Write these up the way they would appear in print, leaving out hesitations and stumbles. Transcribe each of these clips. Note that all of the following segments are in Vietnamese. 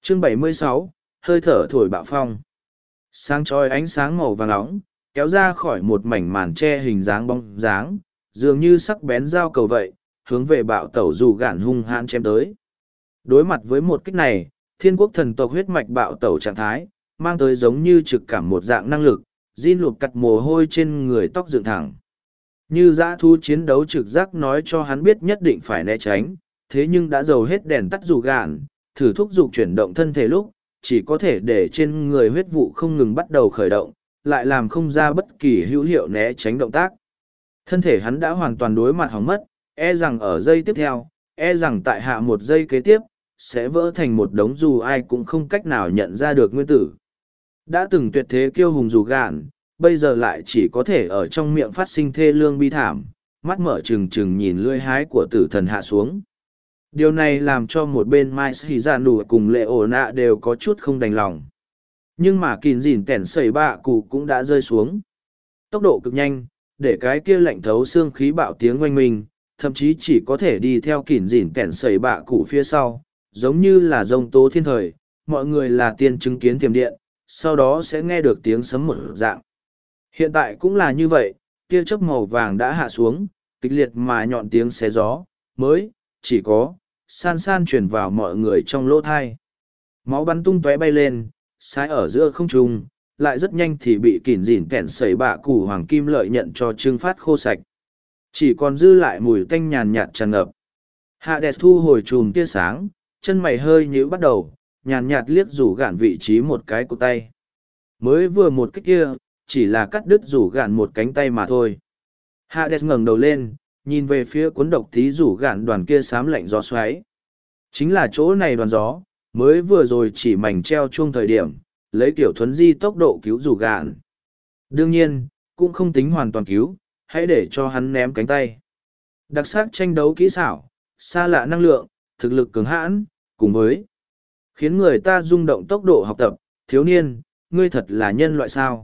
Chương 76, hơi thở thổi bạo phong. Sáng chói ánh sáng màu vàng nóng, kéo ra khỏi một mảnh màn che hình dáng bóng dáng, dường như sắc bén dao cầu vậy, hướng về bạo tẩu dù gạn hung hãn chém tới. Đối mặt với một kích này, thiên quốc thần tộc huyết mạch bạo tẩu trạng thái, mang tới giống như trực cảm một dạng năng lực, Jin lụt cặt mồ hôi trên người tóc dựng thẳng. Như dã thú chiến đấu trực giác nói cho hắn biết nhất định phải né tránh, thế nhưng đã dầu hết đèn tắt dù gạn, thử thúc giục chuyển động thân thể lúc, chỉ có thể để trên người huyết vụ không ngừng bắt đầu khởi động, lại làm không ra bất kỳ hữu hiệu né tránh động tác. Thân thể hắn đã hoàn toàn đối mặt hỏng mất, e rằng ở giây tiếp theo, e rằng tại hạ một giây kế tiếp, sẽ vỡ thành một đống dù ai cũng không cách nào nhận ra được nguyên tử. Đã từng tuyệt thế kiêu hùng dù gạn, bây giờ lại chỉ có thể ở trong miệng phát sinh thê lương bi thảm, mắt mở trừng trừng nhìn lưỡi hái của tử thần hạ xuống. Điều này làm cho một bên Mai Sĩ Gia Nụ cùng Lệ Ổ Nạ đều có chút không đành lòng. Nhưng mà kìn dìn kẻn sầy bạ cụ cũng đã rơi xuống. Tốc độ cực nhanh, để cái kia lạnh thấu xương khí bạo tiếng oanh minh, thậm chí chỉ có thể đi theo kìn dìn kẻn sầy bạ cụ phía sau, giống như là rông tố thiên thời, mọi người là tiên chứng kiến tiềm điện, sau đó sẽ nghe được tiếng sấm một dạng. Hiện tại cũng là như vậy, tia chớp màu vàng đã hạ xuống, kịch liệt mà nhọn tiếng xé gió, mới, chỉ có, san san truyền vào mọi người trong lỗ thai. Máu bắn tung tóe bay lên, sái ở giữa không trung, lại rất nhanh thì bị kỉn dỉn kẻn sẩy bạ củ hoàng kim lợi nhận cho trưng phát khô sạch. Chỉ còn dư lại mùi tanh nhàn nhạt tràn ngập. Hades thu hồi chùm tia sáng, chân mày hơi nhíu bắt đầu, nhàn nhạt liếc rủ gạn vị trí một cái của tay. Mới vừa một cái kia, chỉ là cắt đứt rủ gạn một cánh tay mà thôi. Hades ngẩng đầu lên, nhìn về phía cuốn độc thí rủ gạn đoàn kia xám lạnh gió xoáy. Chính là chỗ này đoàn gió, mới vừa rồi chỉ mảnh treo chuông thời điểm, lấy kiểu thuấn di tốc độ cứu rủ gạn. Đương nhiên, cũng không tính hoàn toàn cứu, hãy để cho hắn ném cánh tay. Đặc sắc tranh đấu kỹ xảo, xa lạ năng lượng, thực lực cường hãn, cùng với khiến người ta rung động tốc độ học tập, thiếu niên, ngươi thật là nhân loại sao.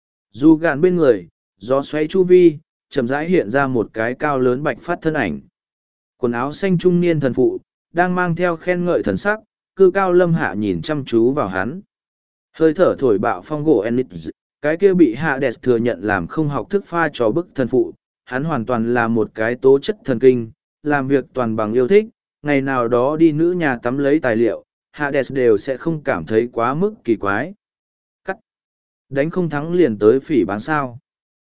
Dù gạn bên người, gió xoáy chu vi, chậm rãi hiện ra một cái cao lớn bạch phát thân ảnh. Quần áo xanh trung niên thần phụ, đang mang theo khen ngợi thần sắc, cư cao lâm hạ nhìn chăm chú vào hắn. Hơi thở thổi bạo phong gỗ Enix, cái kia bị Hades thừa nhận làm không học thức pha trò bức thần phụ, hắn hoàn toàn là một cái tố chất thần kinh, làm việc toàn bằng yêu thích, ngày nào đó đi nữ nhà tắm lấy tài liệu, Hades đều sẽ không cảm thấy quá mức kỳ quái. Cắt. Đánh không thắng liền tới phỉ bán sao.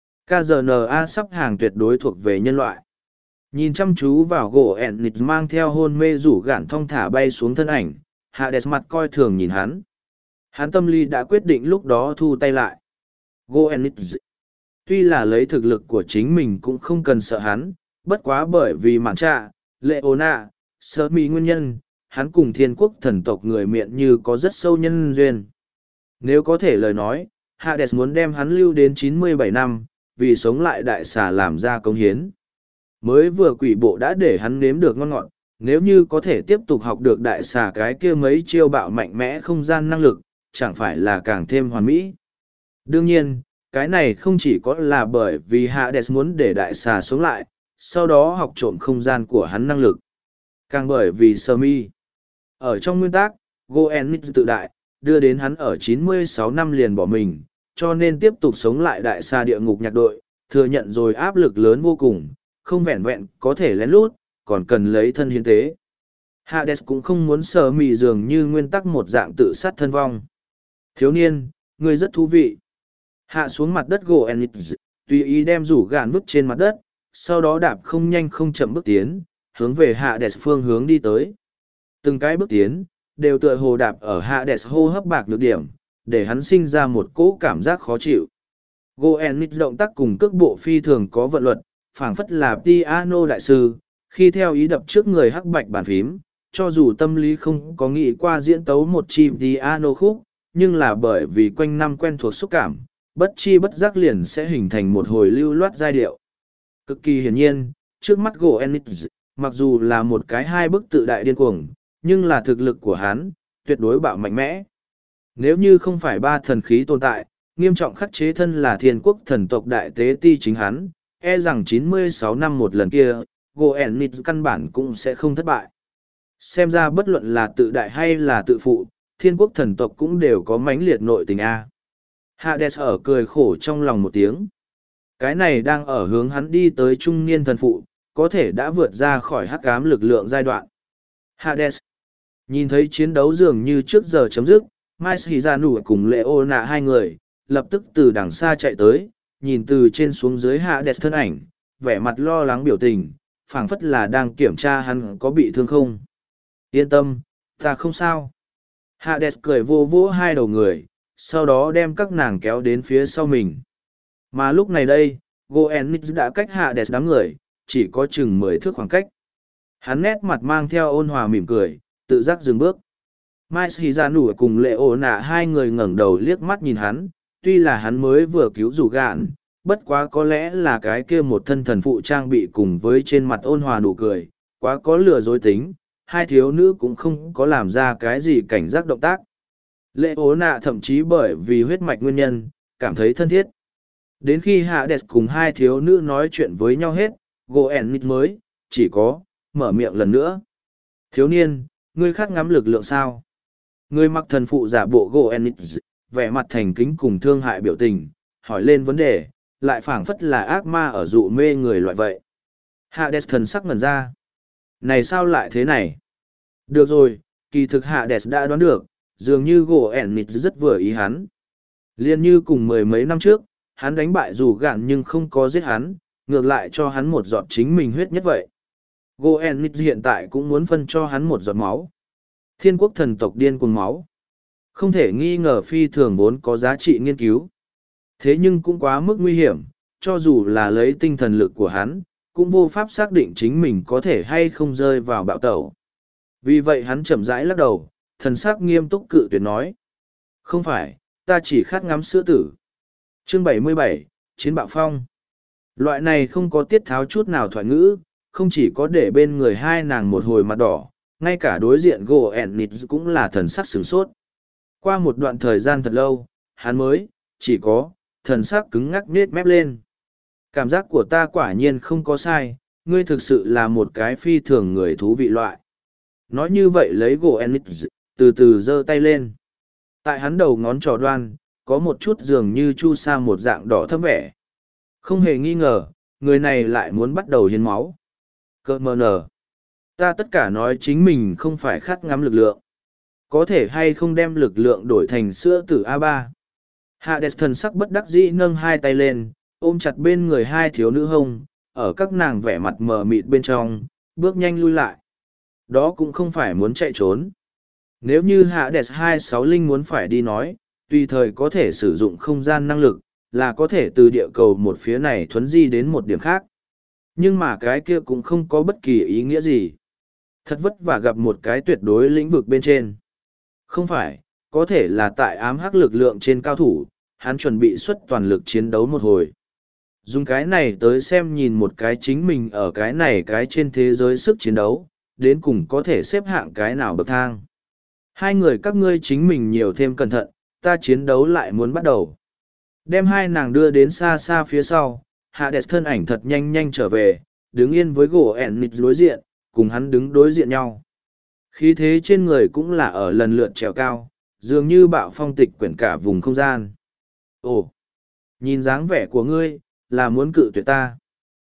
KGNA sắp hàng tuyệt đối thuộc về nhân loại. Nhìn chăm chú vào gỗ Enix mang theo hôn mê rủ gạn thong thả bay xuống thân ảnh, Hades mặt coi thường nhìn hắn. Hắn tâm lý đã quyết định lúc đó thu tay lại. Gỗ Enix, tuy là lấy thực lực của chính mình cũng không cần sợ hắn, bất quá bởi vì mạn trạ, Leona, sơ mỹ nguyên nhân, hắn cùng thiên quốc thần tộc người miệng như có rất sâu nhân duyên. Nếu có thể lời nói, Hades muốn đem hắn lưu đến 97 năm, vì sống lại đại xà làm ra công hiến. Mới vừa quỷ bộ đã để hắn nếm được ngon ngọt, nếu như có thể tiếp tục học được đại xà cái kia mấy chiêu bạo mạnh mẽ không gian năng lực, chẳng phải là càng thêm hoàn mỹ. Đương nhiên, cái này không chỉ có là bởi vì Hades muốn để đại xà sống lại, sau đó học trộm không gian của hắn năng lực. Càng bởi vì Sơ Mi. Ở trong nguyên tắc, Goenix tự đại, đưa đến hắn ở 96 năm liền bỏ mình, cho nên tiếp tục sống lại đại xà địa ngục nhạc đội, thừa nhận rồi áp lực lớn vô cùng, không vẹn vẹn có thể lén lút, còn cần lấy thân hiến tế. Hades cũng không muốn Sơ Mi dường như nguyên tắc một dạng tự sát thân vong. Thiếu niên, ngươi rất thú vị. Hạ xuống mặt đất Goenix, tùy ý đem rủ gạn vứt trên mặt đất, sau đó đạp không nhanh không chậm bước tiến, hướng về Hades phương hướng đi tới. Từng cái bước tiến, đều tựa hồ đạp ở Hades hô hấp bạc nhược điểm, để hắn sinh ra một cỗ cảm giác khó chịu. Goenix động tác cùng cước bộ phi thường có vận luật, phảng phất là piano đại sư, khi theo ý đập trước người hắc bạch bàn phím, cho dù tâm lý không có nghĩ qua diễn tấu một chi piano khúc, nhưng là bởi vì quanh năm quen thuộc xúc cảm, bất chi bất giác liền sẽ hình thành một hồi lưu loát giai điệu. Cực kỳ hiển nhiên, trước mắt Goenix, mặc dù là một cái hai bức tự đại điên cuồng, nhưng là thực lực của hắn, tuyệt đối bạo mạnh mẽ. Nếu như không phải ba thần khí tồn tại, nghiêm trọng khắc chế thân là thiên quốc thần tộc đại tế ti chính hắn, e rằng 96 năm một lần kia, Goenix căn bản cũng sẽ không thất bại. Xem ra bất luận là tự đại hay là tự phụ, thiên quốc thần tộc cũng đều có mãnh liệt nội tình A. Hades ở cười khổ trong lòng một tiếng. Cái này đang ở hướng hắn đi tới trung niên thần phụ, có thể đã vượt ra khỏi hắc ám lực lượng giai đoạn. Hades nhìn thấy chiến đấu dường như trước giờ chấm dứt, Mai Shizanu cùng Leona hai người, lập tức từ đằng xa chạy tới, nhìn từ trên xuống dưới Hades thân ảnh, vẻ mặt lo lắng biểu tình, phảng phất là đang kiểm tra hắn có bị thương không. Yên tâm, ta không sao. Hades cười vô vỗ hai đầu người, sau đó đem các nàng kéo đến phía sau mình. Mà lúc này đây, Goenix đã cách Hades đám người, chỉ có chừng 10 thước khoảng cách. Hắn nét mặt mang theo ôn hòa mỉm cười, tự giác dừng bước. Mai Shizanu cùng Leona hai người ngẩng đầu liếc mắt nhìn hắn, tuy là hắn mới vừa cứu rủ gạn, bất quá có lẽ là cái kia một thân thần phụ trang bị cùng với trên mặt ôn hòa nụ cười, quá có lừa dối tính, hai thiếu nữ cũng không có làm ra cái gì cảnh giác động tác. Leona thậm chí bởi vì huyết mạch nguyên nhân, cảm thấy thân thiết. Đến khi Hades cùng hai thiếu nữ nói chuyện với nhau hết, Goenix mới, chỉ có, mở miệng lần nữa. Thiếu niên, ngươi khát ngắm lực lượng sao? Ngươi mặc thần phụ giả bộ Goenix, vẻ mặt thành kính cùng thương hại biểu tình, hỏi lên vấn đề, lại phảng phất là ác ma ở dụ mê người loại vậy. Hades thần sắc ngẩn ra. Này sao lại thế này? Được rồi, kỳ thực Hades đã đoán được, dường như Goenix rất vừa ý hắn. Liên như cùng 10 mấy năm trước, hắn đánh bại dù gạn nhưng không có giết hắn, ngược lại cho hắn một giọt chính mình huyết nhất vậy. Goenix hiện tại cũng muốn phân cho hắn một giọt máu. Thiên quốc thần tộc điên cuồng máu. Không thể nghi ngờ phi thường vốn có giá trị nghiên cứu. Thế nhưng cũng quá mức nguy hiểm, cho dù là lấy tinh thần lực của hắn, cũng vô pháp xác định chính mình có thể hay không rơi vào bạo tẩu. Vì vậy hắn chậm rãi lắc đầu, thần sắc nghiêm túc cự tuyệt nói. Không phải, ta chỉ khát ngắm sữa tử. Chương 77, Chiến bạo phong. Loại này không có tiết tháo chút nào thoại ngữ, không chỉ có để bên người hai nàng một hồi mặt đỏ, ngay cả đối diện Goenix cũng là thần sắc sửng sốt. Qua một đoạn thời gian thật lâu, hắn mới, chỉ có, thần sắc cứng ngắc nết mép lên. Cảm giác của ta quả nhiên không có sai, ngươi thực sự là một cái phi thường người thú vị loại. Nói như vậy lấy Goenix, từ từ giơ tay lên. Tại hắn đầu ngón trỏ đoan, có một chút dường như chu sa một dạng đỏ thâm vẻ. Không hề nghi ngờ, người này lại muốn bắt đầu hiến máu. Cơ mờ nở. Ta tất cả nói chính mình không phải khát ngắm lực lượng. Có thể hay không đem lực lượng đổi thành sữa tử A3. Hades thần sắc bất đắc dĩ nâng hai tay lên, ôm chặt bên người hai thiếu nữ hông, ở các nàng vẻ mặt mờ mịt bên trong, bước nhanh lui lại. Đó cũng không phải muốn chạy trốn. Nếu như Hades 26 linh muốn phải đi nói, tùy thời có thể sử dụng không gian năng lực, là có thể từ địa cầu một phía này thuấn di đến một điểm khác. Nhưng mà cái kia cũng không có bất kỳ ý nghĩa gì. Thật vất vả gặp một cái tuyệt đối lĩnh vực bên trên. Không phải, có thể là tại ám hắc lực lượng trên cao thủ, hắn chuẩn bị xuất toàn lực chiến đấu một hồi. Dùng cái này tới xem nhìn một cái chính mình ở cái này cái trên thế giới sức chiến đấu, đến cùng có thể xếp hạng cái nào bậc thang. Hai người các ngươi chính mình nhiều thêm cẩn thận, ta chiến đấu lại muốn bắt đầu. Đem hai nàng đưa đến xa xa phía sau, Hades thân ảnh thật nhanh nhanh trở về, đứng yên với Goenix đối diện, cùng hắn đứng đối diện nhau. Khí thế trên người cũng là ở lần lượt trèo cao, dường như bạo phong tịch quyển cả vùng không gian. Ồ, nhìn dáng vẻ của ngươi, là muốn cự tuyệt ta.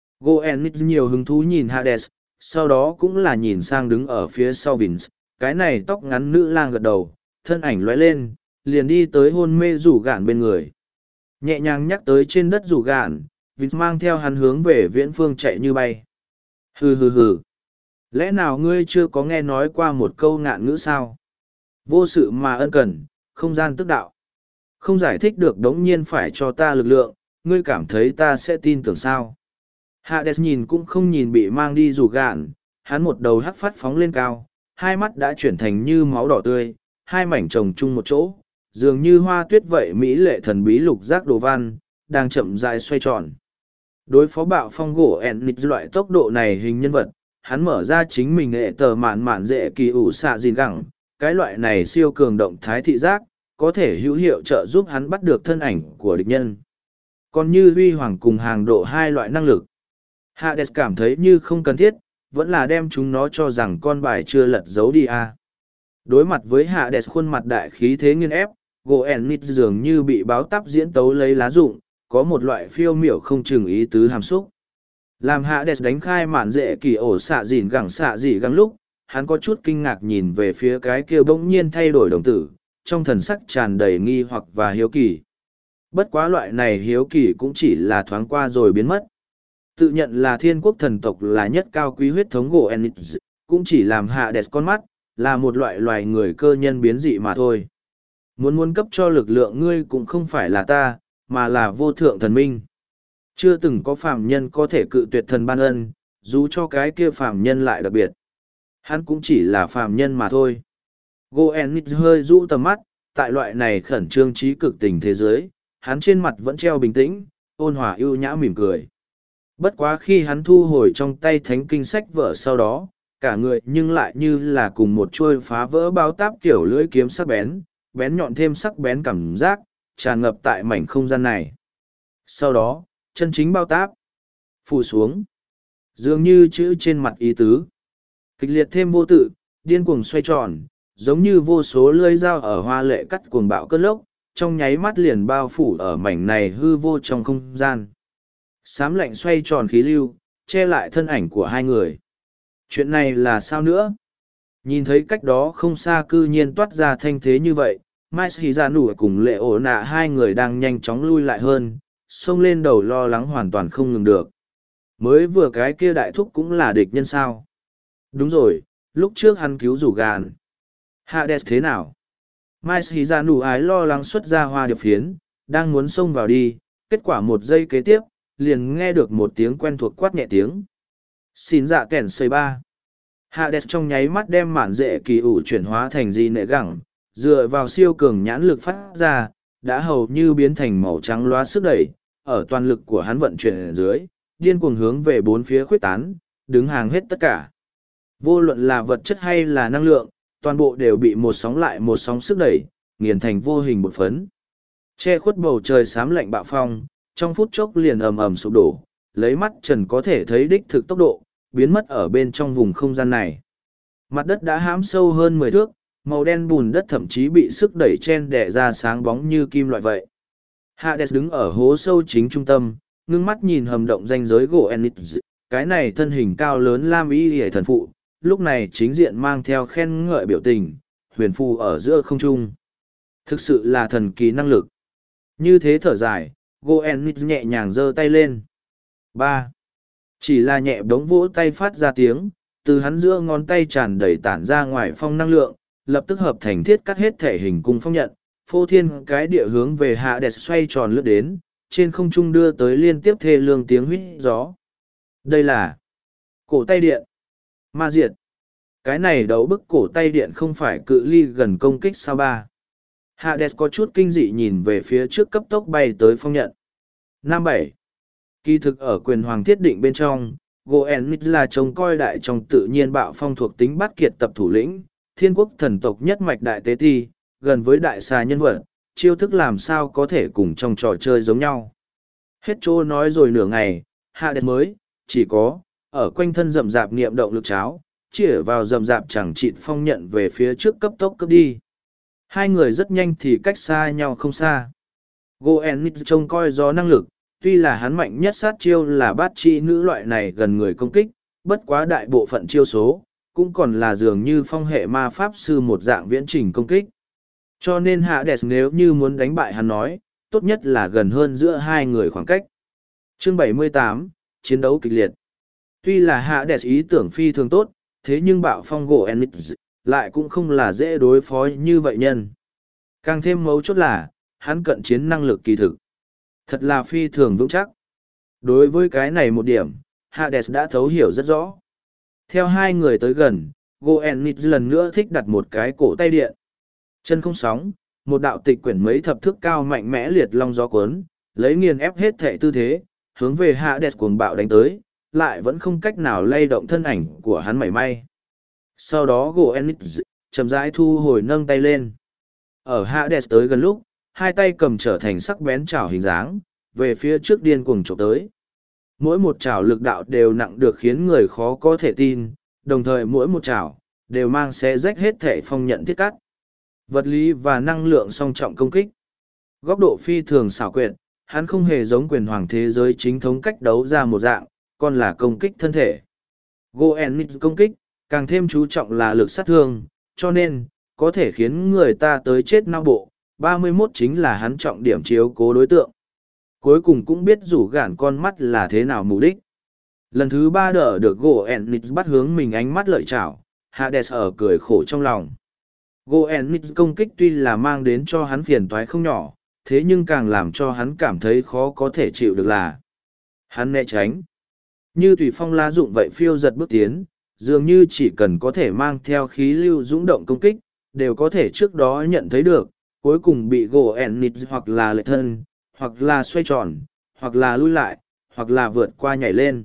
Goenix nhiều hứng thú nhìn Hades, sau đó cũng là nhìn sang đứng ở phía sau Vince, cái này tóc ngắn nữ lang gật đầu, thân ảnh lóe lên, liền đi tới hôn mê rủ gạn bên người. Nhẹ nhàng nhắc tới trên đất rủ gạn, Vince mang theo hắn hướng về viễn phương chạy như bay. Hừ hừ hừ. Lẽ nào ngươi chưa có nghe nói qua một câu ngạn ngữ sao? Vô sự mà ân cần, không gian tức đạo. Không giải thích được đống nhiên phải cho ta lực lượng, ngươi cảm thấy ta sẽ tin tưởng sao? Hades nhìn cũng không nhìn bị mang đi rủ gạn, hắn một đầu hắc phát phóng lên cao, hai mắt đã chuyển thành như máu đỏ tươi, hai mảnh chồng chung một chỗ, dường như hoa tuyết vậy mỹ lệ thần bí lục giác đồ văn, đang chậm rãi xoay tròn. Đối phó bạo phong gỗ Enix loại tốc độ này hình nhân vật, hắn mở ra chính mình hệ tờ mạn mạn dễ kỳ ủ xạ gìn gẳng, cái loại này siêu cường động thái thị giác, có thể hữu hiệu trợ giúp hắn bắt được thân ảnh của địch nhân. Còn như huy hoàng cùng hàng độ hai loại năng lực, Hades cảm thấy như không cần thiết, vẫn là đem chúng nó cho rằng con bài chưa lật giấu đi a. Đối mặt với Hades khuôn mặt đại khí thế nghiên ép, Goenit dường như bị báo táp diễn tấu lấy lá rụng, có một loại phiêu miểu không chừng ý tứ hàm xúc. Làm Hades đánh khai mạn dễ kỳ ổ xạ dìn gẳng lúc, hắn có chút kinh ngạc nhìn về phía cái kia bỗng nhiên thay đổi đồng tử, trong thần sắc tràn đầy nghi hoặc và hiếu kỳ. Bất quá loại này hiếu kỳ cũng chỉ là thoáng qua rồi biến mất. Tự nhận là thiên quốc thần tộc là nhất cao quý huyết thống Goenit, cũng chỉ làm Hades con mắt, là một loại loài người cơ nhân biến dị mà thôi. Muốn cấp cho lực lượng ngươi cũng không phải là ta, mà là vô thượng thần minh. Chưa từng có phàm nhân có thể cự tuyệt thần ban ân, dù cho cái kia phàm nhân lại đặc biệt. Hắn cũng chỉ là phàm nhân mà thôi. Goenit hơi rũ tầm mắt, tại loại này khẩn trương trí cực tình thế giới, hắn trên mặt vẫn treo bình tĩnh, ôn hòa ưu nhã mỉm cười. Bất quá khi hắn thu hồi trong tay thánh kinh sách vở sau đó, cả người nhưng lại như là cùng một chuôi phá vỡ bao táp kiểu lưỡi kiếm sắc bén, bén nhọn thêm sắc bén cảm giác, tràn ngập tại mảnh không gian này. Sau đó, chân chính bao táp, phủ xuống, dường như chữ trên mặt ý tứ. Kịch liệt thêm vô tự, điên cuồng xoay tròn, giống như vô số lưỡi dao ở hoa lệ cắt cuồng bạo cơn lốc, trong nháy mắt liền bao phủ ở mảnh này hư vô trong không gian. Xám lạnh xoay tròn khí lưu, che lại thân ảnh của hai người. Chuyện này là sao nữa? Nhìn thấy cách đó không xa cư nhiên toát ra thanh thế như vậy, Mai Sĩ Gia Nụ cùng Lệ Ổ Nạ hai người đang nhanh chóng lui lại hơn, xông lên đầu lo lắng hoàn toàn không ngừng được. Mới vừa cái kia đại thúc cũng là địch nhân sao? Đúng rồi, lúc trước hắn cứu rủ gàn. Hades thế nào? Mai Sĩ Gia Nụ ái lo lắng xuất ra hoa điệp phiến, đang muốn xông vào đi, kết quả một giây kế tiếp, liền nghe được một tiếng quen thuộc quát nhẹ tiếng. Xin dạ kẻn xây ba. Hades trong nháy mắt đem mạn dễ kỳ ủ chuyển hóa thành di nệ gẳng, dựa vào siêu cường nhãn lực phát ra, đã hầu như biến thành màu trắng loá sức đẩy, ở toàn lực của hắn vận chuyển dưới, điên cuồng hướng về bốn phía khuếch tán, đứng hàng hết tất cả. Vô luận là vật chất hay là năng lượng, toàn bộ đều bị một sóng lại một sóng sức đẩy, nghiền thành vô hình bột phấn. Che khuất bầu trời xám lạnh bạo phong, trong phút chốc liền ầm ầm sụp đổ, lấy mắt trần có thể thấy đích thực tốc độ, biến mất ở bên trong vùng không gian này. Mặt đất đã hãm sâu hơn 10 thước, màu đen bùn đất thậm chí bị sức đẩy chen đẻ ra sáng bóng như kim loại vậy. Hades đứng ở hố sâu chính trung tâm, ngưng mắt nhìn hầm động danh giới Goenit, cái này thân hình cao lớn lam y hề thần phụ, lúc này chính diện mang theo khen ngợi biểu tình, huyền phù ở giữa không trung. Thực sự là thần kỳ năng lực. Như thế thở dài, Goenit nhẹ nhàng giơ tay lên. 3. Chỉ là nhẹ bóng vỗ tay phát ra tiếng, từ hắn giữa ngón tay tràn đầy tản ra ngoài phong năng lượng, lập tức hợp thành thiết cắt hết thể hình cung phong nhận, phô thiên cái địa hướng về Hades xoay tròn lướt đến, trên không trung đưa tới liên tiếp thê lương tiếng huýt gió. Đây là cổ tay điện. Ma diệt. Cái này đấu bức cổ tay điện không phải cự ly gần công kích sao ba. Hades có chút kinh dị nhìn về phía trước cấp tốc bay tới phong nhận. 57. Kỳ thực ở quyền hoàng thiết định bên trong, Goenit là trông coi đại trong tự nhiên bạo phong thuộc tính bát kiệt tập thủ lĩnh, thiên quốc thần tộc nhất mạch đại tế ti, gần với đại xà nhân vật, chiêu thức làm sao có thể cùng trong trò chơi giống nhau. Hết chỗ nói rồi nửa ngày, Hades mới, chỉ có, ở quanh thân rậm rạp niệm động lực cháo, chĩa vào rậm rạp chẳng chịt phong nhận về phía trước cấp tốc cấp đi. Hai người rất nhanh thì cách xa nhau không xa. Goenit trông coi gió năng lực, tuy là hắn mạnh nhất sát chiêu là bát chi nữ loại này gần người công kích, bất quá đại bộ phận chiêu số, cũng còn là dường như phong hệ ma pháp sư một dạng viễn trình công kích. Cho nên Hades nếu như muốn đánh bại hắn nói, tốt nhất là gần hơn giữa hai người khoảng cách. Chương 78, chiến đấu kịch liệt. Tuy là Hades ý tưởng phi thường tốt, thế nhưng bạo phong Goenit lại cũng không là dễ đối phó như vậy nhân. Càng thêm mấu chốt là, hắn cận chiến năng lực kỳ thực. Thật là phi thường vững chắc. Đối với cái này một điểm, Hades đã thấu hiểu rất rõ. Theo hai người tới gần, Goenit lần nữa thích đặt một cái cổ tay điện. Chân không sóng, một đạo tịch quyển mấy thập thước cao mạnh mẽ liệt long gió cuốn, lấy nghiền ép hết thể tư thế, hướng về Hades cuồng bạo đánh tới, lại vẫn không cách nào lay động thân ảnh của hắn mảy may. Sau đó Goenit chậm rãi thu hồi nâng tay lên. Ở Hades tới gần lúc, hai tay cầm trở thành sắc bén chảo hình dáng, về phía trước điên cuồng chụp tới. Mỗi một chảo lực đạo đều nặng được khiến người khó có thể tin, đồng thời mỗi một chảo đều mang xé rách hết thể phong nhận thiết cắt. Vật lý và năng lượng song trọng công kích. Góc độ phi thường xảo quyệt, hắn không hề giống quyền hoàng thế giới chính thống cách đấu ra một dạng, còn là công kích thân thể. Goenix công kích, càng thêm chú trọng là lực sát thương, cho nên, có thể khiến người ta tới chết não bộ. 31 chính là hắn trọng điểm chiếu cố đối tượng. Cuối cùng cũng biết rủ gạn con mắt là thế nào mục đích. Lần thứ 3 đỡ được Goenix bắt hướng mình ánh mắt lợi chảo, Hades ở cười khổ trong lòng. Goenix công kích tuy là mang đến cho hắn phiền toái không nhỏ, thế nhưng càng làm cho hắn cảm thấy khó có thể chịu được là hắn né tránh. Như tùy phong lá dụng vậy phiêu giật bước tiến, dường như chỉ cần có thể mang theo khí lưu dũng động công kích, đều có thể trước đó nhận thấy được, cuối cùng bị Goenix hoặc là lệ thân, hoặc là xoay tròn, hoặc là lui lại, hoặc là vượt qua nhảy lên.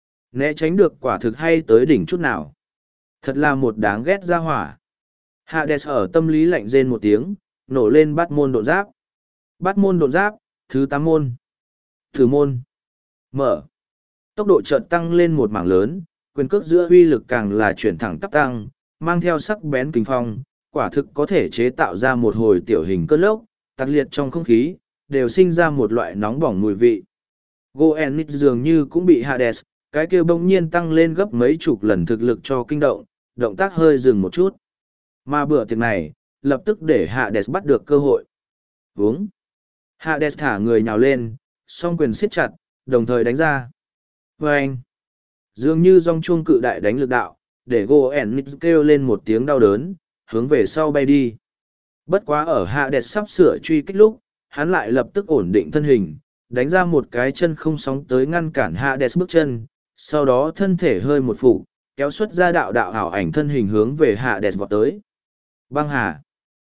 Né tránh được quả thực hay tới đỉnh chút nào. Thật là một đáng ghét ra hỏa. Hades ở tâm lý lạnh rên một tiếng, nổ lên bát môn độn giáp. Bát môn độn giáp, thứ 8 môn. Thử môn. Mở. Tốc độ chợt tăng lên một mảng lớn, quyền cước giữa uy lực càng là chuyển thẳng tắp tăng, mang theo sắc bén kình phong, quả thực có thể chế tạo ra một hồi tiểu hình cơn lốc, tạc liệt trong không khí, đều sinh ra một loại nóng bỏng mùi vị. Goenix dường như cũng bị Hades, cái kia bỗng nhiên tăng lên gấp mấy chục lần thực lực cho kinh động, động tác hơi dừng một chút. Mà bữa tiệc này, lập tức để Hades bắt được cơ hội. Vúng. Hades thả người nhào lên, song quyền siết chặt, đồng thời đánh ra. Vâng! Dường như dòng chuông cự đại đánh lực đạo, để Goenix kêu lên một tiếng đau đớn, hướng về sau bay đi. Bất quá ở Hades sắp sửa truy kích lúc, hắn lại lập tức ổn định thân hình, đánh ra một cái chân không sóng tới ngăn cản Hades bước chân, sau đó thân thể hơi một phụ, kéo xuất ra đạo đạo ảo ảnh thân hình hướng về Hades vọt tới. Băng hà!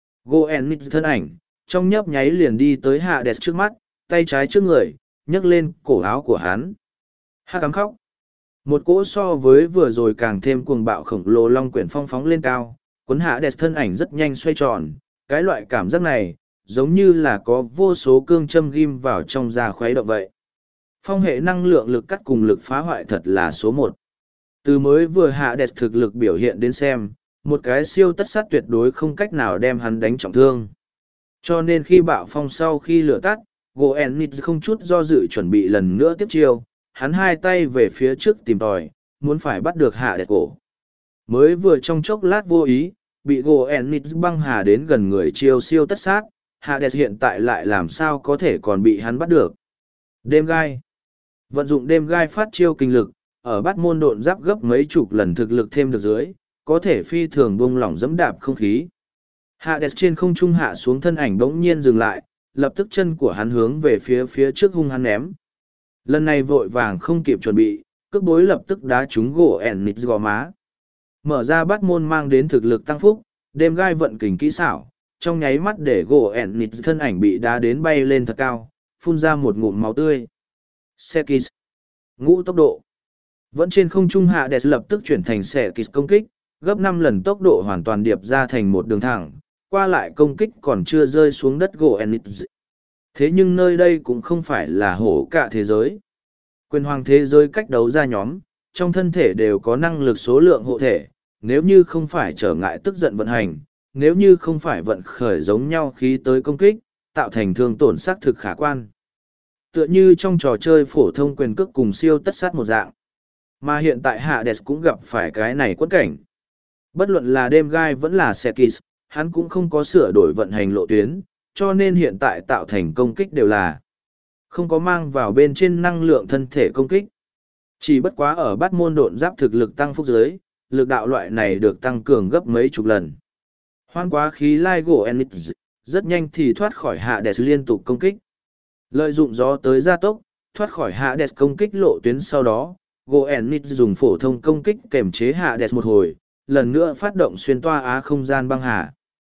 Goenix thân ảnh, trong nhấp nháy liền đi tới Hades trước mắt, tay trái trước người, nhấc lên cổ áo của hắn. Hắc ám khóc. Một cỗ so với vừa rồi càng thêm cuồng bạo khổng lồ long quyển phong phóng lên cao, cuốn Hades thân ảnh rất nhanh xoay tròn, cái loại cảm giác này, giống như là có vô số cương châm ghim vào trong da khuấy động vậy. Phong hệ năng lượng lực cắt cùng lực phá hoại thật là số 1. Từ mới vừa Hades thực lực biểu hiện đến xem, một cái siêu tất sát tuyệt đối không cách nào đem hắn đánh trọng thương. Cho nên khi bạo phong sau khi lửa tắt, Goenix không chút do dự chuẩn bị lần nữa tiếp chiêu, hắn hai tay về phía trước tìm tòi, muốn phải bắt được Hades cổ. Mới vừa trong chốc lát vô ý, bị Goenix băng hà đến gần người chiêu siêu tất sát, Hades hiện tại lại làm sao có thể còn bị hắn bắt được. Đêm gai. Vận dụng đêm gai phát chiêu kinh lực, ở bát môn độn giáp gấp mấy chục lần thực lực thêm được dưới, có thể phi thường buông lỏng dẫm đạp không khí. Hades trên không trung hạ xuống thân ảnh bỗng nhiên dừng lại, lập tức chân của hắn hướng về phía trước hung hắn ném. Lần này vội vàng không kịp chuẩn bị, cước bối lập tức đá trúng Goenix gò má. Mở ra bát môn mang đến thực lực tăng phúc, đêm gai vận kình kỹ xảo, trong nháy mắt để Goenix thân ảnh bị đá đến bay lên thật cao, phun ra một ngụm máu tươi. Sekis. Ngũ tốc độ. Vẫn trên không trung Hades lập tức chuyển thành Sekis công kích, gấp 5 lần tốc độ hoàn toàn điệp ra thành một đường thẳng, qua lại công kích còn chưa rơi xuống đất Goenix. Thế nhưng nơi đây cũng không phải là hổ cả thế giới. Quyền hoàng thế giới cách đấu ra nhóm, trong thân thể đều có năng lực số lượng hộ thể, nếu như không phải trở ngại tức giận vận hành, nếu như không phải vận khởi giống nhau khí tới công kích, tạo thành thương tổn xác thực khả quan. Tựa như trong trò chơi phổ thông quyền cước cùng siêu tất sát một dạng. Mà hiện tại Hades cũng gặp phải cái này quẫn cảnh. Bất luận là đêm gai vẫn là Sekis, hắn cũng không có sửa đổi vận hành lộ tuyến, cho nên hiện tại tạo thành công kích đều là không có mang vào bên trên năng lượng thân thể công kích. Chỉ bất quá ở bát môn độn giáp thực lực tăng phúc giới, lực đạo loại này được tăng cường gấp mấy chục lần. Hoan quá khí lai Goenix, rất nhanh thì thoát khỏi Hades liên tục công kích. Lợi dụng gió tới gia tốc, thoát khỏi Hades công kích lộ tuyến sau đó, Goenix dùng phổ thông công kích kềm chế Hades một hồi, lần nữa phát động xuyên toa á không gian băng hà.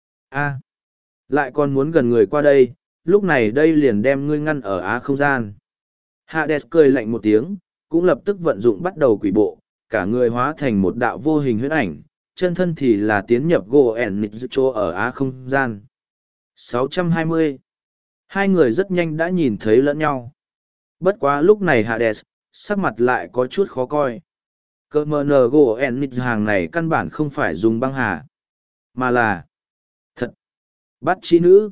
A. Lại còn muốn gần người qua đây, lúc này đây liền đem ngươi ngăn ở á không gian. Hades cười lạnh một tiếng, cũng lập tức vận dụng bắt đầu quỷ bộ, cả người hóa thành một đạo vô hình huyễn ảnh, chân thân thì là tiến nhập Goenix chỗ ở á không gian. 620. Hai người rất nhanh đã nhìn thấy lẫn nhau. Bất quá lúc này Hades, sắc mặt lại có chút khó coi. Cơ mờ nờ gỗ Enix hàng này căn bản không phải dùng băng hà, mà là thật. Bắt chi nữ.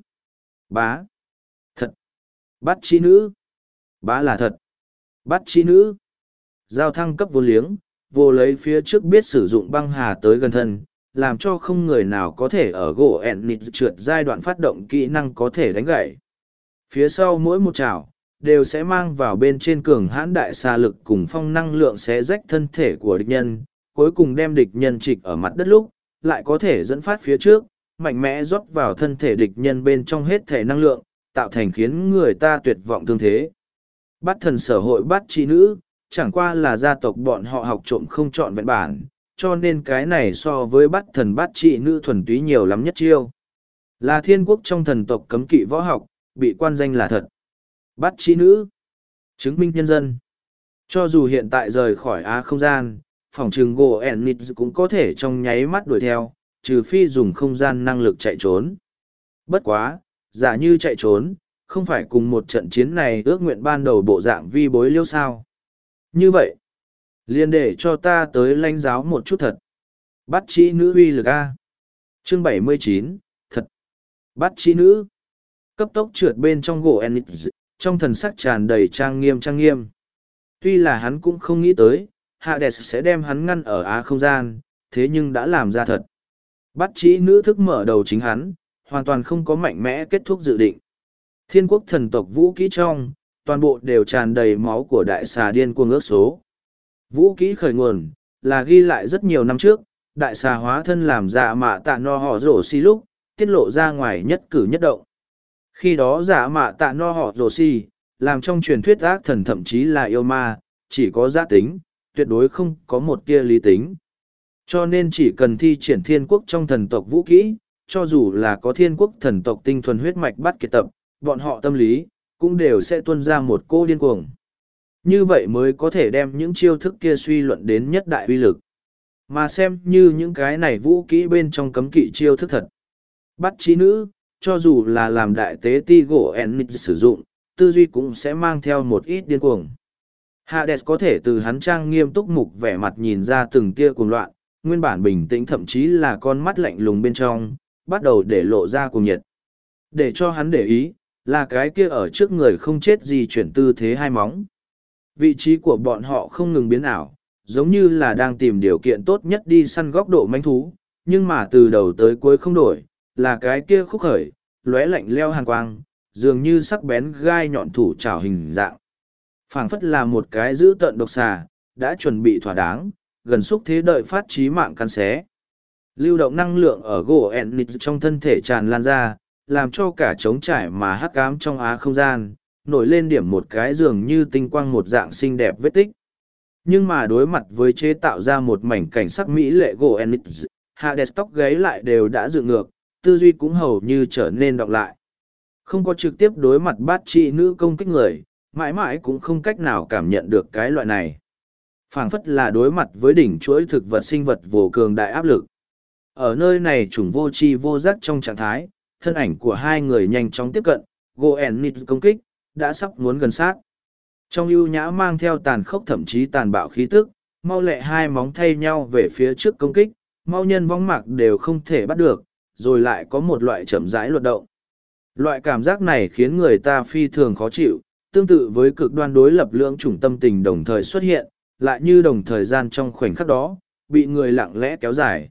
Bá. Thật. Bắt chi nữ. Bá là thật. Bắt chi nữ. Giao thăng cấp vô liếng, vô lấy phía trước biết sử dụng băng hà tới gần thân, làm cho không người nào có thể ở gỗ Enix trượt giai đoạn phát động kỹ năng có thể đánh gãy. Phía sau mỗi một chảo, đều sẽ mang vào bên trên cường hãn đại xà lực cùng phong năng lượng xé rách thân thể của địch nhân, cuối cùng đem địch nhân trịch ở mặt đất lúc, lại có thể dẫn phát phía trước, mạnh mẽ rót vào thân thể địch nhân bên trong hết thể năng lượng, tạo thành khiến người ta tuyệt vọng thương thế. Bắt thần sở hội bắt chi nữ, chẳng qua là gia tộc bọn họ học trộm không chọn vẹn bản, cho nên cái này so với bắt thần bắt chi nữ thuần túy nhiều lắm nhất chiêu. Là thiên quốc trong thần tộc cấm kỵ võ học, bị quan danh là thật. Bắt chi nữ. Chứng minh nhân dân. Cho dù hiện tại rời khỏi Á không gian, phòng trừng gỗ Enix cũng có thể trong nháy mắt đuổi theo, trừ phi dùng không gian năng lực chạy trốn. Bất quá, giả như chạy trốn, không phải cùng một trận chiến này ước nguyện ban đầu bộ dạng vi bối liêu sao. Như vậy, liền để cho ta tới lãnh giáo một chút thật. Bắt chi nữ uy lực A. Chương 79, thật. Bắt chi nữ. Cấp tốc trượt bên trong gỗ Enix, trong thần sắc tràn đầy trang nghiêm. Tuy là hắn cũng không nghĩ tới, Hades sẽ đem hắn ngăn ở Á không gian, thế nhưng đã làm ra thật. Bắt chỉ nữ thức mở đầu chính hắn, hoàn toàn không có mạnh mẽ kết thúc dự định. Thiên quốc thần tộc vũ kỹ trong, toàn bộ đều tràn đầy máu của đại xà điên cuồng ước số. Vũ kỹ khởi nguồn, là ghi lại rất nhiều năm trước, đại xà hóa thân làm dạ mạ tạ no họ rổ xi lúc, tiết lộ ra ngoài nhất cử nhất động. Khi đó giả mạ tạ no họ rồ si, làm trong truyền thuyết ác thần thậm chí là yêu ma, chỉ có giá tính, tuyệt đối không có một tia lý tính. Cho nên chỉ cần thi triển thiên quốc trong thần tộc vũ kỹ, cho dù là có thiên quốc thần tộc tinh thuần huyết mạch bắt kiệt tập, bọn họ tâm lý, cũng đều sẽ tuôn ra một cô điên cuồng. Như vậy mới có thể đem những chiêu thức kia suy luận đến nhất đại uy lực. Mà xem như những cái này vũ kỹ bên trong cấm kỵ chiêu thức thật. Bắt trí nữ, cho dù là làm đại tế ti gỗ Enix sử dụng, tư duy cũng sẽ mang theo một ít điên cuồng. Hades có thể từ hắn trang nghiêm túc mục vẻ mặt nhìn ra từng tia cuồng loạn, nguyên bản bình tĩnh thậm chí là con mắt lạnh lùng bên trong, bắt đầu để lộ ra cuồng nhiệt. Để cho hắn để ý, là cái kia ở trước người không chết gì chuyển tư thế hai móng. Vị trí của bọn họ không ngừng biến ảo, giống như là đang tìm điều kiện tốt nhất đi săn góc độ manh thú, nhưng mà từ đầu tới cuối không đổi, là cái kia khúc khởi, lóe lạnh leo hàn quang, dường như sắc bén gai nhọn thủ trảo hình dạng. Phảng phất là một cái dữ tợn độc xà, đã chuẩn bị thỏa đáng, gần xúc thế đợi phát trí mạng cắn xé. Lưu động năng lượng ở gỗ Enix trong thân thể tràn lan ra, làm cho cả trống trải mà hắc ám trong á không gian, nổi lên điểm một cái dường như tinh quang một dạng xinh đẹp vết tích. Nhưng mà đối mặt với chế tạo ra một mảnh cảnh sắc mỹ lệ gỗ Enix, Hades tóc gáy lại đều đã dựng ngược, tư duy cũng hầu như trở nên đọc lại. Không có trực tiếp đối mặt bát trị nữ công kích người, mãi mãi cũng không cách nào cảm nhận được cái loại này. Phảng phất là đối mặt với đỉnh chuỗi thực vật sinh vật vô cường đại áp lực. Ở nơi này chủng vô tri vô giác trong trạng thái, thân ảnh của hai người nhanh chóng tiếp cận, Goenit công kích, đã sắp muốn gần sát. Trong ưu nhã mang theo tàn khốc thậm chí tàn bạo khí tức, mau lẹ hai móng thay nhau về phía trước công kích, mau nhân vong mạc đều không thể bắt được, rồi lại có một loại chậm rãi luật động. Loại cảm giác này khiến người ta phi thường khó chịu, tương tự với cực đoan đối lập lưỡng chủng tâm tình đồng thời xuất hiện, lại như đồng thời gian trong khoảnh khắc đó, bị người lặng lẽ kéo dài.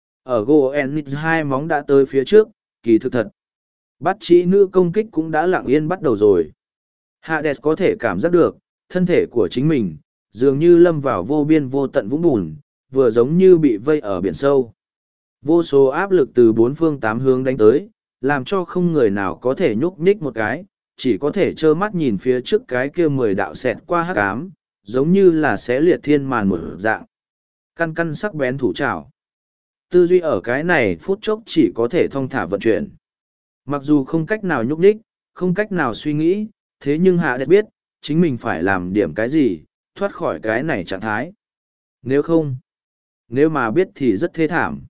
Ở Goenit hai móng đã tới phía trước, kỳ thực thật. Bắt chỉ nữ công kích cũng đã lặng yên bắt đầu rồi. Hades có thể cảm giác được, thân thể của chính mình, dường như lâm vào vô biên vô tận vũng bùn, vừa giống như bị vây ở biển sâu. Vô số áp lực từ bốn phương tám hướng đánh tới, làm cho không người nào có thể nhúc nhích một cái, chỉ có thể trơ mắt nhìn phía trước cái kia 10 đạo xẹt qua hắc ám, giống như là xé liệt thiên màn một dạng. Căn căn sắc bén thủ trảo. Tư duy ở cái này phút chốc chỉ có thể thong thả vận chuyển. Mặc dù không cách nào nhúc nhích, không cách nào suy nghĩ, thế nhưng Hades biết, chính mình phải làm điểm cái gì, thoát khỏi cái này trạng thái. Nếu không, nếu mà biết thì rất thê thảm.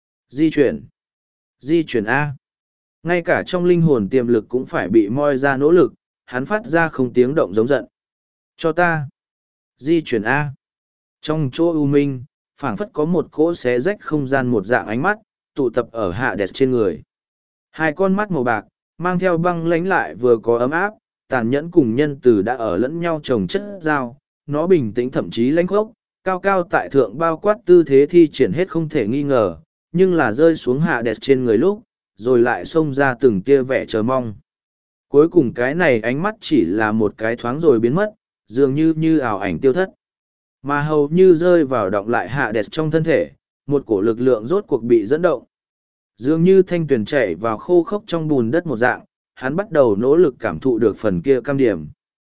Di chuyển A. Ngay cả trong linh hồn tiềm lực cũng phải bị moi ra nỗ lực, hắn phát ra không tiếng động giống giận. Cho ta. Di chuyển A. Trong chỗ u minh, phảng phất có một cỗ xé rách không gian một dạng ánh mắt, tụ tập ở Hades trên người. Hai con mắt màu bạc, mang theo băng lánh lại vừa có ấm áp, tàn nhẫn cùng nhân từ đã ở lẫn nhau chồng chất dao, nó bình tĩnh thậm chí lãnh khốc, cao cao tại thượng bao quát tư thế thi triển hết không thể nghi ngờ, nhưng là rơi xuống Hades trên người lúc, rồi lại xông ra từng tia vẻ chờ mong. Cuối cùng cái này ánh mắt chỉ là một cái thoáng rồi biến mất, dường như ảo ảnh tiêu thất. Mà hầu như rơi vào động lại Hades trong thân thể, một cổ lực lượng rốt cuộc bị dẫn động. Dường như thanh tuyền chảy vào khô khốc trong bùn đất một dạng, hắn bắt đầu nỗ lực cảm thụ được phần kia cam điểm.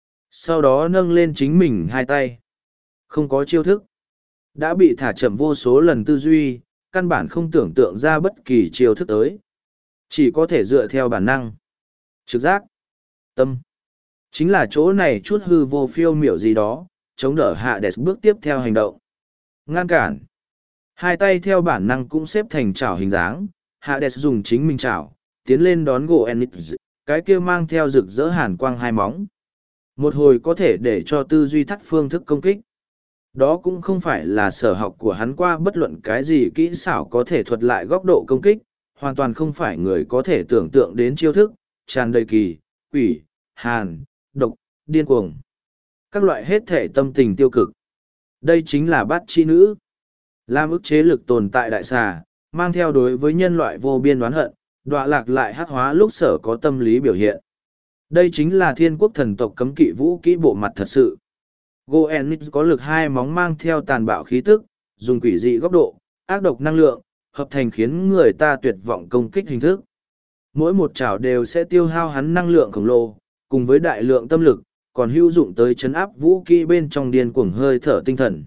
Sau đó nâng lên chính mình hai tay. Không có chiêu thức. Đã bị thả chậm vô số lần tư duy, căn bản không tưởng tượng ra bất kỳ chiêu thức tới. Chỉ có thể dựa theo bản năng. Trực giác. Tâm. Chính là chỗ này chút hư vô phiêu miểu gì đó, chống đỡ Hades bước tiếp theo hành động. Ngăn cản. Hai tay theo bản năng cũng xếp thành chảo hình dáng, Hades dùng chính mình chảo, tiến lên đón gỗ Enix, cái kia mang theo rực rỡ hàn quang hai móng. Một hồi có thể để cho tư duy thắt phương thức công kích. Đó cũng không phải là sở học của hắn qua bất luận cái gì kỹ xảo có thể thuật lại góc độ công kích, hoàn toàn không phải người có thể tưởng tượng đến chiêu thức, tràn đầy kỳ, quỷ, hàn, độc, điên cuồng. Các loại hết thể tâm tình tiêu cực. Đây chính là bát chi nữ. Làm ức chế lực tồn tại đại xà, mang theo đối với nhân loại vô biên oán hận, đọa lạc lại hắc hóa lúc sở có tâm lý biểu hiện. Đây chính là thiên quốc thần tộc cấm kỵ vũ kỹ bộ mặt thật sự. Goenix có lực hai móng mang theo tàn bạo khí tức, dùng quỷ dị góc độ, ác độc năng lượng, hợp thành khiến người ta tuyệt vọng công kích hình thức. Mỗi một chảo đều sẽ tiêu hao hắn năng lượng khổng lồ, cùng với đại lượng tâm lực, còn hữu dụng tới chấn áp vũ kỹ bên trong điên cuồng hơi thở tinh thần.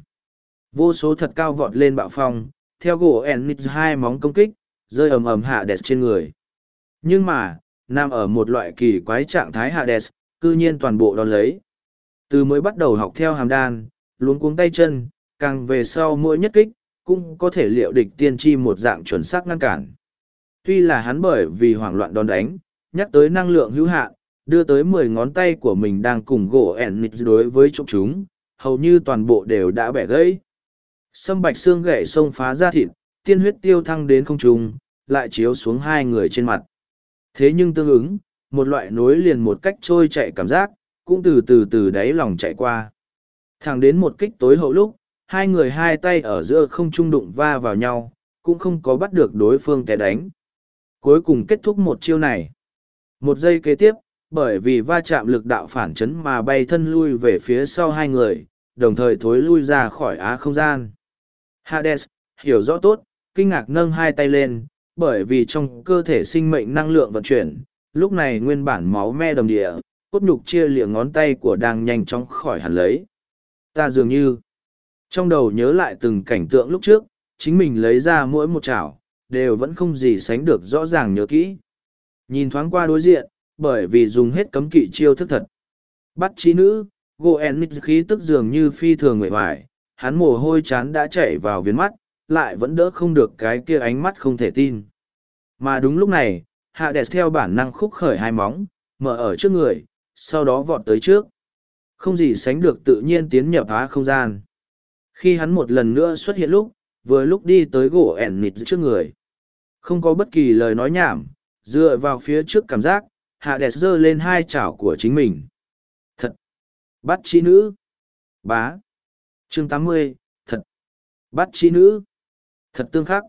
Vô số thật cao vọt lên bạo phong, theo Goenix hai móng công kích, rơi ầm ầm Hades trên người. Nhưng mà, nằm ở một loại kỳ quái trạng thái Hades, cư nhiên toàn bộ đón lấy. Từ mới bắt đầu học theo hàm đan, luống cuống tay chân, càng về sau mỗi nhất kích, cũng có thể liệu địch tiên tri một dạng chuẩn xác ngăn cản. Tuy là hắn bởi vì hoảng loạn đòn đánh, nhắc tới năng lượng hữu hạn, đưa tới 10 ngón tay của mình đang cùng gỗ Enix đối với chỗ chúng, hầu như toàn bộ đều đã bẻ gãy. Sâm bạch xương gãy xông phá ra thịt, tiên huyết tiêu thăng đến không trung, lại chiếu xuống hai người trên mặt. Thế nhưng tương ứng, một loại nối liền một cách trôi chạy cảm giác, cũng từ đáy lòng chạy qua. Thẳng đến một kích tối hậu lúc, hai người hai tay ở giữa không trung đụng va vào nhau, cũng không có bắt được đối phương té đánh. Cuối cùng kết thúc một chiêu này. Một giây kế tiếp, bởi vì va chạm lực đạo phản chấn mà bay thân lui về phía sau hai người, đồng thời thối lui ra khỏi á không gian. Hades, hiểu rõ tốt, kinh ngạc nâng hai tay lên, bởi vì trong cơ thể sinh mệnh năng lượng vận chuyển, lúc này nguyên bản máu me đầm địa, cốt nhục chia lịa ngón tay của đang nhanh chóng khỏi hẳn lấy. Ta dường như, trong đầu nhớ lại từng cảnh tượng lúc trước, chính mình lấy ra mỗi một chảo, đều vẫn không gì sánh được rõ ràng nhớ kỹ. Nhìn thoáng qua đối diện, bởi vì dùng hết cấm kỵ chiêu thức thật. Bắt trí nữ, Goenix khí tức dường như phi thường nguệ hoài, hắn mồ hôi chán đã chảy vào viền mắt, lại vẫn đỡ không được cái kia ánh mắt không thể tin. Mà đúng lúc này, Hades theo bản năng khúc khởi hai móng, mở ở trước người, sau đó vọt tới trước. Không gì sánh được tự nhiên tiến nhập á không gian. Khi hắn một lần nữa xuất hiện lúc, vừa lúc đi tới gỗ Enix trước người. Không có bất kỳ lời nói nhảm, dựa vào phía trước cảm giác, Hades giơ lên hai chảo của chính mình. Thật! Bắt chi nữ! Bá! Chương 80, thật! Bắt chi nữ! Thật tương khắc!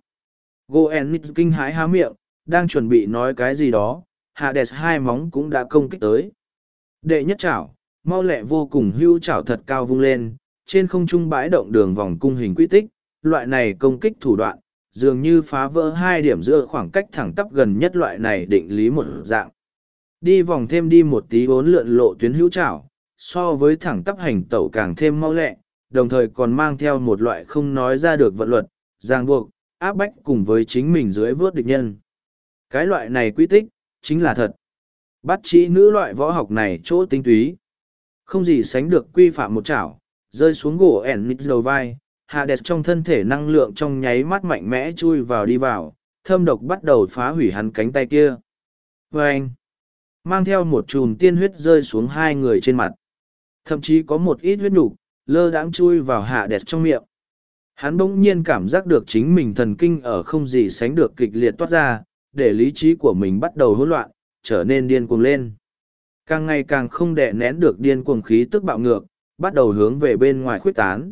Goenix kinh hãi há miệng, đang chuẩn bị nói cái gì đó, Hades hai móng cũng đã công kích tới. Đệ nhất chảo, mau lẹ vô cùng hưu chảo thật cao vung lên, trên không trung bãi động đường vòng cung hình quy tích, loại này công kích thủ đoạn, dường như phá vỡ hai điểm giữa khoảng cách thẳng tắp gần nhất loại này định lý một dạng. Đi vòng thêm đi một tí vốn lượn lộ tuyến hữu chảo, so với thẳng tắp hành tẩu càng thêm mau lẹ, đồng thời còn mang theo một loại không nói ra được vận luật, ràng buộc, áp bách cùng với chính mình dưới vớt địch nhân. Cái loại này quy tích, chính là thật. Bắt trí nữ loại võ học này chỗ tinh túy. Không gì sánh được quy phạm một chảo, rơi xuống gỗ Enix đầu vai, Hades trong thân thể năng lượng trong nháy mắt mạnh mẽ chui vào đi vào, thâm độc bắt đầu phá hủy hắn cánh tay kia. Vâng! Mang theo một chùm tiên huyết rơi xuống hai người trên mặt. Thậm chí có một ít huyết nhục lơ đãng chui vào Hades trong miệng. Hắn bỗng nhiên cảm giác được chính mình thần kinh ở không gì sánh được kịch liệt toát ra, để lý trí của mình bắt đầu hỗn loạn, trở nên điên cuồng lên. Càng ngày càng không đè nén được điên cuồng khí tức bạo ngược, bắt đầu hướng về bên ngoài khuếch tán.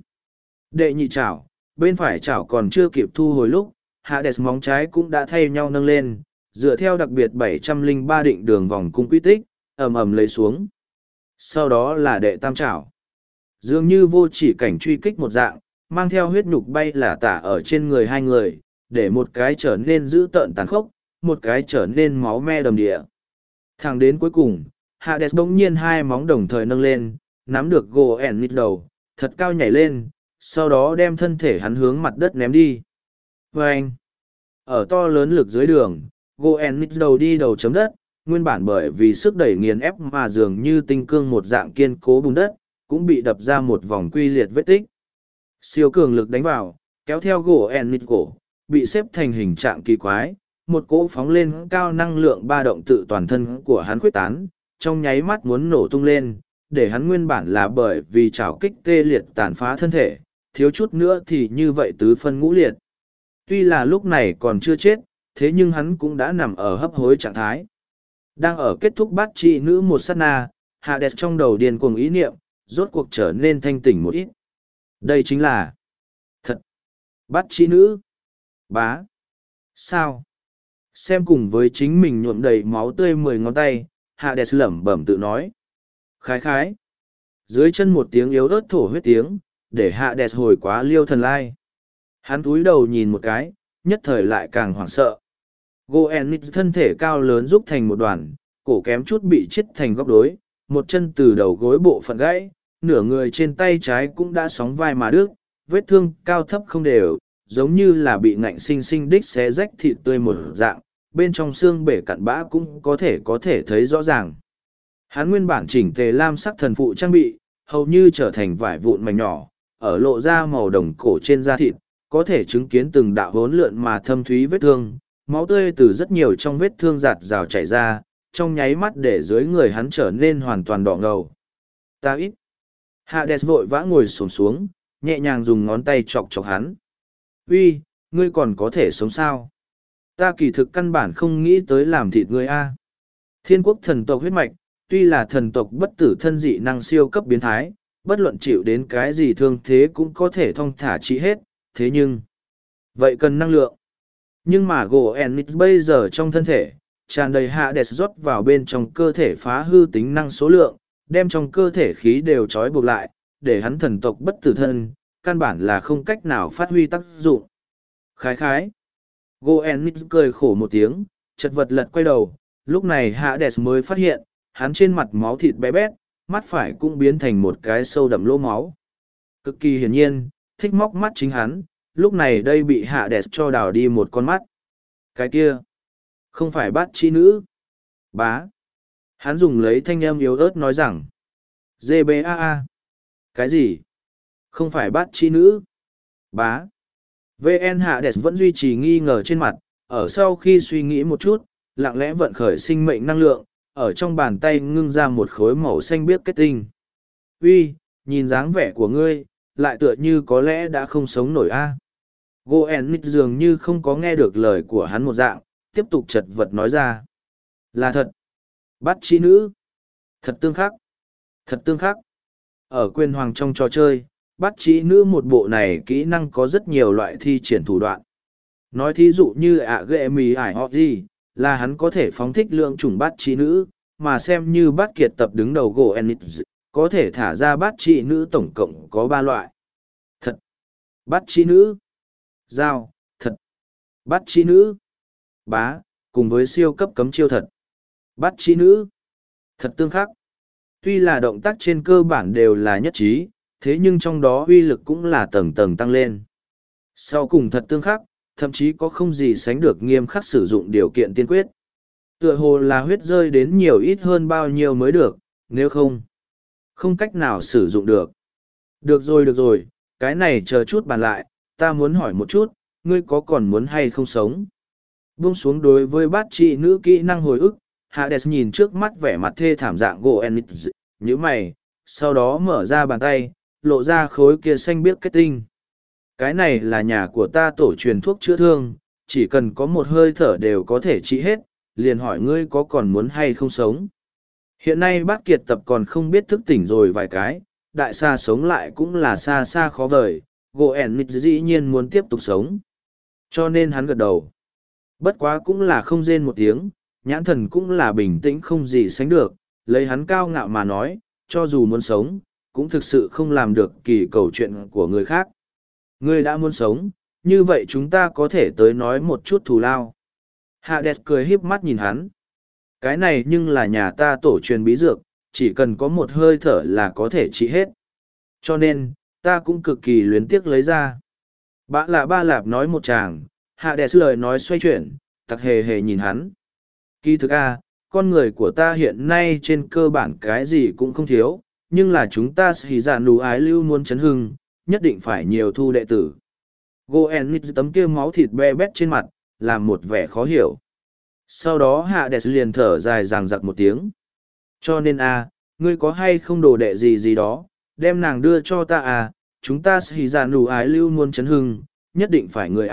Đệ nhị chảo, bên phải chảo còn chưa kịp thu hồi lúc, Hades móng trái cũng đã thay nhau nâng lên, dựa theo đặc biệt 703 định đường vòng cung quy tích, ầm ầm lấy xuống. Sau đó là đệ tam chảo. Dường như vô chỉ cảnh truy kích một dạng, mang theo huyết nhục bay lả tả ở trên người hai người, để một cái trở nên dữ tợn tàn khốc, một cái trở nên máu me đầm địa. Thẳng đến cuối cùng, Hades bỗng nhiên hai móng đồng thời nâng lên, nắm được Goenit đầu, thật cao nhảy lên, sau đó đem thân thể hắn hướng mặt đất ném đi. Vâng! Ở to lớn lực dưới đường, Goenit đầu đi đầu chấm đất, nguyên bản bởi vì sức đẩy nghiền ép mà dường như tinh cương một dạng kiên cố bùn đất, cũng bị đập ra một vòng quy liệt vết tích. Siêu cường lực đánh vào, kéo theo Goenit cổ, bị xếp thành hình trạng kỳ quái, một cỗ phóng lên cao năng lượng ba động tự toàn thân của hắn khuyết tán, trong nháy mắt muốn nổ tung lên, để hắn nguyên bản là bởi vì trảo kích tê liệt tàn phá thân thể, thiếu chút nữa thì như vậy tứ phân ngũ liệt. Tuy là lúc này còn chưa chết, thế nhưng hắn cũng đã nằm ở hấp hối trạng thái. Đang ở kết thúc bắt trị nữ một sát na, Hades trong đầu điên cuồng ý niệm, rốt cuộc trở nên thanh tỉnh một ít. Đây chính là thật bắt trị nữ. Bá. Sao? Xem cùng với chính mình nhuộm đầy máu tươi 10 ngón tay, Hades lẩm bẩm tự nói. Khái khái. Dưới chân một tiếng yếu ớt thổ huyết tiếng, để Hades hồi quá liêu thần lai. Hắn cúi đầu nhìn một cái, nhất thời lại càng hoảng sợ. Goenit thân thể cao lớn rúc thành một đoàn, cổ kém chút bị chết thành góc đối, một chân từ đầu gối bộ phận gãy, nửa người trên tay trái cũng đã sóng vai mà đứt, vết thương cao thấp không đều, giống như là bị ngạnh sinh sinh đích xé rách thịt tươi một dạng, bên trong xương bể cặn bã cũng có thể thấy rõ ràng. Hắn nguyên bản chỉnh tề lam sắc thần phụ trang bị, hầu như trở thành vải vụn mảnh nhỏ, ở lộ ra màu đồng cổ trên da thịt, có thể chứng kiến từng đạo hỗn lượn mà thâm thúy vết thương, máu tươi từ rất nhiều trong vết thương giạt rào chảy ra, trong nháy mắt để dưới người hắn trở nên hoàn toàn đỏ ngầu. Ta ít. Hades vội vã ngồi xổm xuống, nhẹ nhàng dùng ngón tay chọc chọc hắn. Uy, ngươi còn có thể sống sao? Ta kỳ thực căn bản không nghĩ tới làm thịt ngươi a. Thiên quốc thần tộc huyết mạch, tuy là thần tộc bất tử thân dị năng siêu cấp biến thái, bất luận chịu đến cái gì thương thế cũng có thể thong thả trị hết, thế nhưng... Vậy cần năng lượng. Nhưng mà Goenit bây giờ trong thân thể, tràn đầy Hades rót vào bên trong cơ thể phá hư tính năng số lượng, đem trong cơ thể khí đều trói buộc lại, để hắn thần tộc bất tử thân, căn bản là không cách nào phát huy tác dụng. Khái khái. Goenit cười khổ một tiếng, chật vật lật quay đầu, lúc này Hades mới phát hiện, hắn trên mặt máu thịt bé bét, mắt phải cũng biến thành một cái sâu đậm lỗ máu. Cực kỳ hiển nhiên, thích móc mắt chính hắn, lúc này đây bị Hades cho đào đi một con mắt. Cái kia, không phải bắt chi nữ. Bá. Hắn dùng lấy thanh âm yếu ớt nói rằng, GBAA. Cái gì? Không phải bắt chi nữ. Bá. VN Hades vẫn duy trì nghi ngờ trên mặt, ở sau khi suy nghĩ một chút, lặng lẽ vận khởi sinh mệnh năng lượng, ở trong bàn tay ngưng ra một khối màu xanh biếc kết tinh. Uy, nhìn dáng vẻ của ngươi, lại tựa như có lẽ đã không sống nổi a. Goenit dường như không có nghe được lời của hắn một dạng, tiếp tục chật vật nói ra. Là thật. Bắt chi nữ. Thật tương khắc. Thật tương khắc. Ở quyền hoàng trong trò chơi, bắt chi nữ một bộ này kỹ năng có rất nhiều loại thi triển thủ đoạn. Nói thí dụ như ghệ mì ải họ gì, là hắn có thể phóng thích lượng chủng bắt chi nữ, mà xem như bắt kiệt tập đứng đầu Goenit, có thể thả ra bắt chi nữ tổng cộng có 3 loại. Thật. Bắt chi nữ. Giao, thật. Bắt chi nữ. Bá, cùng với siêu cấp cấm chiêu thật. Bắt chi nữ. Thật tương khắc. Tuy là động tác trên cơ bản đều là nhất trí, thế nhưng trong đó uy lực cũng là tầng tầng tăng lên. Sau cùng thật tương khắc, thậm chí có không gì sánh được nghiêm khắc sử dụng điều kiện tiên quyết. Tựa hồ là huyết rơi đến nhiều ít hơn bao nhiêu mới được, nếu không cách nào sử dụng được. Được rồi, cái này chờ chút bàn lại, ta muốn hỏi một chút, ngươi có còn muốn hay không sống? Buông xuống đối với bát trị nữ kỹ năng hồi ức, Hades nhìn trước mắt vẻ mặt thê thảm dạng Goenit, nhíu mày, sau đó mở ra bàn tay, lộ ra khối kia xanh biếc kết tinh. Cái này là nhà của ta tổ truyền thuốc chữa thương, chỉ cần có một hơi thở đều có thể trị hết, liền hỏi ngươi có còn muốn hay không sống. Hiện nay bác kiệt tập còn không biết thức tỉnh rồi vài cái, đại xa sống lại cũng là xa xa khó vời, Goenz dĩ nhiên muốn tiếp tục sống. Cho nên hắn gật đầu. Bất quá cũng là không rên một tiếng, nhãn thần cũng là bình tĩnh không gì sánh được, lấy hắn cao ngạo mà nói, cho dù muốn sống, cũng thực sự không làm được kỳ cầu chuyện của người khác. Ngươi đã muốn sống, như vậy chúng ta có thể tới nói một chút thù lao. Hades cười híp mắt nhìn hắn. Cái này nhưng là nhà ta tổ truyền bí dược, chỉ cần có một hơi thở là có thể trị hết. Cho nên, ta cũng cực kỳ luyến tiếc lấy ra. Bạ lạ ba lạp nói một chàng, Hades lời nói xoay chuyển, tặc hề hề nhìn hắn. Kỳ thực a, con người của ta hiện nay trên cơ bản cái gì cũng không thiếu, nhưng là chúng ta sĩ giả nụ ái lưu muốn chấn hưng, nhất định phải nhiều thu đệ tử. Goenz tấm kia máu thịt be bét trên mặt, làm một vẻ khó hiểu. Sau đó Hades liền thở dài ràng giặc một tiếng. Cho nên ngươi có hay không đồ đệ gì gì đó, đem nàng đưa cho ta chúng ta sĩ giả nụ ái lưu muốn chấn hưng, nhất định phải người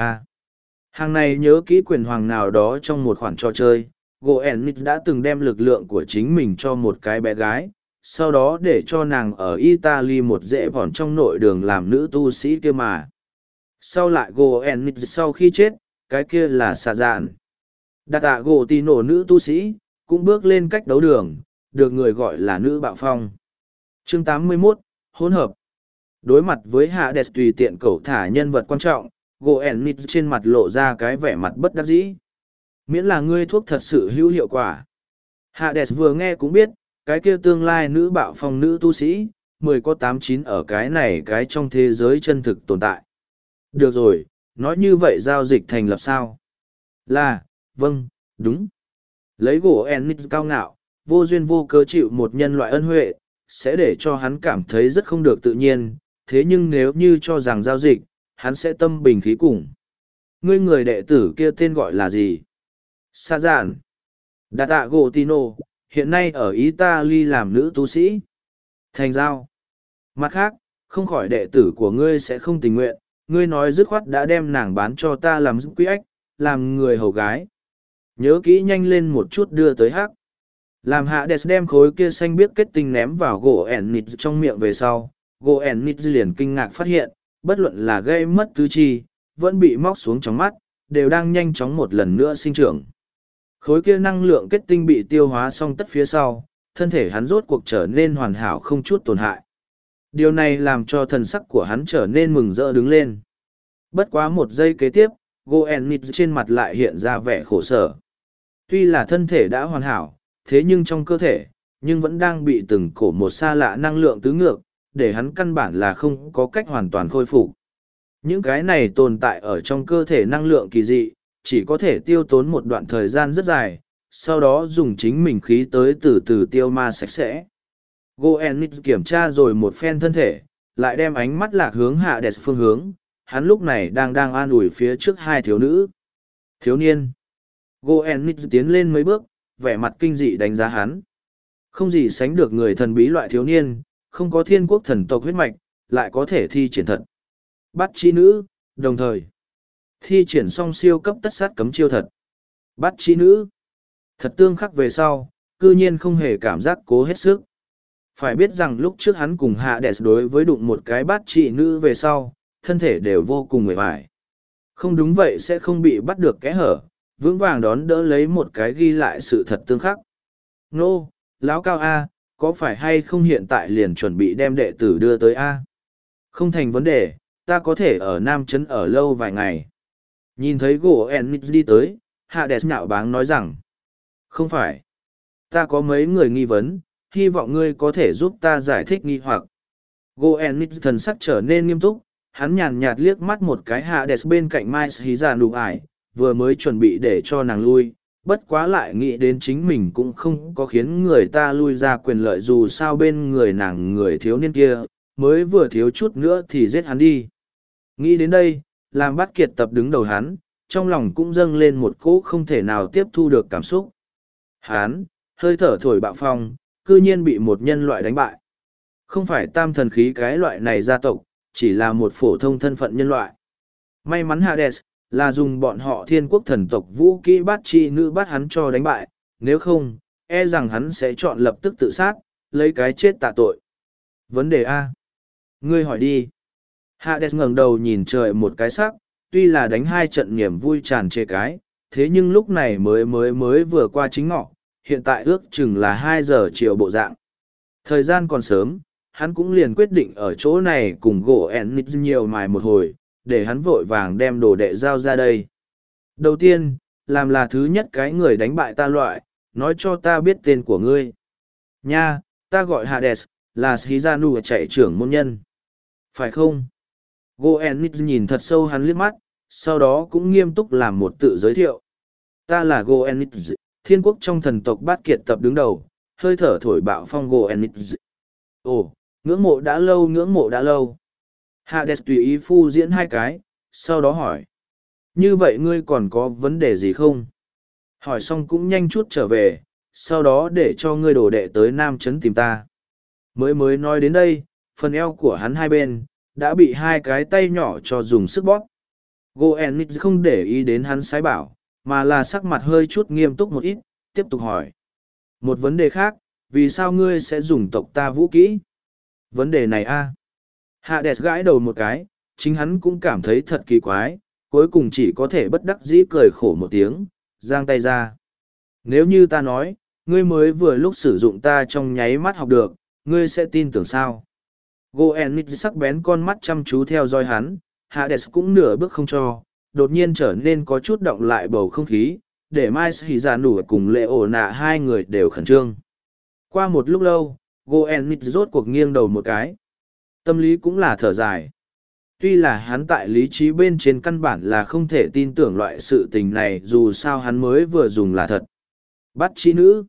Hàng này nhớ kỹ quyền hoàng nào đó trong một khoản trò chơi, Goenz đã từng đem lực lượng của chính mình cho một cái bé gái, sau đó để cho nàng ở Italy một dễ vòn trong nội đường làm nữ tu sĩ kia mà. Sau lại Goenz sau khi chết, cái kia là xà dạn. Đặt tạ gỗ tì nổ nữ tu sĩ, cũng bước lên cách đấu đường, được người gọi là nữ bạo phong. Chương 81, hỗn hợp. Đối mặt với Hades tùy tiện cẩu thả nhân vật quan trọng, Goenz trên mặt lộ ra cái vẻ mặt bất đắc dĩ. Miễn là ngươi thuốc thật sự hữu hiệu quả. Hades vừa nghe cũng biết, cái kia tương lai nữ bạo phong nữ tu sĩ, 10 có 8-9 ở cái này cái trong thế giới chân thực tồn tại. Được rồi, nói như vậy giao dịch thành lập sao? Là, vâng, đúng. Lấy gỗ Enix cao ngạo, vô duyên vô cớ chịu một nhân loại ân huệ, sẽ để cho hắn cảm thấy rất không được tự nhiên, thế nhưng nếu như cho rằng giao dịch, hắn sẽ tâm bình khí cùng. Ngươi người đệ tử kia tên gọi là gì? Sa Dạn. Đạt tạ gỗ Tino, hiện nay ở Italy làm nữ tu sĩ. Thành giao. Mặt khác, không khỏi đệ tử của ngươi sẽ không tình nguyện, ngươi nói dứt khoát đã đem nàng bán cho ta làm giúp quý ách, làm người hầu gái. Nhớ kỹ nhanh lên một chút đưa tới hắc. Làm Hades đem khối kia xanh biếc kết tinh ném vào gỗ Enix trong miệng về sau, gỗ Enix liền kinh ngạc phát hiện, bất luận là gây mất tứ chi, vẫn bị móc xuống trong mắt, đều đang nhanh chóng một lần nữa sinh trưởng. Khối kia năng lượng kết tinh bị tiêu hóa xong tất phía sau, thân thể hắn rốt cuộc trở nên hoàn hảo không chút tổn hại. Điều này làm cho thần sắc của hắn trở nên mừng rỡ đứng lên. Bất quá một giây kế tiếp, Goenz trên mặt lại hiện ra vẻ khổ sở. Tuy là thân thể đã hoàn hảo, thế nhưng trong cơ thể, nhưng vẫn đang bị từng cổ một xa lạ năng lượng tứ ngược, để hắn căn bản là không có cách hoàn toàn khôi phục. Những cái này tồn tại ở trong cơ thể năng lượng kỳ dị, chỉ có thể tiêu tốn một đoạn thời gian rất dài, sau đó dùng chính mình khí tới từ từ tiêu ma sạch sẽ. Goenz kiểm tra rồi một phen thân thể, lại đem ánh mắt lạc hướng Hades phương hướng, hắn lúc này đang an ủi phía trước hai thiếu nữ. Thiếu niên. Goenz tiến lên mấy bước, vẻ mặt kinh dị đánh giá hắn. Không gì sánh được người thần bí loại thiếu niên, không có thiên quốc thần tộc huyết mạch, lại có thể thi triển thật. Bắt chi nữ, đồng thời. Thi triển xong siêu cấp tất sát cấm chiêu thật. Bắt chi nữ. Thật tương khắc về sau, cư nhiên không hề cảm giác cố hết sức. Phải biết rằng lúc trước hắn cùng Hades đối với đụng một cái bát trị nữ về sau, thân thể đều vô cùng mệt mỏi. Không đúng vậy sẽ không bị bắt được kẽ hở, vững vàng đón đỡ lấy một cái ghi lại sự thật tương khắc. Nô, lão cao A, có phải hay không hiện tại liền chuẩn bị đem đệ tử đưa tới A? Không thành vấn đề, ta có thể ở Nam Trấn ở lâu vài ngày. Nhìn thấy gỗ Enix đi tới, Hades nhạo báng nói rằng, không phải, ta có mấy người nghi vấn, hy vọng ngươi có thể giúp ta giải thích nghi hoặc. Goenix thần sắc trở nên nghiêm túc, hắn nhàn nhạt liếc mắt một cái Hades bên cạnh Mai Hí Già Nụ Ải, vừa mới chuẩn bị để cho nàng lui, bất quá lại nghĩ đến chính mình cũng không có khiến người ta lui ra quyền lợi dù sao bên người nàng người thiếu niên kia, mới vừa thiếu chút nữa thì giết hắn đi. Nghĩ đến đây, làm bắt kiệt tập đứng đầu hắn, trong lòng cũng dâng lên một cỗ không thể nào tiếp thu được cảm xúc. Hắn, hơi thở thổi bạo phong, cư nhiên bị một nhân loại đánh bại. Không phải tam thần khí cái loại này gia tộc, chỉ là một phổ thông thân phận nhân loại. May mắn Hades, là dùng bọn họ thiên quốc thần tộc vũ kỹ bát chi nữ bắt hắn cho đánh bại, nếu không, e rằng hắn sẽ chọn lập tức tự sát, lấy cái chết tạ tội. Vấn đề A. Ngươi hỏi đi. Hades ngẩng đầu nhìn trời một cái sắc, tuy là đánh hai trận niềm vui tràn trề cái, thế nhưng lúc này mới vừa qua chính ngọ, hiện tại ước chừng là 2 giờ chiều bộ dạng. Thời gian còn sớm, hắn cũng liền quyết định ở chỗ này cùng gỗ Ennis nhiều mài một hồi, để hắn vội vàng đem đồ đệ giao ra đây. Đầu tiên, làm là thứ nhất cái người đánh bại ta loại, nói cho ta biết tên của ngươi. Nha, ta gọi Hades, là Shizanu chạy trưởng môn nhân. Phải không? Goenitz nhìn thật sâu hắn liếc mắt, sau đó cũng nghiêm túc làm một tự giới thiệu. Ta là Goenitz, thiên quốc trong thần tộc bát kiệt tập đứng đầu, hơi thở thổi bạo phong Goenitz. Ồ, ngưỡng mộ đã lâu. Hades tùy ý phu diễn 2 cái, sau đó hỏi. Như vậy ngươi còn có vấn đề gì không? Hỏi xong cũng nhanh chút trở về, sau đó để cho ngươi đổ đệ tới Nam Trấn tìm ta. Mới nói đến đây, phần eo của hắn hai bên, đã bị 2 cái tay nhỏ cho dùng sức bóp. Goenitz không để ý đến hắn sái bảo, mà là sắc mặt hơi chút nghiêm túc một ít, tiếp tục hỏi. Một vấn đề khác, vì sao ngươi sẽ dùng tộc ta vũ kỹ? Vấn đề này a Hades gãi đầu một cái, chính hắn cũng cảm thấy thật kỳ quái, cuối cùng chỉ có thể bất đắc dĩ cười khổ một tiếng, giang tay ra. Nếu như ta nói, ngươi mới vừa lúc sử dụng ta trong nháy mắt học được, ngươi sẽ tin tưởng sao? Goenitz sắc bén con mắt chăm chú theo dõi hắn, Hades cũng nửa bước không cho, đột nhiên trở nên có chút động lại bầu không khí, để Mai Shizanu cùng Leona 2 người đều khẩn trương. Qua một lúc lâu, Goenitz rốt cuộc nghiêng đầu một cái. Tâm lý cũng là thở dài. Tuy là hắn tại lý trí bên trên căn bản là không thể tin tưởng loại sự tình này dù sao hắn mới vừa dùng là thật. Bắt trí nữ.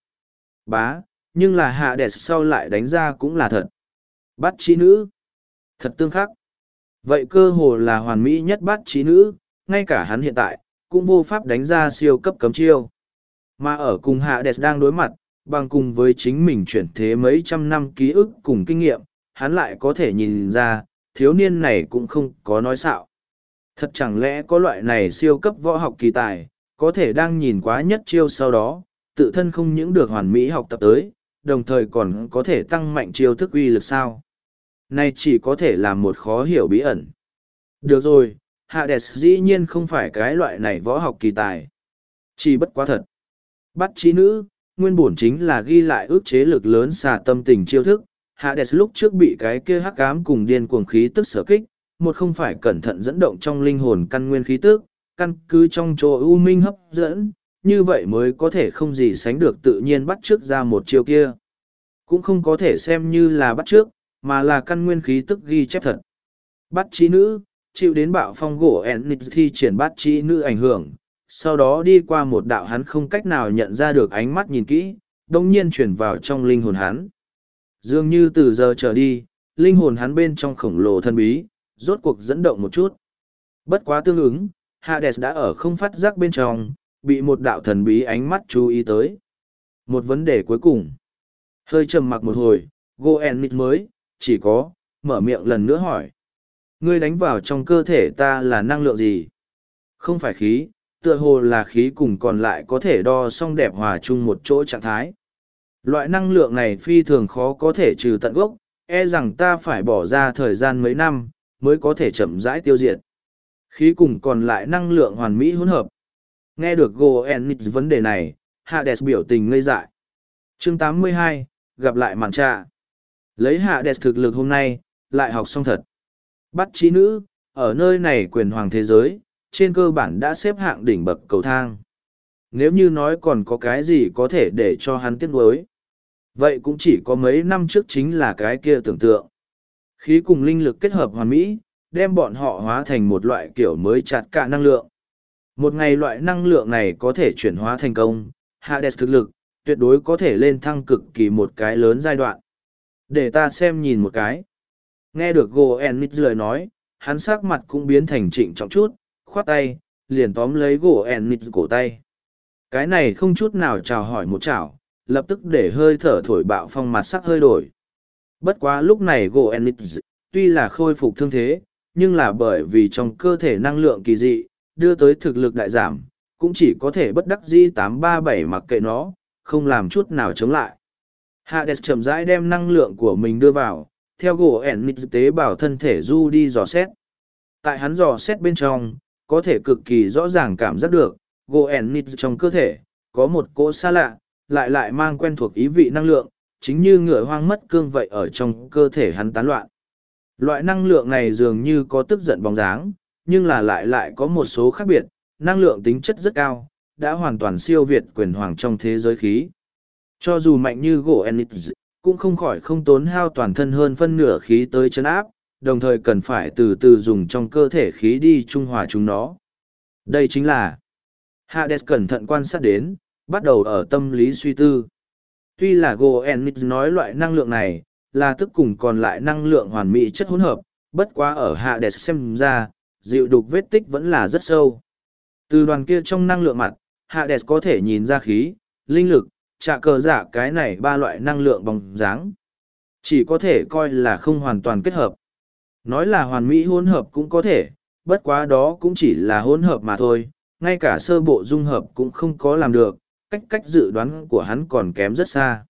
Bá, nhưng là Hades sau lại đánh ra cũng là thật. Bắt trí nữ. Thật tương khắc. Vậy cơ hồ là hoàn mỹ nhất bắt trí nữ, ngay cả hắn hiện tại, cũng vô pháp đánh ra siêu cấp cấm chiêu. Mà ở cùng Hades đang đối mặt, bằng cùng với chính mình chuyển thế mấy trăm năm ký ức cùng kinh nghiệm, hắn lại có thể nhìn ra, thiếu niên này cũng không có nói xạo. Thật chẳng lẽ có loại này siêu cấp võ học kỳ tài, có thể đang nhìn quá nhất chiêu sau đó, tự thân không những được hoàn mỹ học tập tới, đồng thời còn có thể tăng mạnh chiêu thức uy lực sao. Này chỉ có thể là một khó hiểu bí ẩn. Được rồi, Hades dĩ nhiên không phải cái loại này võ học kỳ tài. Chỉ bất quá thật. Bắt trí nữ, nguyên bổn chính là ghi lại ước chế lực lớn xà tâm tình chiêu thức. Hades lúc trước bị cái kia hắc ám cùng điên cuồng khí tức sở kích, một không phải cẩn thận dẫn động trong linh hồn căn nguyên khí tức, căn cứ trong chỗ u minh hấp dẫn, như vậy mới có thể không gì sánh được tự nhiên bắt trước ra một chiêu kia. Cũng không có thể xem như là bắt trước, mà là căn nguyên khí tức ghi chép thật. Bắt trí nữ, chịu đến bạo phong gỗ Ennis thi triển bắt trí nữ ảnh hưởng, sau đó đi qua một đạo hắn không cách nào nhận ra được ánh mắt nhìn kỹ, đồng nhiên chuyển vào trong linh hồn hắn. Dường như từ giờ trở đi, linh hồn hắn bên trong khổng lồ thân bí, rốt cuộc dẫn động một chút. Bất quá tương ứng, Hades đã ở không phát giác bên trong, bị một đạo thần bí ánh mắt chú ý tới. Một vấn đề cuối cùng. Hơi trầm mặc một hồi, Goenitz mới, chỉ có, mở miệng lần nữa hỏi. Ngươi đánh vào trong cơ thể ta là năng lượng gì? Không phải khí, tựa hồ là khí cùng còn lại có thể đo song đẹp hòa chung một chỗ trạng thái. Loại năng lượng này phi thường khó có thể trừ tận gốc, e rằng ta phải bỏ ra thời gian mấy năm, mới có thể chậm rãi tiêu diệt. Khí cùng còn lại năng lượng hoàn mỹ hỗn hợp. Nghe được Goenitz vấn đề này, Hades biểu tình ngây dại. Chương 82, gặp lại màn trà. Lấy Hades thực lực hôm nay, lại học xong thật. Bắt trí nữ, ở nơi này quyền hoàng thế giới, trên cơ bản đã xếp hạng đỉnh bậc cầu thang. Nếu như nói còn có cái gì có thể để cho hắn tiếc nuối, vậy cũng chỉ có mấy năm trước chính là cái kia tưởng tượng. Khí cùng linh lực kết hợp hoàn mỹ, đem bọn họ hóa thành một loại kiểu mới chặt cả năng lượng. Một ngày loại năng lượng này có thể chuyển hóa thành công, Hades thực lực, tuyệt đối có thể lên thăng cực kỳ một cái lớn giai đoạn. Để ta xem nhìn một cái. Nghe được Goenitz lời nói, hắn sắc mặt cũng biến thành trịnh trọng chút, khoát tay, liền tóm lấy Goenitz cổ tay. Cái này không chút nào chào hỏi một chảo, lập tức để hơi thở thổi bạo phong mặt sắc hơi đổi. Bất quá lúc này Goenitz, tuy là khôi phục thương thế, nhưng là bởi vì trong cơ thể năng lượng kỳ dị, đưa tới thực lực đại giảm, cũng chỉ có thể bất đắc dĩ 837 mặc kệ nó, không làm chút nào chống lại. Hades chậm rãi đem năng lượng của mình đưa vào, theo Goenitz tế bào thân thể du đi dò xét. Tại hắn dò xét bên trong, có thể cực kỳ rõ ràng cảm giác được, Goenitz trong cơ thể, có một cỗ xa lạ, lại mang quen thuộc ý vị năng lượng, chính như ngựa hoang mất cương vậy ở trong cơ thể hắn tán loạn. Loại năng lượng này dường như có tức giận bóng dáng, nhưng là lại có một số khác biệt, năng lượng tính chất rất cao, đã hoàn toàn siêu việt quyền hoàng trong thế giới khí. Cho dù mạnh như Goenitz, cũng không khỏi không tốn hao toàn thân hơn phân nửa khí tới chấn áp, đồng thời cần phải từ từ dùng trong cơ thể khí đi trung hòa chúng nó. Đây chính là Hades cẩn thận quan sát đến, bắt đầu ở tâm lý suy tư. Tuy là Goenitz nói loại năng lượng này, là tức cùng còn lại năng lượng hoàn mỹ chất hỗn hợp, bất quá ở Hades xem ra, dịu đục vết tích vẫn là rất sâu. Từ đoàn kia trong năng lượng mặt, Hades có thể nhìn ra khí, linh lực, trả cờ giả cái này ba loại năng lượng bóng dáng. Chỉ có thể coi là không hoàn toàn kết hợp. Nói là hoàn mỹ hỗn hợp cũng có thể, bất quá đó cũng chỉ là hỗn hợp mà thôi, ngay cả sơ bộ dung hợp cũng không có làm được, cách dự đoán của hắn còn kém rất xa.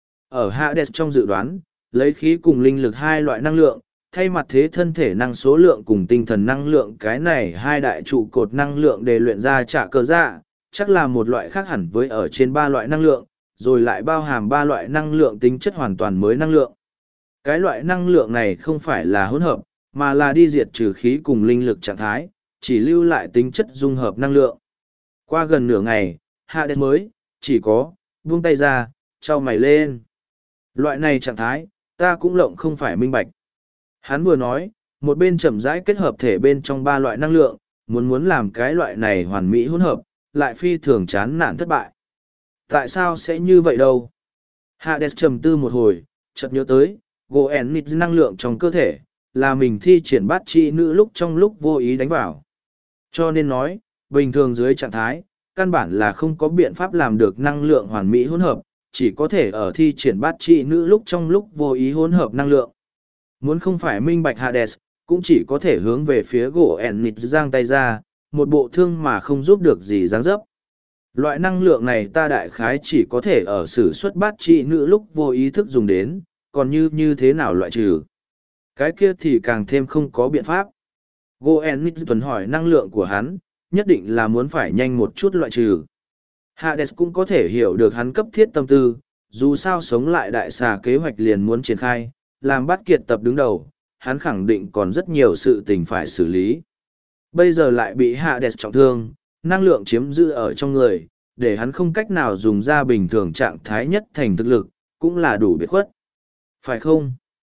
Ở Hades trong dự đoán, lấy khí cùng linh lực hai loại năng lượng, thay mặt thế thân thể năng số lượng cùng tinh thần năng lượng cái này hai đại trụ cột năng lượng để luyện ra trả cơ dạ, chắc là một loại khác hẳn với ở trên ba loại năng lượng, rồi lại bao hàm ba loại năng lượng tính chất hoàn toàn mới năng lượng. Cái loại năng lượng này không phải là hỗn hợp, mà là đi diệt trừ khí cùng linh lực trạng thái, chỉ lưu lại tính chất dung hợp năng lượng. Qua gần nửa ngày, Hades mới, chỉ có, buông tay ra, trao mày lên. Loại này trạng thái, ta cũng lộng không phải minh bạch. Hắn vừa nói, một bên chậm rãi kết hợp thể bên trong ba loại năng lượng, muốn làm cái loại này hoàn mỹ hỗn hợp, lại phi thường chán nản thất bại. Tại sao sẽ như vậy đâu? Hades trầm tư một hồi, chợt nhớ tới, Goenitz năng lượng trong cơ thể, là mình thi triển bát chi nữ lúc trong lúc vô ý đánh vào. Cho nên nói, bình thường dưới trạng thái, căn bản là không có biện pháp làm được năng lượng hoàn mỹ hỗn hợp, chỉ có thể ở thi triển bát chi nữ lúc trong lúc vô ý hỗn hợp năng lượng. Muốn không phải minh bạch Hades, cũng chỉ có thể hướng về phía Goenitz giang tay ra, một bộ thương mà không giúp được gì dáng dấp. Loại năng lượng này ta đại khái chỉ có thể ở sử xuất bát chi nữ lúc vô ý thức dùng đến, còn như thế nào loại trừ. Cái kia thì càng thêm không có biện pháp. Goenitz tuần hỏi năng lượng của hắn, nhất định là muốn phải nhanh một chút loại trừ. Hades cũng có thể hiểu được hắn cấp thiết tâm tư, dù sao sống lại đại xà kế hoạch liền muốn triển khai, làm bắt kiệt tập đứng đầu, hắn khẳng định còn rất nhiều sự tình phải xử lý. Bây giờ lại bị Hades trọng thương, năng lượng chiếm giữ ở trong người, để hắn không cách nào dùng ra bình thường trạng thái nhất thành thực lực, cũng là đủ biệt khuất. Phải không?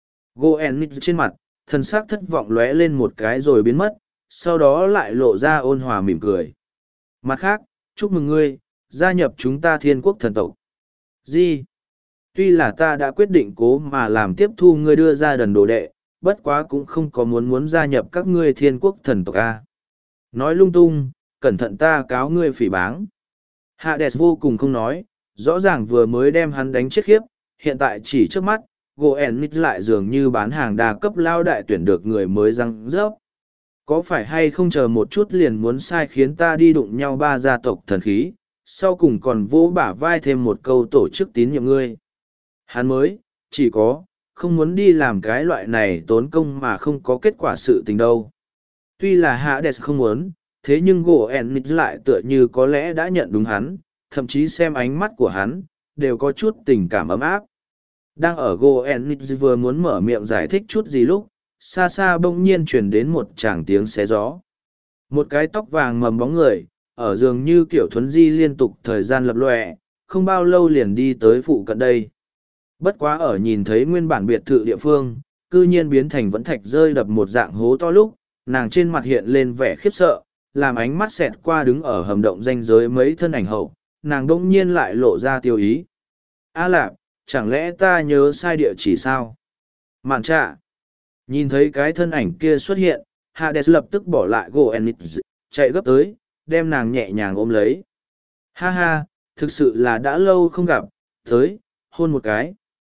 Goenitz trên mặt, thân xác thất vọng lóe lên một cái rồi biến mất, sau đó lại lộ ra ôn hòa mỉm cười. Mặt khác, chúc mừng ngươi, gia nhập chúng ta thiên quốc thần tộc. Gì? Tuy là ta đã quyết định cố mà làm tiếp thu ngươi đưa ra đần đồ đệ, bất quá cũng không có muốn gia nhập các ngươi thiên quốc thần tộc A. Nói lung tung, cẩn thận ta cáo ngươi phỉ báng. Hades vô cùng không nói, rõ ràng vừa mới đem hắn đánh chết khiếp, hiện tại chỉ trước mắt, Goenitz lại dường như bán hàng đa cấp lao đại tuyển được người mới răng rớp. Có phải hay không chờ một chút liền muốn sai khiến ta đi đụng nhau ba gia tộc thần khí, sau cùng còn vỗ bả vai thêm một câu tổ chức tín nhiệm ngươi. Hắn mới, chỉ có, không muốn đi làm cái loại này tốn công mà không có kết quả sự tình đâu. Tuy là Hades không muốn, thế nhưng Goenitz lại tựa như có lẽ đã nhận đúng hắn, thậm chí xem ánh mắt của hắn, đều có chút tình cảm ấm áp. Đang ở Goenitz vừa muốn mở miệng giải thích chút gì lúc, xa xa bỗng nhiên truyền đến một tràng tiếng xé gió. Một cái tóc vàng mầm bóng người, ở dường như kiểu thuấn di liên tục thời gian lập lòe, không bao lâu liền đi tới phụ cận đây. Bất quá ở nhìn thấy nguyên bản biệt thự địa phương, cư nhiên biến thành vẫn thạch rơi đập một dạng hố to lúc, nàng trên mặt hiện lên vẻ khiếp sợ, làm ánh mắt xẹt qua đứng ở hầm động ranh giới mấy thân ảnh hậu, nàng đông nhiên lại lộ ra tiêu ý. A lạp, chẳng lẽ ta nhớ sai địa chỉ sao? Mạn trạ. Nhìn thấy cái thân ảnh kia xuất hiện, Hades lập tức bỏ lại Goenitz, chạy gấp tới, đem nàng nhẹ nhàng ôm lấy. Ha ha, thực sự là đã lâu không gặp, tới, hôn một cái.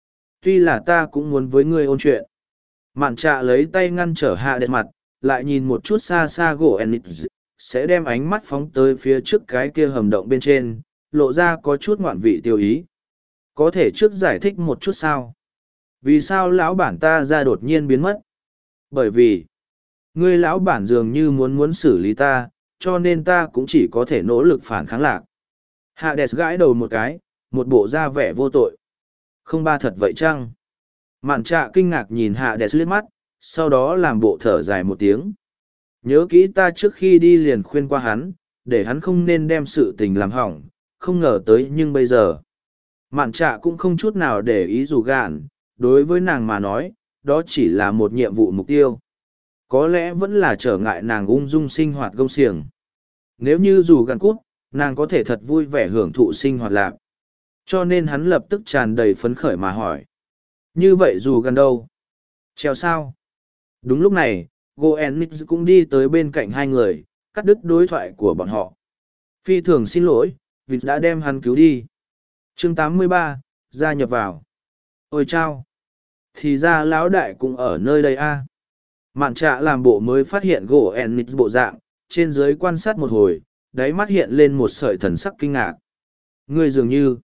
tuy là ta cũng muốn với ngươi ôn chuyện. Mạn trạ lấy tay ngăn trở hạ đẹp mặt, lại nhìn một chút xa xa gỗ Enix, sẽ đem ánh mắt phóng tới phía trước cái kia hầm động bên trên, lộ ra có chút ngoạn vị tiêu ý. Có thể trước giải thích một chút sao? Vì sao lão bản ta ra đột nhiên biến mất? Bởi vì, ngươi lão bản dường như muốn xử lý ta, cho nên ta cũng chỉ có thể nỗ lực phản kháng lạc. Hades gãi đầu một cái, một bộ da vẻ vô tội. Không ba thật vậy chăng? Mạn trạ kinh ngạc nhìn Hades liếc mắt, sau đó làm bộ thở dài một tiếng. Nhớ kỹ ta trước khi đi liền khuyên qua hắn, để hắn không nên đem sự tình làm hỏng, không ngờ tới nhưng bây giờ. Mạn trạ cũng không chút nào để ý dù gạn, đối với nàng mà nói, đó chỉ là một nhiệm vụ mục tiêu. Có lẽ vẫn là trở ngại nàng ung dung sinh hoạt gông xiềng. Nếu như dù gạn cút, nàng có thể thật vui vẻ hưởng thụ sinh hoạt lạc. Cho nên hắn lập tức tràn đầy phấn khởi mà hỏi. Như vậy dù gần đâu? Treo sao? Đúng lúc này, Goenix cũng đi tới bên cạnh hai người, cắt đứt đối thoại của bọn họ. Phi thường xin lỗi, vì đã đem hắn cứu đi. Chương 83, gia nhập vào. Ôi chao! Thì ra lão đại cũng ở nơi đây a. Mạn trạ làm bộ mới phát hiện Goenix bộ dạng, trên dưới quan sát một hồi, đáy mắt hiện lên một sợi thần sắc kinh ngạc. Ngươi dường như...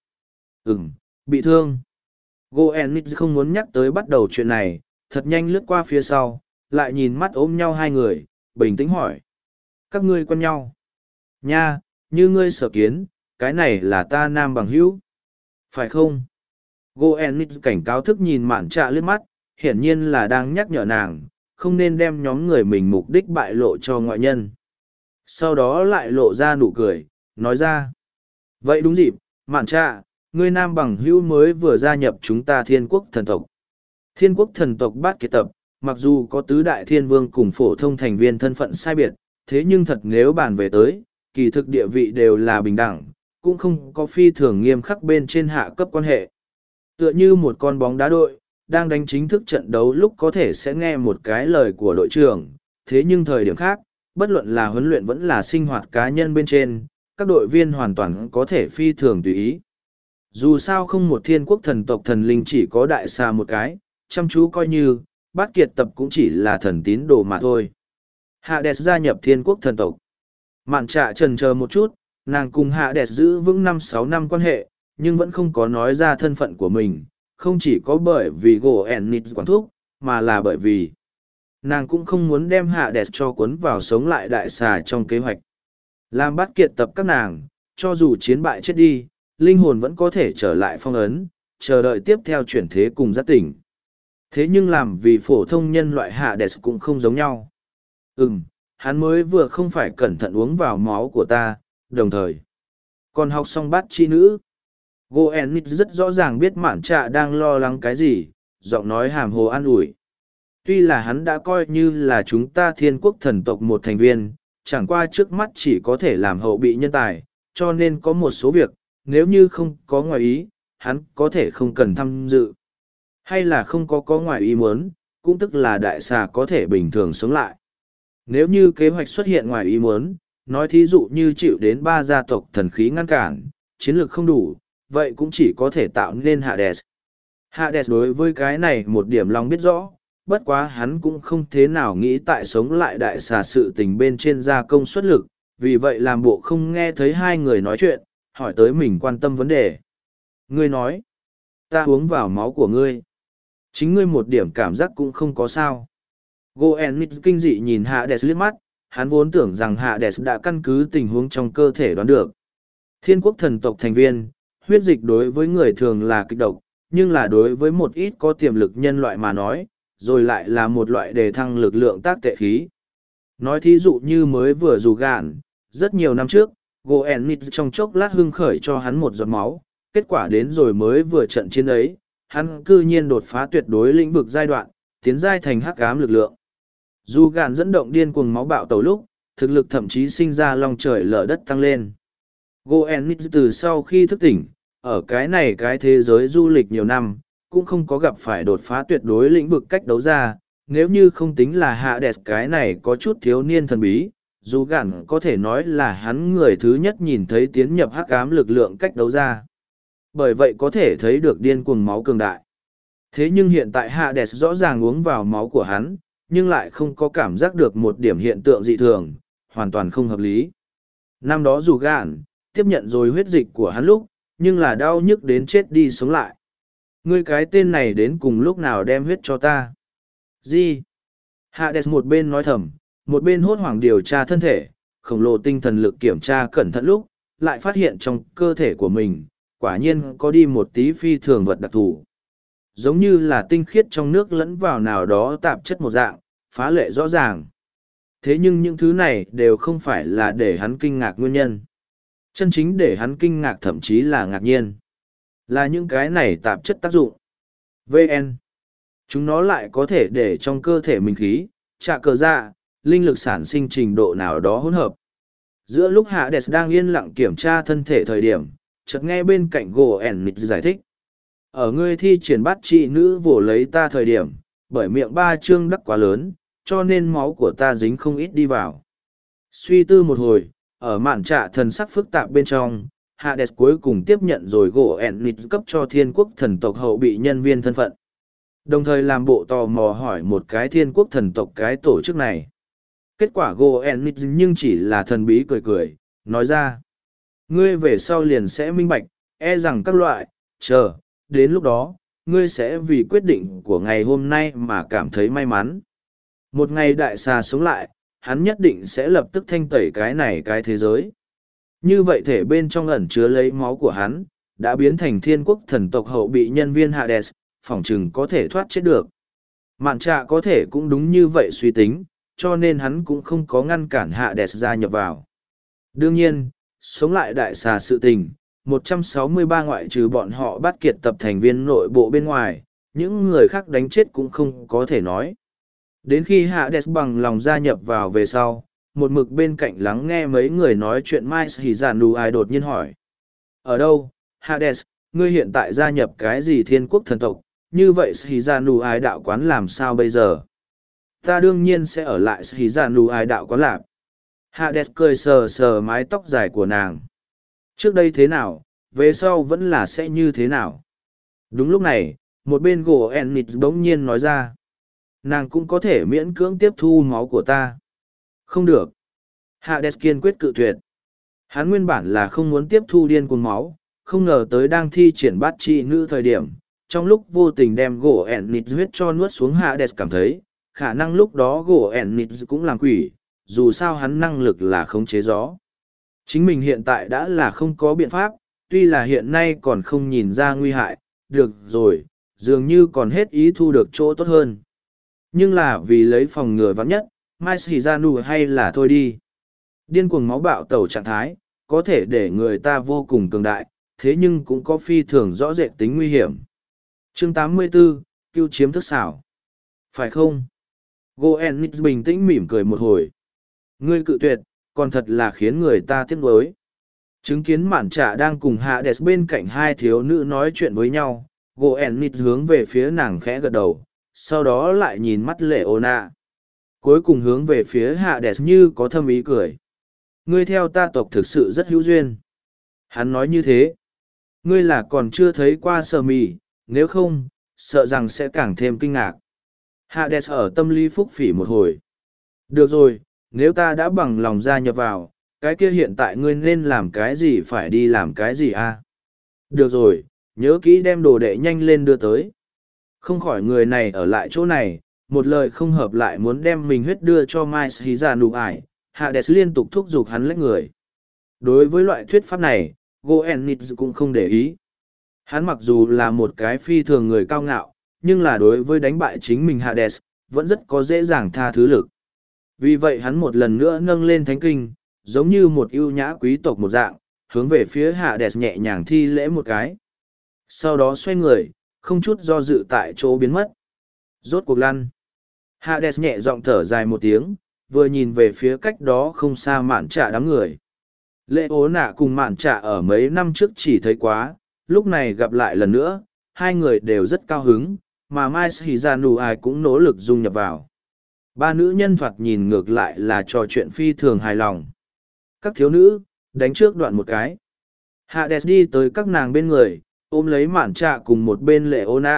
bị thương. Goenix không muốn nhắc tới bắt đầu chuyện này, thật nhanh lướt qua phía sau, lại nhìn mắt ôm nhau hai người, bình tĩnh hỏi. Các ngươi quen nhau. Nha, như ngươi sở kiến, cái này là ta nam bằng hữu. Phải không? Goenix cảnh cáo thức nhìn mạn trạ liếc mắt, hiển nhiên là đang nhắc nhở nàng, không nên đem nhóm người mình mục đích bại lộ cho ngoại nhân. Sau đó lại lộ ra nụ cười, nói ra. Vậy đúng dịp, mạn trạ, ngươi nam bằng hữu mới vừa gia nhập chúng ta thiên quốc thần tộc. Thiên quốc thần tộc bát kiệt tập, mặc dù có tứ đại thiên vương cùng phổ thông thành viên thân phận sai biệt, thế nhưng thật nếu bàn về tới, kỳ thực địa vị đều là bình đẳng, cũng không có phi thường nghiêm khắc bên trên hạ cấp quan hệ. Tựa như một con bóng đá đội, đang đánh chính thức trận đấu lúc có thể sẽ nghe một cái lời của đội trưởng, thế nhưng thời điểm khác, bất luận là huấn luyện vẫn là sinh hoạt cá nhân bên trên, các đội viên hoàn toàn có thể phi thường tùy ý. Dù sao không một thiên quốc thần tộc thần linh chỉ có đại xà một cái, chăm chú coi như, bát kiệt tập cũng chỉ là thần tín đồ mà thôi. Hades gia nhập thiên quốc thần tộc. Mạn trạ chần chờ một chút, nàng cùng Hades giữ vững 5-6 năm quan hệ, nhưng vẫn không có nói ra thân phận của mình, không chỉ có bởi vì Goenix quản thúc, mà là bởi vì nàng cũng không muốn đem Hades cho cuốn vào sống lại đại xà trong kế hoạch. Làm bát kiệt tập các nàng, cho dù chiến bại chết đi, linh hồn vẫn có thể trở lại phong ấn, chờ đợi tiếp theo chuyển thế cùng giác tỉnh. Thế nhưng làm vì phổ thông nhân loại Hades cũng không giống nhau. Hắn mới vừa không phải cẩn thận uống vào máu của ta, đồng thời còn học xong bát chi nữ. Goenix rất rõ ràng biết mạn trạ đang lo lắng cái gì, giọng nói hàm hồ an ủi. Tuy là hắn đã coi như là chúng ta thiên quốc thần tộc một thành viên, chẳng qua trước mắt chỉ có thể làm hậu bị nhân tài, cho nên có một số việc, nếu như không có ngoài ý, hắn có thể không cần tham dự. Hay là không có ngoài ý muốn, cũng tức là đại xà có thể bình thường sống lại. Nếu như kế hoạch xuất hiện ngoài ý muốn, nói thí dụ như chịu đến 3 gia tộc thần khí ngăn cản, chiến lược không đủ, vậy cũng chỉ có thể tạo nên Hades. Hades đối với cái này một điểm lòng biết rõ, bất quá hắn cũng không thế nào nghĩ tại sống lại đại xà sự tình bên trên gia công suất lực, vì vậy làm bộ không nghe thấy hai người nói chuyện, hỏi tới mình quan tâm vấn đề. Ngươi nói, ta uống vào máu của ngươi. Chính ngươi một điểm cảm giác cũng không có sao. Goenix kinh dị nhìn Hades liếc mắt, hắn vốn tưởng rằng Hades đã căn cứ tình huống trong cơ thể đoán được. Thiên quốc thần tộc thành viên, huyết dịch đối với người thường là kịch độc, nhưng là đối với một ít có tiềm lực nhân loại mà nói, rồi lại là một loại đề thăng lực lượng tác tệ khí. Nói thí dụ như mới vừa dù gạn, rất nhiều năm trước, Goenix trong chốc lát hưng khởi cho hắn một giọt máu, kết quả đến rồi mới vừa trận chiến ấy, hắn cư nhiên đột phá tuyệt đối lĩnh vực giai đoạn, tiến giai thành hắc ám lực lượng. Dù gạn dẫn động điên cuồng máu bạo tàu lúc, thực lực thậm chí sinh ra long trời lở đất tăng lên. Goenix từ sau khi thức tỉnh, ở cái thế giới du lịch nhiều năm, cũng không có gặp phải đột phá tuyệt đối lĩnh vực cách đấu ra, nếu như không tính là Hades cái này có chút thiếu niên thần bí, dù gạn có thể nói là hắn người thứ nhất nhìn thấy tiến nhập hắc ám lực lượng cách đấu ra. Bởi vậy có thể thấy được điên cuồng máu cường đại. Thế nhưng hiện tại Hades rõ ràng uống vào máu của hắn, nhưng lại không có cảm giác được một điểm hiện tượng dị thường, hoàn toàn không hợp lý. Năm đó dù gạn, tiếp nhận rồi huyết dịch của hắn lúc, nhưng là đau nhức đến chết đi sống lại. Ngươi cái tên này đến cùng lúc nào đem huyết cho ta? Gì? Hades một bên nói thầm, một bên hốt hoảng điều tra thân thể, khổng lồ tinh thần lực kiểm tra cẩn thận lúc, lại phát hiện trong cơ thể của mình, quả nhiên có đi một tí phi thường vật đặc thù. Giống như là tinh khiết trong nước lẫn vào nào đó tạp chất một dạng, phá lệ rõ ràng. Thế nhưng những thứ này đều không phải là để hắn kinh ngạc nguyên nhân. Chân chính để hắn kinh ngạc thậm chí là ngạc nhiên. Là những cái này tạp chất tác dụng. VN. Chúng nó lại có thể để trong cơ thể mình khí, trạ cờ dạ, linh lực sản sinh trình độ nào đó hỗn hợp. Giữa lúc Hades đang yên lặng kiểm tra thân thể thời điểm, chợt nghe bên cạnh Goenit giải thích. Ở ngươi thi triển bắt trị nữ vồ lấy ta thời điểm, bởi miệng ba chương đắc quá lớn, cho nên máu của ta dính không ít đi vào. Suy tư một hồi, ở mạn trạ thần sắc phức tạp bên trong, Hades cuối cùng tiếp nhận rồi Goenit cấp cho thiên quốc thần tộc hậu bị nhân viên thân phận. Đồng thời làm bộ tò mò hỏi một cái thiên quốc thần tộc cái tổ chức này. Kết quả Goenit nhưng chỉ là thần bí cười cười, nói ra. Ngươi về sau liền sẽ minh bạch, e rằng các loại, chờ, đến lúc đó, ngươi sẽ vì quyết định của ngày hôm nay mà cảm thấy may mắn. Một ngày đại xà sống lại, hắn nhất định sẽ lập tức thanh tẩy cái này cái thế giới. Như vậy thể bên trong ẩn chứa lấy máu của hắn, đã biến thành thiên quốc thần tộc hậu bị nhân viên Hades, phỏng chừng có thể thoát chết được. Mạn trạ có thể cũng đúng như vậy suy tính, cho nên hắn cũng không có ngăn cản Hades gia nhập vào. Đương nhiên, sống lại đại xà sự tình, 163 ngoại trừ bọn họ bắt kiệt tập thành viên nội bộ bên ngoài, những người khác đánh chết cũng không có thể nói. Đến khi Hades bằng lòng gia nhập vào về sau, một mực bên cạnh lắng nghe mấy người nói chuyện Mai Hizanu ai đột nhiên hỏi. Ở đâu, Hades, ngươi hiện tại gia nhập cái gì thiên quốc thần tộc, như vậy Hizanu ai đạo quán làm sao bây giờ? Ta đương nhiên sẽ ở lại Hizanu ai đạo quán lạc. Hades cười sờ sờ mái tóc dài của nàng. Trước đây thế nào, về sau vẫn là sẽ như thế nào? Đúng lúc này, một bên Goenit bỗng nhiên nói ra. Nàng cũng có thể miễn cưỡng tiếp thu máu của ta. Không được. Hades kiên quyết cự tuyệt. Hắn nguyên bản là không muốn tiếp thu điên cuồng máu, không ngờ tới đang thi triển bát trị nữ thời điểm, trong lúc vô tình đem Goenit huyết cho nuốt xuống Hades cảm thấy, khả năng lúc đó Goenit cũng làm quỷ, dù sao hắn năng lực là khống chế gió. Chính mình hiện tại đã là không có biện pháp, tuy là hiện nay còn không nhìn ra nguy hại, được rồi, dường như còn hết ý thu được chỗ tốt hơn. Nhưng là vì lấy phòng ngừa vắng nhất, Mai Shizanu hay là thôi đi. Điên cuồng máu bạo tẩu trạng thái, có thể để người ta vô cùng cường đại, thế nhưng cũng có phi thường rõ rệt tính nguy hiểm. Chương 84, Cưu chiếm thức xảo. Phải không? Goenit bình tĩnh mỉm cười một hồi. Ngươi cự tuyệt, còn thật là khiến người ta tiếc nuối. Chứng kiến mạn trạ đang cùng Hades bên cạnh hai thiếu nữ nói chuyện với nhau, Goenit hướng về phía nàng khẽ gật đầu, sau đó lại nhìn mắt Leona. Cuối cùng hướng về phía Hades như có thâm ý cười. Ngươi theo ta tộc thực sự rất hữu duyên. Hắn nói như thế. Ngươi là còn chưa thấy qua Sở Mì, nếu không, sợ rằng sẽ càng thêm kinh ngạc. Hades ở tâm lý phúc phỉ một hồi. Được rồi, nếu ta đã bằng lòng gia nhập vào, cái kia hiện tại ngươi nên làm cái gì phải đi làm cái gì à? Được rồi, nhớ kỹ đem đồ đệ nhanh lên đưa tới. Không khỏi người này ở lại chỗ này, một lời không hợp lại muốn đem mình huyết đưa cho Mai Shizanu ải, Hades liên tục thúc giục hắn lấy người. Đối với loại thuyết pháp này, Goenit cũng không để ý. Hắn mặc dù là một cái phi thường người cao ngạo, nhưng là đối với đánh bại chính mình Hades, vẫn rất có dễ dàng tha thứ lực. Vì vậy hắn một lần nữa nâng lên thánh kinh, giống như một ưu nhã quý tộc một dạng, hướng về phía Hades nhẹ nhàng thi lễ một cái. Sau đó xoay người, không chút do dự tại chỗ biến mất. Rốt cuộc lăn. Hades nhẹ giọng thở dài một tiếng, vừa nhìn về phía cách đó không xa mạn trạ đám người. Lệ ố nạ cùng mạn trạ ở mấy năm trước chỉ thấy quá, lúc này gặp lại lần nữa, hai người đều rất cao hứng, mà Mai Shizanu ai cũng nỗ lực dung nhập vào. Ba nữ nhân thoạt nhìn ngược lại là trò chuyện phi thường hài lòng. Các thiếu nữ, đánh trước đoạn một cái. Hades đi tới các nàng bên người, ôm lấy mạn trạ cùng một bên lệ ô nạ,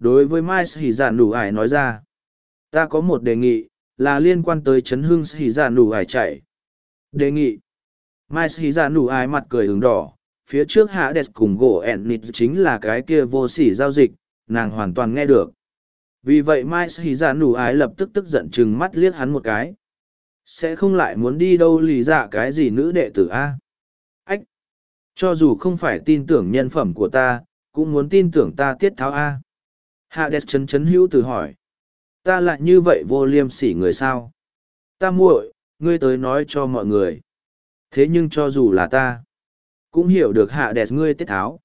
đối với Mai Hỉ Dạn Đủ Ải nói ra. Ta có một đề nghị, là liên quan tới chấn hưng Hỉ Dạn Đủ Ải chạy. Đề nghị. Mai Hỉ Dạn Đủ Ải mặt cười ửng đỏ, phía trước Hades cùng gỗ ẹn nịt chính là cái kia vô sỉ giao dịch, nàng hoàn toàn nghe được. Vì vậy Mai Hỉ Dạn Đủ Ải lập tức tức giận chừng mắt liếc hắn một cái. Sẽ không lại muốn đi đâu lì dạ cái gì nữ đệ tử A. Ách! Cho dù không phải tin tưởng nhân phẩm của ta, cũng muốn tin tưởng ta tiết tháo A. Hades chấn chấn hữu từ hỏi. Ta lại như vậy vô liêm sỉ người sao? Ta muội, ngươi tới nói cho mọi người. Thế nhưng cho dù là ta, cũng hiểu được Hades ngươi tiết tháo.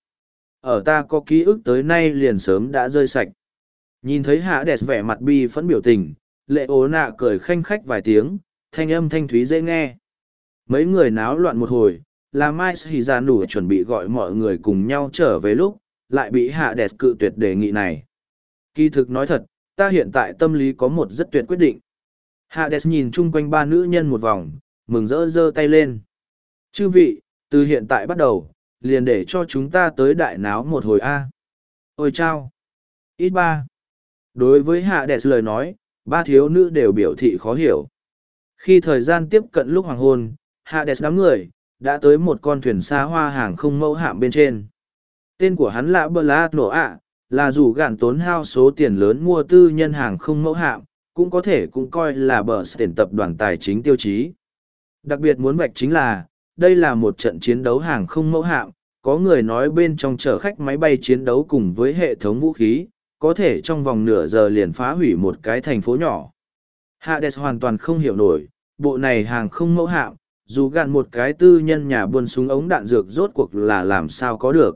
Ở ta có ký ức tới nay liền sớm đã rơi sạch. Nhìn thấy Hades vẻ mặt bi phẫn biểu tình, lệ ố nạ cười khanh khách vài tiếng, thanh âm thanh thúy dễ nghe. Mấy người náo loạn một hồi, là Mai Hỉ Dạn Đủ chuẩn bị gọi mọi người cùng nhau trở về lúc, lại bị Hades cự tuyệt đề nghị này. Kỳ thực nói thật, ta hiện tại tâm lý có một rất tuyệt quyết định. Hades nhìn chung quanh ba nữ nhân một vòng, mừng rỡ giơ tay lên. Chư vị, từ hiện tại bắt đầu, liền để cho chúng ta tới đại náo một hồi A. Ôi chao! Ít ba! Đối với Hades lời nói, ba thiếu nữ đều biểu thị khó hiểu. Khi thời gian tiếp cận lúc hoàng hôn, Hades đám người, đã tới một con thuyền xa hoa hàng không mẫu hạm bên trên. Tên của hắn là Bla Nổ ạ, là dù gạn tốn hao số tiền lớn mua tư nhân hàng không mẫu hạm, cũng có thể cũng coi là bờ tiền tập đoàn tài chính tiêu chí. Đặc biệt muốn vạch chính là, đây là một trận chiến đấu hàng không mẫu hạm, có người nói bên trong chở khách máy bay chiến đấu cùng với hệ thống vũ khí, có thể trong vòng nửa giờ liền phá hủy một cái thành phố nhỏ. Hades hoàn toàn không hiểu nổi, bộ này hàng không mẫu hạm, dù gạn một cái tư nhân nhà buôn súng ống đạn dược rốt cuộc là làm sao có được.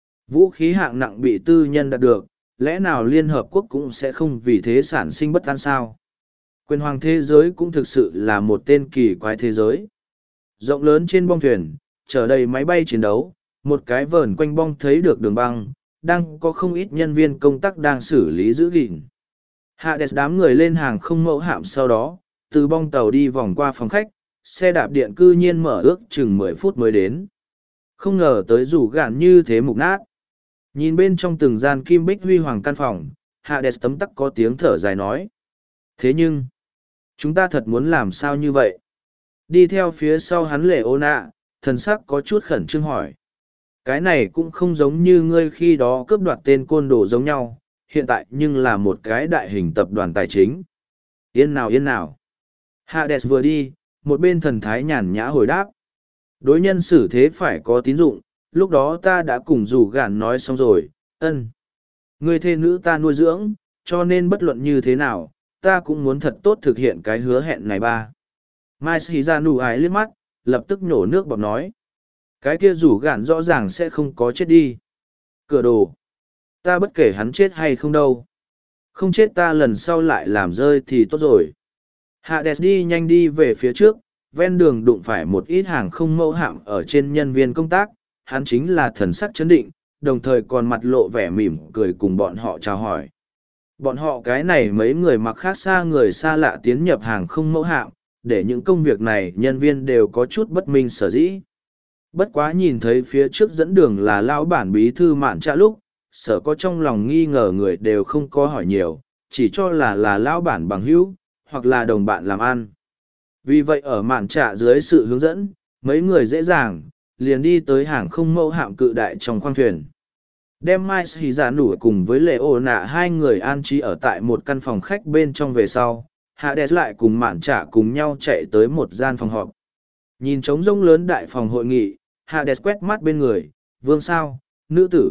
Vũ khí hạng nặng bị tư nhân đạt được, lẽ nào Liên Hợp Quốc cũng sẽ không vì thế sản sinh bất an sao? Quyền hoàng thế giới cũng thực sự là một tên kỳ quái thế giới. Rộng lớn trên bong thuyền, chở đầy máy bay chiến đấu, một cái vờn quanh bong thấy được đường băng, đang có không ít nhân viên công tác đang xử lý giữ gìn. Hades đám người lên hàng không mẫu hạm sau đó, từ bong tàu đi vòng qua phòng khách, xe đạp điện cư nhiên mở ước chừng 10 phút mới đến. Không ngờ tới rủ gạn như thế mục nát. Nhìn bên trong từng gian kim bích huy hoàng căn phòng, Hades tấm tắc có tiếng thở dài nói. Thế nhưng, chúng ta thật muốn làm sao như vậy? Đi theo phía sau hắn lệ ô nạ, thần sắc có chút khẩn trương hỏi. Cái này cũng không giống như ngươi khi đó cướp đoạt tên côn đồ giống nhau, hiện tại nhưng là một cái đại hình tập đoàn tài chính. Yên nào yên nào. Hades vừa đi, một bên thần thái nhàn nhã hồi đáp. Đối nhân xử thế phải có tín dụng, lúc đó ta đã cùng rủ gạn nói xong rồi, ân. Người thê nữ ta nuôi dưỡng, cho nên bất luận như thế nào, ta cũng muốn thật tốt thực hiện cái hứa hẹn này ba. Mai Hỉ Dạn Đủ Ải liếc mắt, lập tức nhổ nước bọt nói. Cái kia rủ gạn rõ ràng sẽ không có chết đi. Cửa đồ. Ta bất kể hắn chết hay không đâu. Không chết ta lần sau lại làm rơi thì tốt rồi. Hades đi nhanh đi về phía trước, ven đường đụng phải một ít hàng không mẫu hạm ở trên nhân viên công tác, hắn chính là thần sắc chấn định, đồng thời còn mặt lộ vẻ mỉm cười cùng bọn họ chào hỏi. Bọn họ cái này mấy người mặc khác xa người xa lạ tiến nhập hàng không mẫu hạm, để những công việc này nhân viên đều có chút bất minh sở dĩ. Bất quá nhìn thấy phía trước dẫn đường là lão bản bí thư Mạn Trạ lúc, sở có trong lòng nghi ngờ người đều không có hỏi nhiều, chỉ cho là lão bản bằng hữu, hoặc là đồng bạn làm ăn. Vì vậy ở Mạn Trạ dưới sự hướng dẫn, mấy người dễ dàng, liền đi tới hàng không mẫu hạm cự đại trong khoang thuyền. Đem Mai Hỉ Dạn Đủ cùng với Lệ Ô Nạ hai người an trí ở tại một căn phòng khách bên trong về sau, Hades lại cùng Mạn Trạ cùng nhau chạy tới một gian phòng họp. Nhìn trống rỗng lớn đại phòng hội nghị, Hades quét mắt bên người, vương sao, nữ tử.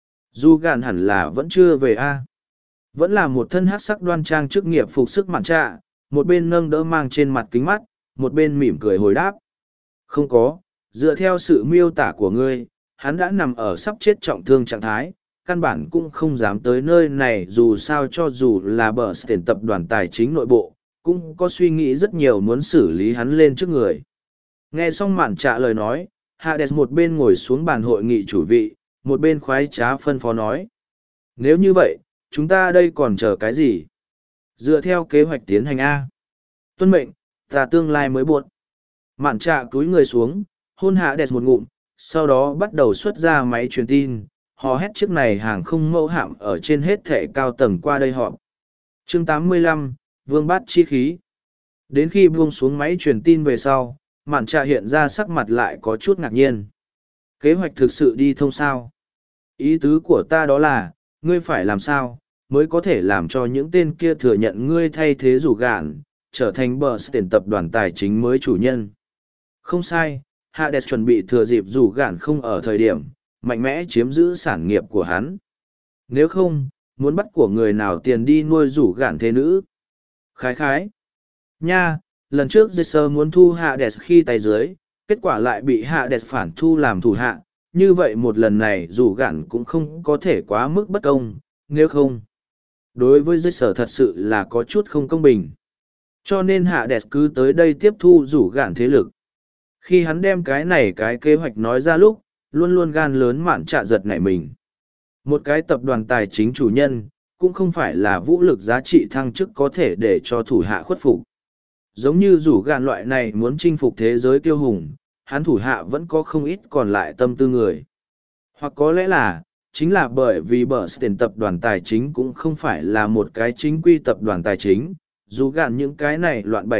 Du gạn hẳn là vẫn chưa về a. Vẫn là một thân hắc sắc đoan trang chức nghiệp phục sức Mạn Trạ, một bên nâng đỡ mang trên mặt kính mắt, một bên mỉm cười hồi đáp. Không có, dựa theo sự miêu tả của ngươi, hắn đã nằm ở sắp chết trọng thương trạng thái, căn bản cũng không dám tới nơi này dù sao cho dù là bờ tiền tập đoàn tài chính nội bộ, cũng có suy nghĩ rất nhiều muốn xử lý hắn lên trước người. Nghe xong Mạn Trạ lời nói, Hades một bên ngồi xuống bàn hội nghị chủ vị, một bên khoái trá phân phó nói. Nếu như vậy, chúng ta đây còn chờ cái gì? Dựa theo kế hoạch tiến hành A. Tuân mệnh, ta tương lai mới buộc. Mạn Trạ cúi người xuống, hôn Hades một ngụm, sau đó bắt đầu xuất ra máy truyền tin, hò hét chiếc này hàng không mẫu hạm ở trên hết thệ cao tầng qua đây họp. Chương 85, Vương Bát chi khí. Đến khi buông xuống máy truyền tin về sau, Mạn Trạ hiện ra sắc mặt lại có chút ngạc nhiên. Kế hoạch thực sự đi thông sao? Ý tứ của ta đó là, ngươi phải làm sao, mới có thể làm cho những tên kia thừa nhận ngươi thay thế rủ gạn, trở thành bờ tiền tập đoàn tài chính mới chủ nhân. Không sai, Hades chuẩn bị thừa dịp rủ gạn không ở thời điểm, mạnh mẽ chiếm giữ sản nghiệp của hắn. Nếu không, muốn bắt của người nào tiền đi nuôi rủ gạn thế nữ. Khái khái. Nha, lần trước Jesser muốn thu Hades khi tay dưới, kết quả lại bị Hades phản thu làm thủ hạ. Như vậy một lần này rủ gạn cũng không có thể quá mức bất công, nếu không. Đối với Jesser thật sự là có chút không công bình. Cho nên Hades cứ tới đây tiếp thu rủ gạn thế lực. Khi hắn đem cái kế hoạch nói ra lúc, luôn luôn gan lớn Mạn Trạ giật nảy mình. Một cái tập đoàn tài chính chủ nhân, cũng không phải là vũ lực giá trị thăng chức có thể để cho thủ hạ khuất phục. Giống như rủ gạn loại này muốn chinh phục thế giới kiêu hùng, hắn thủ hạ vẫn có không ít còn lại tâm tư người. Hoặc có lẽ là, chính là bởi vì bờ tiền tập đoàn tài chính cũng không phải là một cái chính quy tập đoàn tài chính, dù gạn những cái này loạn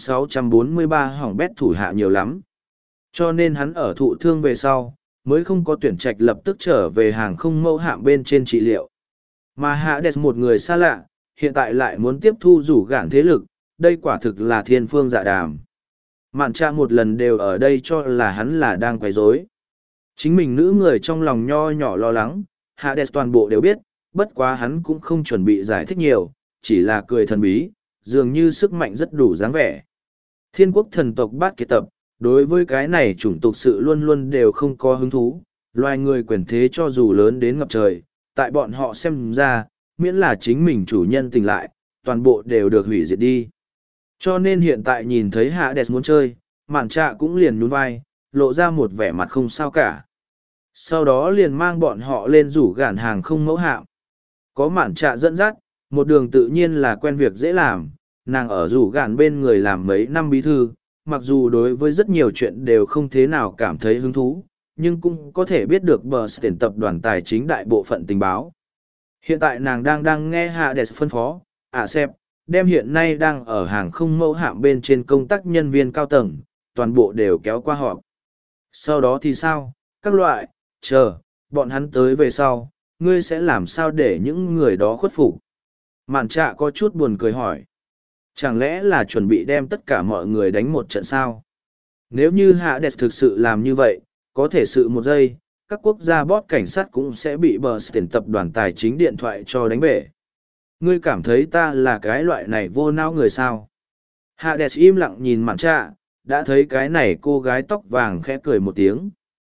78643 hỏng bét thủ hạ nhiều lắm. Cho nên hắn ở thụ thương về sau, mới không có tuyển trạch lập tức trở về hàng không mẫu hạm bên trên trị liệu. Mà Hades một người xa lạ, hiện tại lại muốn tiếp thu rủ gạn thế lực, đây quả thực là thiên phương dạ đàm. Mạn Trạ một lần đều ở đây cho là hắn là đang quấy rối. Chính mình nữ người trong lòng nho nhỏ lo lắng, Hades toàn bộ đều biết, bất quá hắn cũng không chuẩn bị giải thích nhiều, chỉ là cười thần bí, dường như sức mạnh rất đủ dáng vẻ. Thiên quốc thần tộc Bát Kiệt tập, đối với cái này chủng tộc sự luôn luôn đều không có hứng thú, loài người quyền thế cho dù lớn đến ngập trời, tại bọn họ xem ra, miễn là chính mình chủ nhân tỉnh lại, toàn bộ đều được hủy diệt đi. Cho nên hiện tại nhìn thấy Hades muốn chơi, Mạn Trạ cũng liền nhún vai, lộ ra một vẻ mặt không sao cả. Sau đó liền mang bọn họ lên rủ gạn hàng không mẫu hạm. Có Mạn Trạ dẫn dắt, một đường tự nhiên là quen việc dễ làm, nàng ở rủ gạn bên người làm mấy năm bí thư, mặc dù đối với rất nhiều chuyện đều không thế nào cảm thấy hứng thú, nhưng cũng có thể biết được bờ tiền tập đoàn tài chính đại bộ phận tình báo. Hiện tại nàng đang nghe Hades phân phó, Sếp, đem hiện nay đang ở hàng không mẫu hạm bên trên công tác nhân viên cao tầng, toàn bộ đều kéo qua họp. Sau đó thì sao, các loại, chờ, bọn hắn tới về sau, ngươi sẽ làm sao để những người đó khuất phục? Mạn Trạ có chút buồn cười hỏi. Chẳng lẽ là chuẩn bị đem tất cả mọi người đánh một trận sao? Nếu như Hades thực sự làm như vậy, có thể sự một giây, các quốc gia boss cảnh sát cũng sẽ bị bờ tiền tập đoàn tài chính điện thoại cho đánh bể. Ngươi cảm thấy ta là cái loại này vô não người sao? Hades im lặng nhìn Mạn Trạ, đã thấy cái này cô gái tóc vàng khẽ cười một tiếng.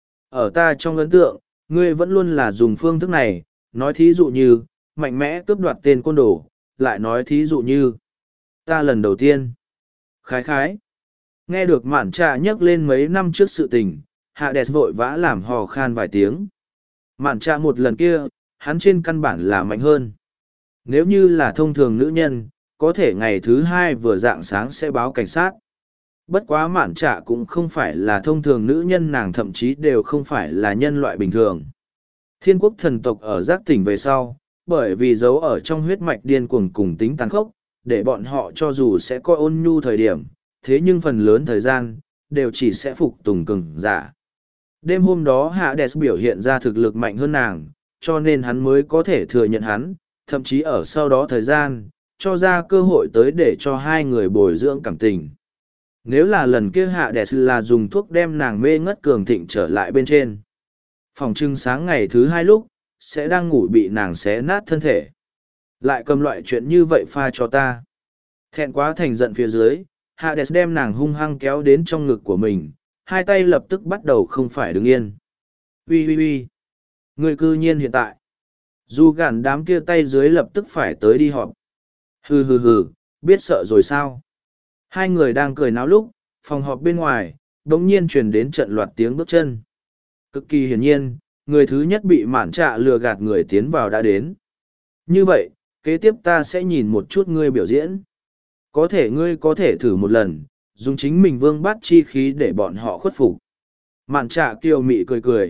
Ở ta trong ấn tượng, ngươi vẫn luôn là dùng phương thức này, nói thí dụ như, mạnh mẽ cướp đoạt tên côn đồ, lại nói thí dụ như, ta lần đầu tiên. Khái khái. Nghe được Mạn Trạ nhắc lên mấy năm trước sự tình, Hades vội vã làm hò khan vài tiếng. Mạn Trạ một lần kia, hắn trên căn bản là mạnh hơn. Nếu như là thông thường nữ nhân, có thể ngày thứ hai vừa rạng sáng sẽ báo cảnh sát. Bất quá Mạn Trạ cũng không phải là thông thường nữ nhân, nàng thậm chí đều không phải là nhân loại bình thường. Thiên quốc thần tộc ở giác tỉnh về sau, bởi vì giấu ở trong huyết mạch điên cuồng cùng tính tàn khốc, để bọn họ cho dù sẽ coi ôn nhu thời điểm, thế nhưng phần lớn thời gian, đều chỉ sẽ phục tùng cường giả. Đêm hôm đó Hades biểu hiện ra thực lực mạnh hơn nàng, cho nên hắn mới có thể thừa nhận hắn, thậm chí ở sau đó thời gian, cho ra cơ hội tới để cho hai người bồi dưỡng cảm tình. Nếu là lần kia Hades là dùng thuốc đem nàng mê ngất cường thịnh trở lại bên trên. Phòng trưng sáng ngày thứ hai lúc, sẽ đang ngủ bị nàng xé nát thân thể. Lại cầm loại chuyện như vậy pha cho ta. Thẹn quá thành giận phía dưới, Hades đem nàng hung hăng kéo đến trong ngực của mình, hai tay lập tức bắt đầu không phải đứng yên. Ui ui ui, người cư nhiên hiện tại. Dù gàn đám kia tay dưới lập tức phải tới đi họp. Hừ hừ hừ, biết sợ rồi sao? Hai người đang cười náo lúc, phòng họp bên ngoài, đống nhiên truyền đến trận loạt tiếng bước chân. Cực kỳ hiển nhiên, người thứ nhất bị Mạn Trạ lừa gạt người tiến vào đã đến. Như vậy, kế tiếp ta sẽ nhìn một chút ngươi biểu diễn. Có thể ngươi có thể thử một lần, dùng chính mình vương bát chi khí để bọn họ khuất phục. Mạn Trạ kiều mị cười cười,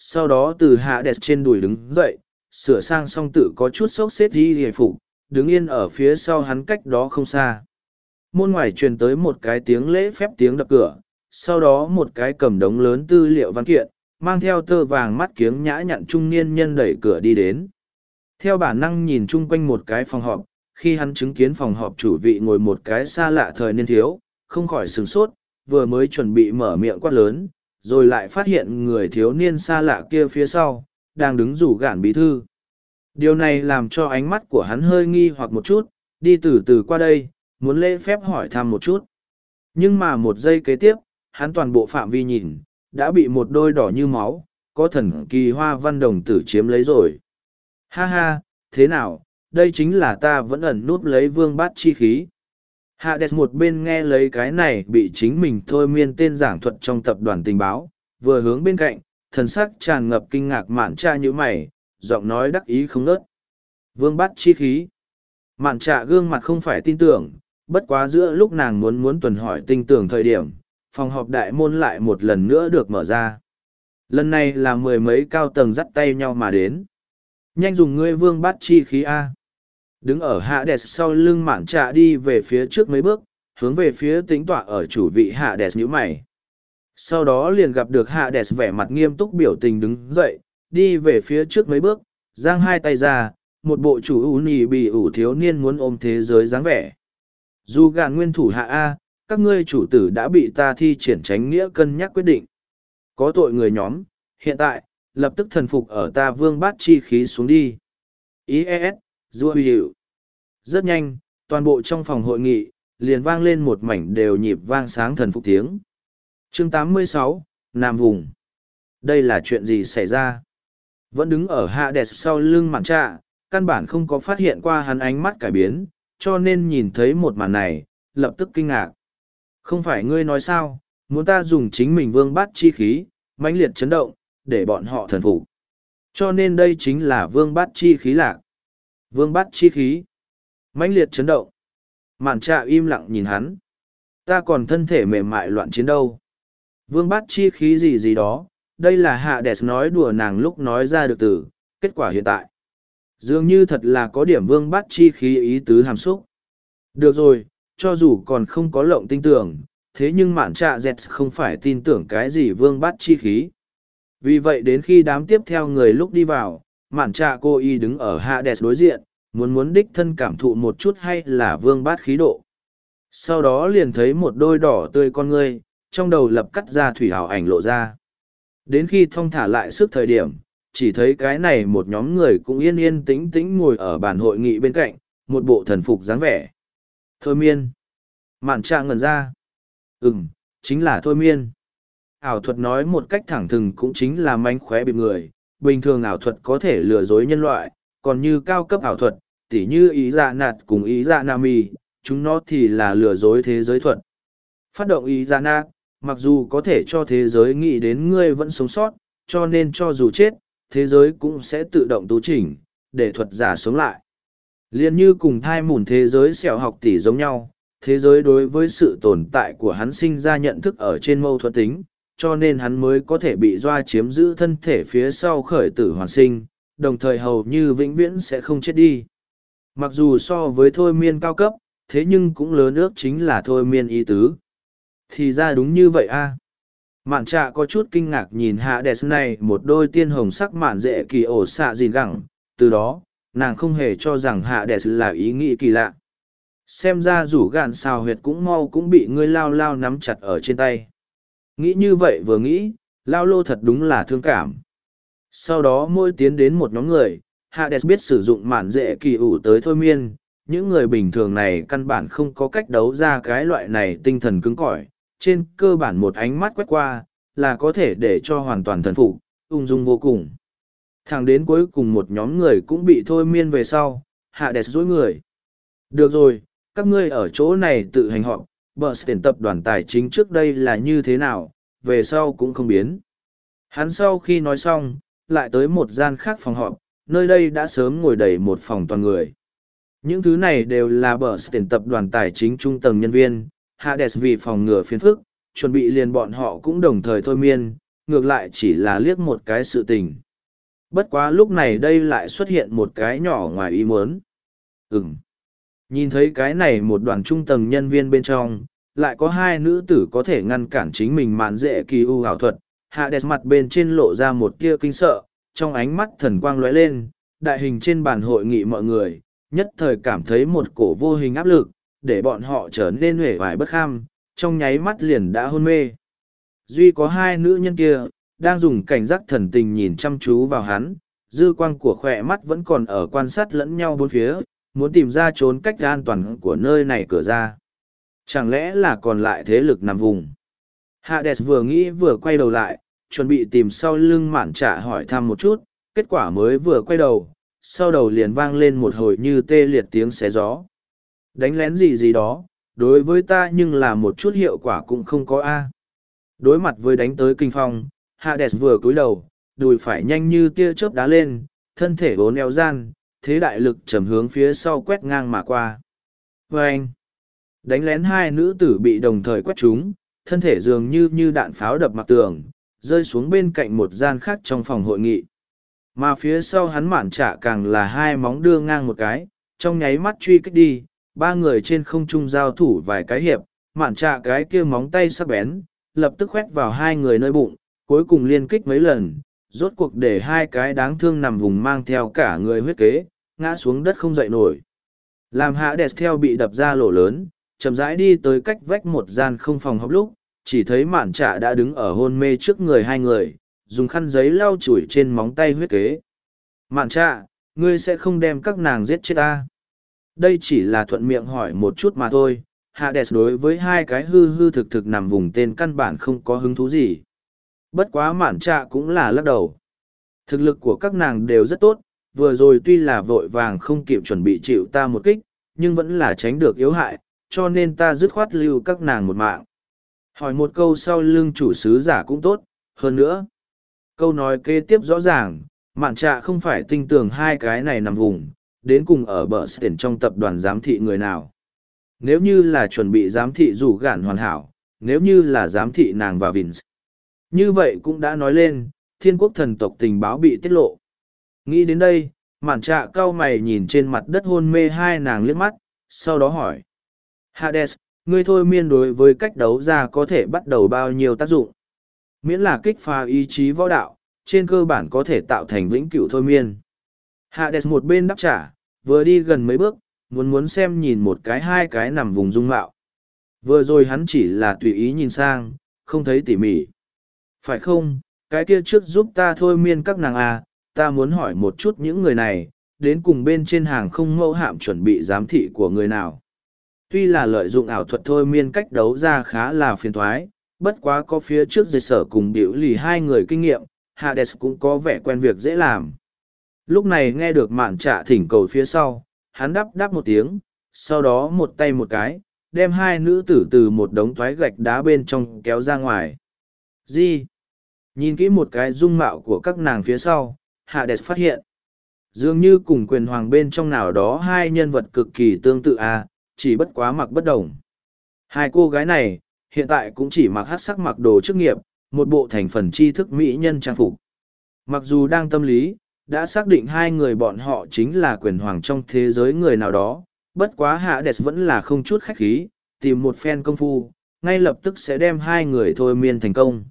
sau đó từ Hades trên đùi đứng dậy, sửa sang xong tự có chút xốc xếp đi hề phục, đứng yên ở phía sau hắn cách đó không xa. Môn ngoài truyền tới một cái tiếng lễ phép tiếng đập cửa, sau đó một cái cầm đống lớn tư liệu văn kiện, mang theo tơ vàng mắt kiếng nhã nhặn trung niên nhân đẩy cửa đi đến. Theo bản năng nhìn chung quanh một cái phòng họp, khi hắn chứng kiến phòng họp chủ vị ngồi một cái xa lạ thời niên thiếu, không khỏi sửng sốt, vừa mới chuẩn bị mở miệng quát lớn, rồi lại phát hiện người thiếu niên xa lạ kia phía sau, đang đứng rủ gạn bí thư. Điều này làm cho ánh mắt của hắn hơi nghi hoặc một chút, đi từ từ qua đây, muốn lễ phép hỏi thăm một chút. Nhưng mà một giây kế tiếp, hắn toàn bộ phạm vi nhìn, đã bị một đôi đỏ như máu, có thần kỳ hoa văn đồng tử chiếm lấy rồi. Ha ha, thế nào, đây chính là ta vẫn ẩn núp lấy vương bát chi khí. Hades một bên nghe lấy cái này bị chính mình thôi miên tên giảng thuật trong tập đoàn tình báo, vừa hướng bên cạnh, thần sắc tràn ngập kinh ngạc mạn tra như mày, giọng nói đắc ý không nớt. Vương bát chi khí. Mạn trạ gương mặt không phải tin tưởng, bất quá giữa lúc nàng muốn tuần hỏi tinh tưởng thời điểm, phòng họp đại môn lại một lần nữa được mở ra. Lần này là mười mấy cao tầng dắt tay nhau mà đến. Nhanh dùng ngươi vương bát chi khí A. Đứng ở Hades sau lưng mạn trạ đi về phía trước mấy bước, hướng về phía tính tọa ở chủ vị Hades nhíu mày. Sau đó liền gặp được Hades vẻ mặt nghiêm túc biểu tình đứng dậy, đi về phía trước mấy bước, giang hai tay ra, một bộ chủ ưu nì bị ủ thiếu niên muốn ôm thế giới dáng vẻ. Dù gạn nguyên thủ hạ A, các ngươi chủ tử đã bị ta thi triển tránh nghĩa cân nhắc quyết định. Có tội người nhóm, hiện tại, lập tức thần phục ở ta vương bát chi khí xuống đi. IES, Dua hiệu. Rất nhanh, toàn bộ trong phòng hội nghị, liền vang lên một mảnh đều nhịp vang sáng thần phục tiếng. Chương 86, Nam Vùng. Đây là chuyện gì xảy ra? Vẫn đứng ở Hades sau lưng mạn trạ, căn bản không có phát hiện qua hắn ánh mắt cải biến, cho nên nhìn thấy một màn này, lập tức kinh ngạc. Không phải ngươi nói sao, muốn ta dùng chính mình vương bát chi khí, mãnh liệt chấn động, để bọn họ thần phục. Cho nên đây chính là vương bát chi khí lạc. Vương bát chi khí. Mãnh liệt chấn động. Mạn trạ im lặng nhìn hắn. Ta còn thân thể mềm mại loạn chiến đâu. Vương bát chi khí gì gì đó, đây là Hades nói đùa nàng lúc nói ra được từ, kết quả hiện tại. Dường như thật là có điểm vương bát chi khí ý tứ hàm xúc. Được rồi, cho dù còn không có lộng tin tưởng, thế nhưng mạn trạ dẹt không phải tin tưởng cái gì vương bát chi khí. Vì vậy đến khi đám tiếp theo người lúc đi vào, mạn trạ cô y đứng ở Hades đối diện, muốn đích thân cảm thụ một chút hay là vương bát khí độ. Sau đó liền thấy một đôi đỏ tươi con ngươi, trong đầu lập cắt ra thủy hào ảnh lộ ra. Đến khi thong thả lại sức thời điểm, chỉ thấy cái này một nhóm người cũng yên yên tĩnh tĩnh ngồi ở bàn hội nghị bên cạnh, một bộ thần phục dáng vẻ. Thôi miên. Mạn trạ ngẩn ra. Chính là thôi miên. Ảo thuật nói một cách thẳng thừng cũng chính là mánh khóe bịp người. Bình thường ảo thuật có thể lừa dối nhân loại, còn như cao cấp ảo thuật, tỉ như ý dạ nạt cùng ý dạ nami, chúng nó thì là lừa dối thế giới thuật. Phát động ý dạ nạt, mặc dù có thể cho thế giới nghĩ đến ngươi vẫn sống sót, cho nên cho dù chết, thế giới cũng sẽ tự động tú chỉnh, để thuật giả sống lại. Liên như cùng thai mùn thế giới sẹo học tỷ giống nhau, thế giới đối với sự tồn tại của hắn sinh ra nhận thức ở trên mâu thuẫn tính, cho nên hắn mới có thể bị doa chiếm giữ thân thể phía sau khởi tử hoàn sinh, đồng thời hầu như vĩnh viễn sẽ không chết đi. Mặc dù so với thôi miên cao cấp, thế nhưng cũng lớn ước chính là thôi miên ý tứ. Thì ra đúng như vậy a. Mạn trạ có chút kinh ngạc nhìn Hades này một đôi tiên hồng sắc mạn dễ kỳ ổ xạ gìn gẳng, từ đó, nàng không hề cho rằng Hades là ý nghĩ kỳ lạ. Xem ra rủ gạn xào huyệt cũng mau cũng bị ngươi lao lao nắm chặt ở trên tay. Nghĩ như vậy vừa nghĩ, lao lô thật đúng là thương cảm. Sau đó môi tiến đến một nhóm người, Hades biết sử dụng mạn dễ kỳ ủ tới thôi miên, những người bình thường này căn bản không có cách đấu ra cái loại này tinh thần cứng cỏi, trên cơ bản một ánh mắt quét qua, là có thể để cho hoàn toàn thần phục, ung dung vô cùng. Thẳng đến cuối cùng một nhóm người cũng bị thôi miên về sau, Hades dối người. Được rồi, các ngươi ở chỗ này tự hành họp, Bernstein tập đoàn tài chính trước đây là như thế nào, về sau cũng không biến. Hắn sau khi nói xong, lại tới một gian khác phòng họp, nơi đây đã sớm ngồi đầy một phòng toàn người. Những thứ này đều là Bernstein tập đoàn tài chính trung tầng nhân viên, Hades vì phòng ngừa phiền phức, chuẩn bị liền bọn họ cũng đồng thời thôi miên, ngược lại chỉ là liếc một cái sự tình. Bất quá lúc này đây lại xuất hiện một cái nhỏ ngoài ý muốn. Nhìn thấy cái này một đoàn trung tầng nhân viên bên trong, lại có hai nữ tử có thể ngăn cản chính mình mạn dễ kỳ u ảo thuật. Hades mặt bên trên lộ ra một tia kinh sợ, trong ánh mắt thần quang lóe lên, đại hình trên bàn hội nghị mọi người, nhất thời cảm thấy một cổ vô hình áp lực, để bọn họ trở nên huệ vải bất kham, trong nháy mắt liền đã hôn mê. Duy có hai nữ nhân kia, đang dùng cảnh giác thần tình nhìn chăm chú vào hắn, dư quang của khỏe mắt vẫn còn ở quan sát lẫn nhau bốn phía, muốn tìm ra trốn cách an toàn của nơi này cửa ra. Chẳng lẽ là còn lại thế lực nằm vùng? Hades vừa nghĩ vừa quay đầu lại, chuẩn bị tìm sau lưng mạn trạ hỏi thăm một chút, kết quả mới vừa quay đầu, sau đầu liền vang lên một hồi như tê liệt tiếng xé gió. Đánh lén gì gì đó, đối với ta nhưng là một chút hiệu quả cũng không có a. Đối mặt với đánh tới kinh phong, Hades vừa cúi đầu, đùi phải nhanh như tia chớp đá lên, thân thể vốn eo gian, thế đại lực trầm hướng phía sau quét ngang mà qua. Vâng! Đánh lén hai nữ tử bị đồng thời quét trúng, thân thể dường như đạn pháo đập mặt tường, rơi xuống bên cạnh một gian khác trong phòng hội nghị. Mà phía sau hắn mạn trạ càng là hai móng đưa ngang một cái, trong nháy mắt truy kích đi, ba người trên không trung giao thủ vài cái hiệp, mạn trạ cái kia móng tay sắc bén, lập tức khoét vào hai người nơi bụng, cuối cùng liên kích mấy lần, rốt cuộc để hai cái đáng thương nằm vùng mang theo cả người huyết kế, ngã xuống đất không dậy nổi. Làm Hades theo bị đập ra lỗ lớn, chậm rãi đi tới cách vách một gian không phòng học lúc, chỉ thấy mạn trạ đã đứng ở hôn mê trước người hai người, dùng khăn giấy lau chùi trên móng tay huyết kế. Mạn trạ, ngươi sẽ không đem các nàng giết chết ta? Đây chỉ là thuận miệng hỏi một chút mà thôi. Hades đối với hai cái hư hư thực thực nằm vùng tên căn bản không có hứng thú gì. Bất quá mạn trạ cũng là lắc đầu. Thực lực của các nàng đều rất tốt, vừa rồi tuy là vội vàng không kịp chuẩn bị chịu ta một kích, nhưng vẫn là tránh được yếu hại, cho nên ta dứt khoát lưu các nàng một mạng. Hỏi một câu sau lưng chủ sứ giả cũng tốt, hơn nữa. Câu nói kế tiếp rõ ràng, mạn trạ không phải tinh tường hai cái này nằm vùng, đến cùng ở bờ tiền trong tập đoàn giám thị người nào. Nếu như là chuẩn bị giám thị rủ gạn hoàn hảo, nếu như là giám thị nàng và Vince. Như vậy cũng đã nói lên, thiên quốc thần tộc tình báo bị tiết lộ. Nghĩ đến đây, mạn trạ cau mày nhìn trên mặt đất hôn mê hai nàng liếc mắt, sau đó hỏi. Hades, ngươi thôi miên đối với cách đấu ra có thể bắt đầu bao nhiêu tác dụng? Miễn là kích phá ý chí võ đạo, trên cơ bản có thể tạo thành vĩnh cửu thôi miên. Hades một bên đáp trả, vừa đi gần mấy bước, muốn xem nhìn một cái hai cái nằm vùng dung mạo. Vừa rồi hắn chỉ là tùy ý nhìn sang, không thấy tỉ mỉ. Phải không, cái kia trước giúp ta thôi miên các nàng à, ta muốn hỏi một chút những người này, đến cùng bên trên hàng không mẫu hạm chuẩn bị giám thị của người nào. Tuy là lợi dụng ảo thuật thôi miên cách đấu ra khá là phiền thoái, bất quá có phía trước dây sở cùng biểu lì hai người kinh nghiệm, Hades cũng có vẻ quen việc dễ làm. Lúc này nghe được mạn trạ thỉnh cầu phía sau, hắn đáp một tiếng, sau đó một tay một cái, đem hai nữ tử từ một đống thoái gạch đá bên trong kéo ra ngoài. Gì? Nhìn kỹ một cái dung mạo của các nàng phía sau, Hades phát hiện. Dường như cùng quyền hoàng bên trong nào đó hai nhân vật cực kỳ tương tự chỉ bất quá mặc bất đồng. Hai cô gái này, hiện tại cũng chỉ mặc hắc sắc mặc đồ chức nghiệp, một bộ thành phần tri thức mỹ nhân trang phục. Mặc dù đang tâm lý, đã xác định hai người bọn họ chính là quyền hoàng trong thế giới người nào đó, bất quá Hades vẫn là không chút khách khí, tìm một phen công phu, ngay lập tức sẽ đem hai người thôi miên thành công.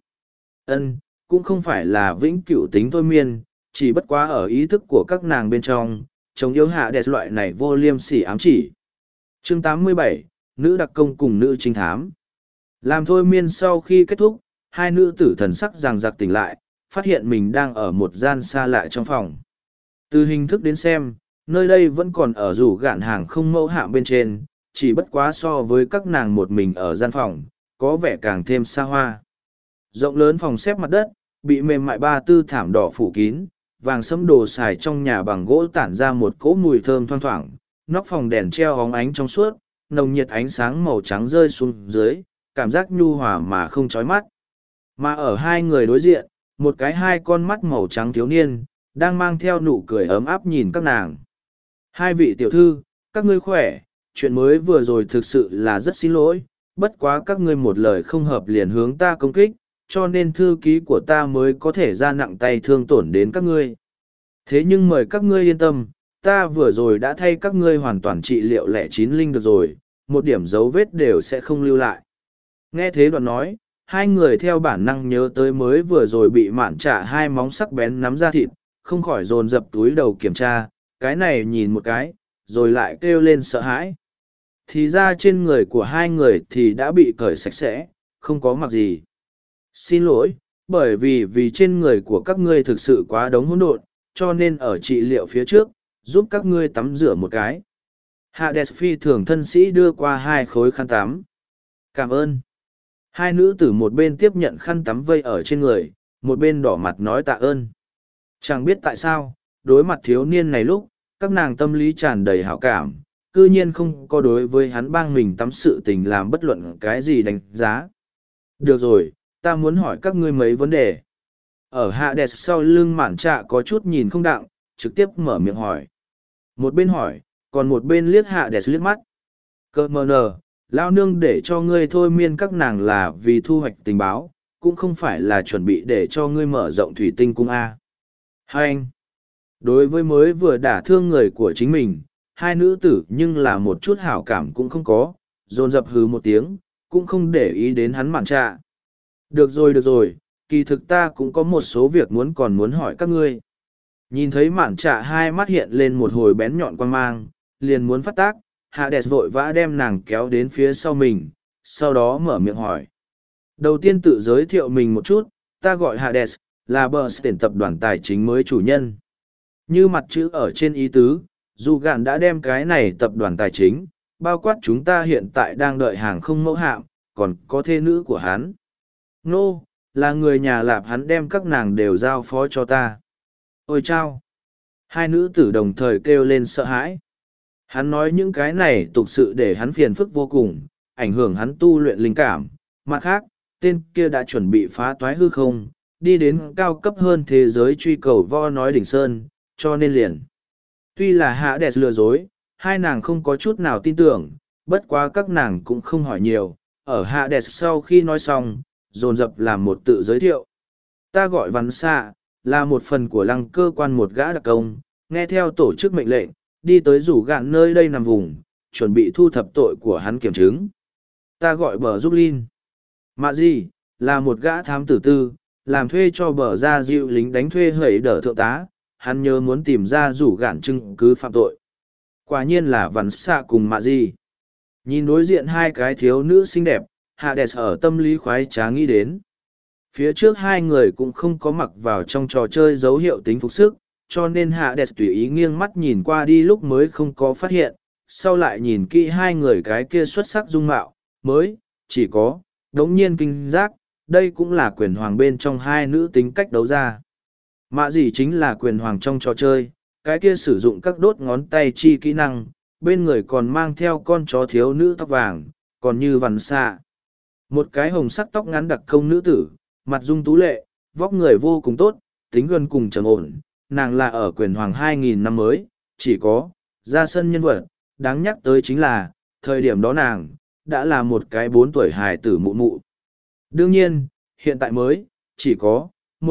Cũng không phải là vĩnh cửu tính thôi miên, chỉ bất quá ở ý thức của các nàng bên trong, chống yêu Hades loại này vô liêm sỉ ám chỉ. Chương 87, nữ đặc công cùng nữ trinh thám. Làm thôi miên sau khi kết thúc, hai nữ tử thần sắc ràng rạc tỉnh lại, phát hiện mình đang ở một gian xa lạ trong phòng. Từ hình thức đến xem, nơi đây vẫn còn ở rủ gạn hàng không mẫu hạm bên trên, chỉ bất quá so với các nàng một mình ở gian phòng, có vẻ càng thêm xa hoa. Rộng lớn phòng xếp mặt đất, bị mềm mại ba tư thảm đỏ phủ kín, vàng sẫm đồ xài trong nhà bằng gỗ tản ra một cỗ mùi thơm thoang thoảng, nóc phòng đèn treo hóng ánh trong suốt, nồng nhiệt ánh sáng màu trắng rơi xuống dưới, cảm giác nhu hòa mà không chói mắt. Mà ở hai người đối diện, một cái hai con mắt màu trắng thiếu niên, đang mang theo nụ cười ấm áp nhìn các nàng. Hai vị tiểu thư, các ngươi khỏe, chuyện mới vừa rồi thực sự là rất xin lỗi, bất quá các ngươi một lời không hợp liền hướng ta công kích, cho nên thư ký của ta mới có thể ra nặng tay thương tổn đến các ngươi. Thế nhưng mời các ngươi yên tâm, ta vừa rồi đã thay các ngươi hoàn toàn trị liệu lẻ chín linh được rồi, một điểm dấu vết đều sẽ không lưu lại. Nghe thế đoạn nói, hai người theo bản năng nhớ tới mới vừa rồi bị mạn trả hai móng sắc bén nắm ra thịt, không khỏi dồn dập túi đầu kiểm tra, cái này nhìn một cái, rồi lại kêu lên sợ hãi. Thì ra trên người của hai người thì đã bị cởi sạch sẽ, không có mặc gì. Xin lỗi, bởi vì trên người của các ngươi thực sự quá đống hỗn độn, cho nên ở trị liệu phía trước, giúp các ngươi tắm rửa một cái. Hades phi thường thân sĩ đưa qua hai khối khăn tắm. Cảm ơn. Hai nữ tử một bên tiếp nhận khăn tắm vây ở trên người, một bên đỏ mặt nói tạ ơn. Chẳng biết tại sao, đối mặt thiếu niên này lúc, các nàng tâm lý tràn đầy hảo cảm, cư nhiên không có đối với hắn bang mình tắm sự tình làm bất luận cái gì đánh giá. Được rồi, ta muốn hỏi các ngươi mấy vấn đề. Ở Hades sau lưng mạn trạ có chút nhìn không đặng, trực tiếp mở miệng hỏi. Một bên hỏi, còn một bên liếc Hades liếc mắt. Cơ mờ nờ, lao nương để cho ngươi thôi miên các nàng là vì thu hoạch tình báo, cũng không phải là chuẩn bị để cho ngươi mở rộng thủy tinh cung A. Hai anh, đối với mới vừa đả thương người của chính mình, hai nữ tử nhưng là một chút hảo cảm cũng không có, dồn dập hứ một tiếng, cũng không để ý đến hắn mạn trạ. Được rồi, kỳ thực ta cũng có một số việc còn muốn hỏi các ngươi. Nhìn thấy mạn trạ hai mắt hiện lên một hồi bén nhọn quan mang, liền muốn phát tác, Hades vội vã đem nàng kéo đến phía sau mình, sau đó mở miệng hỏi. Đầu tiên tự giới thiệu mình một chút, ta gọi Hades, là Bernstein tập đoàn tài chính mới chủ nhân. Như mặt chữ ở trên ý tứ, dù gạn đã đem cái này tập đoàn tài chính, bao quát chúng ta hiện tại đang đợi hàng không mẫu hạm, còn có thê nữ của hắn. Nô, là người nhà lạp hắn đem các nàng đều giao phó cho ta. Ôi chao! Hai nữ tử đồng thời kêu lên sợ hãi. Hắn nói những cái này tục sự để hắn phiền phức vô cùng, ảnh hưởng hắn tu luyện linh cảm. Mặt khác, tên kia đã chuẩn bị phá toái hư không, đi đến cao cấp hơn thế giới truy cầu vo nói đỉnh sơn, cho nên liền. Tuy là Hades lừa dối, hai nàng không có chút nào tin tưởng, bất quá các nàng cũng không hỏi nhiều. Ở Hades sau khi nói xong, dồn dập làm một tự giới thiệu. Ta gọi Văn Xạ, là một phần của lăng cơ quan một gã đặc công, nghe theo tổ chức mệnh lệnh, đi tới rủ gạn nơi đây nằm vùng, chuẩn bị thu thập tội của hắn kiểm chứng. Ta gọi bờ giúp Linh. Mạ gì, là một gã thám tử tư, làm thuê cho bờ ra dịu lính đánh thuê hẩy đỡ thượng tá, hắn nhớ muốn tìm ra rủ gạn chứng cứ phạm tội. Quả nhiên là Văn Xạ cùng Mạ gì. Nhìn đối diện hai cái thiếu nữ xinh đẹp, Hades ở tâm lý khoái trá nghĩ đến. Phía trước hai người cũng không có mặc vào trong trò chơi dấu hiệu tính phục sức, cho nên Hades tùy ý nghiêng mắt nhìn qua đi lúc mới không có phát hiện, sau lại nhìn kỹ hai người cái kia xuất sắc dung mạo, mới, chỉ có, đống nhiên kinh giác, đây cũng là quyền hoàng bên trong hai nữ tính cách đấu ra. Mạ gì chính là quyền hoàng trong trò chơi, cái kia sử dụng các đốt ngón tay chi kỹ năng, bên người còn mang theo con chó thiếu nữ tóc vàng, còn như Văn Xạ. Một cái hồng sắc tóc ngắn đặc công nữ tử, mặt dung tú lệ, vóc người vô cùng tốt, tính gần cùng trầm ổn, nàng là ở quyền hoàng 2000 năm mới, chỉ có, ra sân nhân vật, đáng nhắc tới chính là, thời điểm đó nàng, đã là một cái 4 tuổi hài tử mụ mụ. Đương nhiên, hiện tại mới, chỉ có,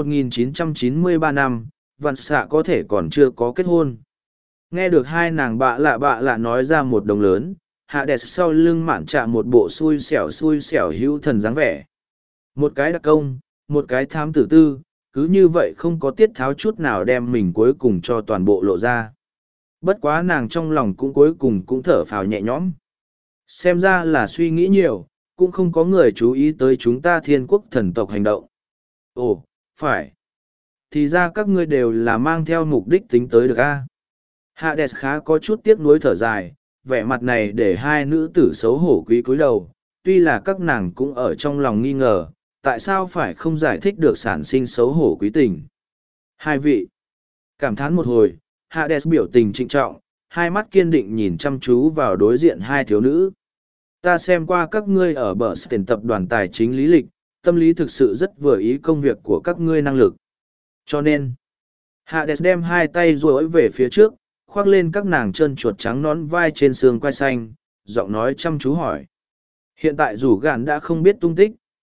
1993 năm, Văn Xạ có thể còn chưa có kết hôn. Nghe được hai nàng bạ lạ nói ra một đồng lớn, Hades sau lưng mạn trạ một bộ xui xẻo hữu thần dáng vẻ. Một cái đặc công, một cái thám tử tư, cứ như vậy không có tiết tháo chút nào đem mình cuối cùng cho toàn bộ lộ ra. Bất quá nàng trong lòng cũng cuối cùng cũng thở phào nhẹ nhõm. Xem ra là suy nghĩ nhiều, cũng không có người chú ý tới chúng ta thiên quốc thần tộc hành động. Ồ, phải. Thì ra các ngươi đều là mang theo mục đích tính tới được a. Hades khá có chút tiếc nuối thở dài, vẻ mặt này để hai nữ tử xấu hổ quý cúi đầu, tuy là các nàng cũng ở trong lòng nghi ngờ, tại sao phải không giải thích được sản sinh xấu hổ quý tình. Hai vị, cảm thán một hồi, Hades biểu tình trịnh trọng, hai mắt kiên định nhìn chăm chú vào đối diện hai thiếu nữ. Ta xem qua các ngươi ở Bernstein tập đoàn tài chính lý lịch, tâm lý thực sự rất vừa ý công việc của các ngươi năng lực. Cho nên, Hades đem hai tay duỗi về phía trước, khoác lên các nàng chân chuột trắng nón vai trên xương quai xanh, giọng nói chăm chú hỏi. Hiện tại rủ gạn đã không biết tung tích,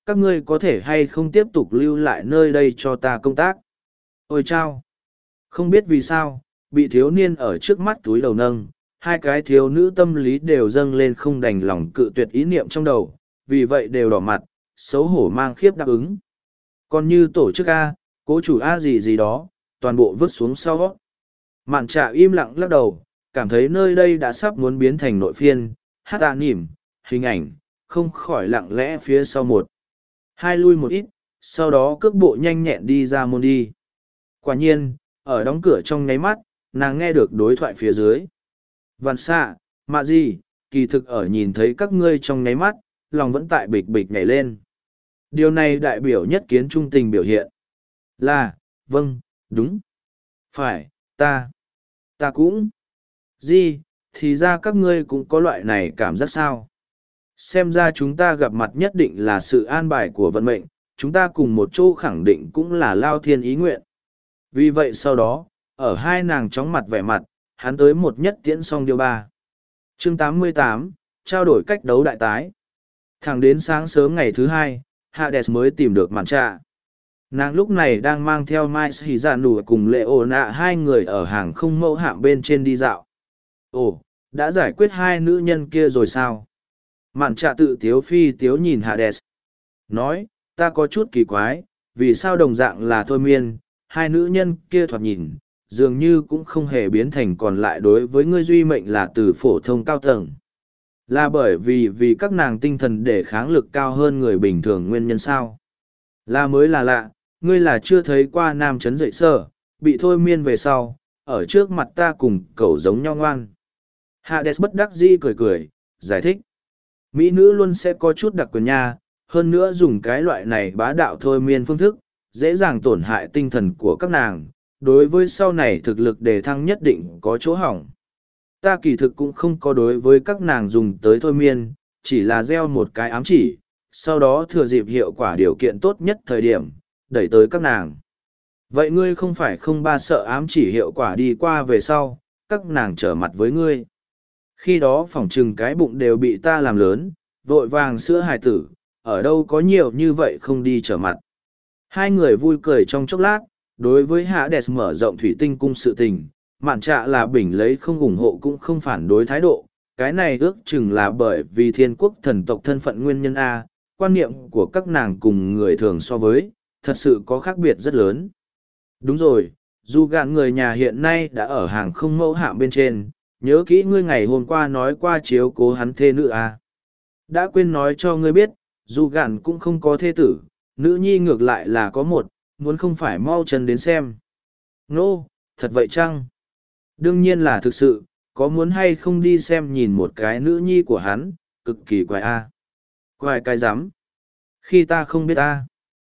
các ngươi có thể hay không tiếp tục lưu lại nơi đây cho ta công tác. Ôi chao! Không biết vì sao, bị thiếu niên ở trước mắt túi đầu nâng, hai cái thiếu nữ tâm lý đều dâng lên không đành lòng cự tuyệt ý niệm trong đầu, vì vậy đều đỏ mặt, xấu hổ mang khiếp đáp ứng. Còn như tổ chức A, cố chủ A gì gì đó, toàn bộ vứt xuống sau. Mạn Trạ im lặng lắc đầu, cảm thấy nơi đây đã sắp muốn biến thành nội phiên, hát tạ nỉm, hình ảnh, không khỏi lặng lẽ phía sau một. Hai lui một ít, sau đó cước bộ nhanh nhẹn đi ra môn đi. Quả nhiên, ở đóng cửa trong nháy mắt, nàng nghe được đối thoại phía dưới. Vạn xạ, mạ gì, kỳ thực ở nhìn thấy các ngươi trong nháy mắt, lòng vẫn tại bịch bịch nhảy lên. Điều này đại biểu nhất kiến trung tình biểu hiện. Là, vâng, đúng. Phải, ta cũng. Gì, thì ra các ngươi cũng có loại này cảm giác sao. Xem ra chúng ta gặp mặt nhất định là sự an bài của vận mệnh, chúng ta cùng một chỗ khẳng định cũng là lao thiên ý nguyện. Vì vậy sau đó, ở hai nàng chóng mặt vẻ mặt, hắn tới một nhất tiễn xong điều ba. Chương 88, trao đổi cách đấu đại tái. Thẳng đến sáng sớm ngày thứ hai, Hades mới tìm được Mạn Trạ. Nàng lúc này đang mang theo Mai Sĩ Già Nụ cùng Lệ Ổ Nạ hai người ở hàng không mẫu hạm bên trên đi dạo. Ồ, đã giải quyết hai nữ nhân kia rồi sao? Mạn Trạ tự tiếu phi tiếu nhìn Hades. Nói, ta có chút kỳ quái, vì sao đồng dạng là thôi miên, hai nữ nhân kia thoạt nhìn, dường như cũng không hề biến thành còn lại đối với ngươi duy mệnh là từ phổ thông cao tầng. Là bởi vì các nàng tinh thần để kháng lực cao hơn người bình thường nguyên nhân sao? Là mới là lạ, ngươi là chưa thấy qua nam chấn dậy sở, bị thôi miên về sau, ở trước mặt ta cùng cậu giống nhau ngoan. Hades bất đắc dĩ cười cười, giải thích. Mỹ nữ luôn sẽ có chút đặc quyền nha, hơn nữa dùng cái loại này bá đạo thôi miên phương thức, dễ dàng tổn hại tinh thần của các nàng, đối với sau này thực lực đề thăng nhất định có chỗ hỏng. Ta kỳ thực cũng không có đối với các nàng dùng tới thôi miên, chỉ là gieo một cái ám chỉ, sau đó thừa dịp hiệu quả điều kiện tốt nhất thời điểm, đẩy tới các nàng. Vậy ngươi không phải không ba sợ ám chỉ hiệu quả đi qua về sau, các nàng trở mặt với ngươi. Khi đó phỏng chừng cái bụng đều bị ta làm lớn, vội vàng sữa hài tử, ở đâu có nhiều như vậy không đi trở mặt. Hai người vui cười trong chốc lát, đối với Hades mở rộng thủy tinh cung sự tình, Mạn Trạ là bình lấy không ủng hộ cũng không phản đối thái độ, cái này ước chừng là bởi vì thiên quốc thần tộc thân phận nguyên nhân A, quan niệm của các nàng cùng người thường so với, thật sự có khác biệt rất lớn. Đúng rồi, dù gạn người nhà hiện nay đã ở hàng không mẫu hạm bên trên, nhớ kỹ ngươi ngày hôm qua nói qua chiếu cố hắn thê nữ A. Đã quên nói cho ngươi biết, dù gạn cũng không có thê tử, nữ nhi ngược lại là có một, muốn không phải mau chân đến xem. Nô, thật vậy chăng? Đương nhiên là thực sự, có muốn hay không đi xem nhìn một cái nữ nhi của hắn, cực kỳ quái a. Quái cái rắm Khi ta không biết ta.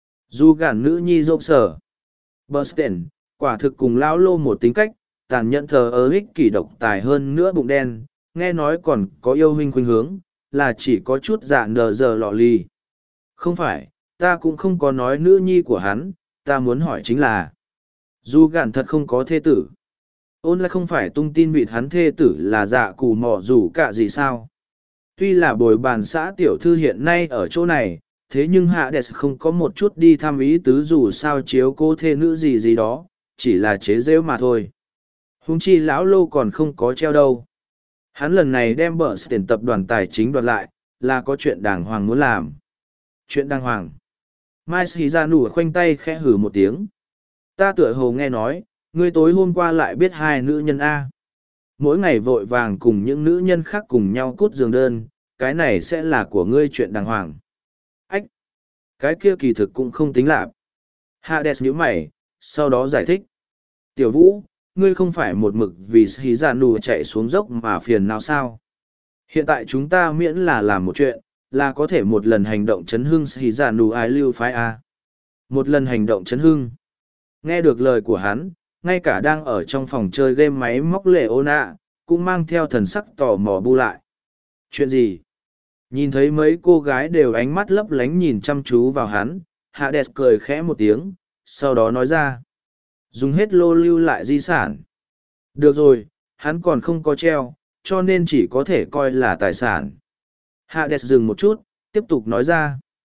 Dù gản nữ nhi rộng sở. Bernstein, quả thực cùng lão lô một tính cách, tàn nhẫn thờ ơ ích kỷ độc tài hơn nữa bụng đen, nghe nói còn có yêu huynh khuynh hướng, là chỉ có chút dạ nờ giờ lọ ly. Không phải, ta cũng không có nói nữ nhi của hắn, ta muốn hỏi chính là, dù gản thật không có thê tử. Ôn lại không phải tung tin vịt hắn thê tử là dạ cù mỏ rủ cả gì sao. Tuy là bồi bàn xã tiểu thư hiện nay ở chỗ này, thế nhưng Hades không có một chút đi thăm ý tứ dù sao chiếu cô thê nữ gì gì đó, chỉ là chế rêu mà thôi. Huống chi lão lô còn không có treo đâu. Hắn lần này đem bở tiền tập đoàn tài chính đoạt lại, là có chuyện đàng hoàng muốn làm. Chuyện đàng hoàng. Mai Sĩ ra nụ khoanh tay khẽ hử một tiếng. Ta tựa hồ nghe nói, ngươi tối hôm qua lại biết hai nữ nhân A. Mỗi ngày vội vàng cùng những nữ nhân khác cùng nhau cút giường đơn, cái này sẽ là của ngươi chuyện đàng hoàng. Ách! Cái kia kỳ thực cũng không tính lạc. Hades nhíu mày, sau đó giải thích. Tiểu Vũ, ngươi không phải một mực vì Sĩ ra nụ chạy xuống dốc mà phiền nào sao? Hiện tại chúng ta miễn là làm một chuyện, là có thể một lần hành động chấn hưng Sĩ ra nụ ai lưu phái A. Một lần hành động chấn hưng. Nghe được lời của hắn, ngay cả đang ở trong phòng chơi game máy móc lệ ô nạ, cũng mang theo thần sắc tò mò bu lại. Chuyện gì? Nhìn thấy mấy cô gái đều ánh mắt lấp lánh nhìn chăm chú vào hắn, Hades cười khẽ một tiếng, sau đó nói ra. Dùng hết lô lưu lại di sản. Được rồi, hắn còn không có treo, cho nên chỉ có thể coi là tài sản. Hades dừng một chút, tiếp tục nói ra.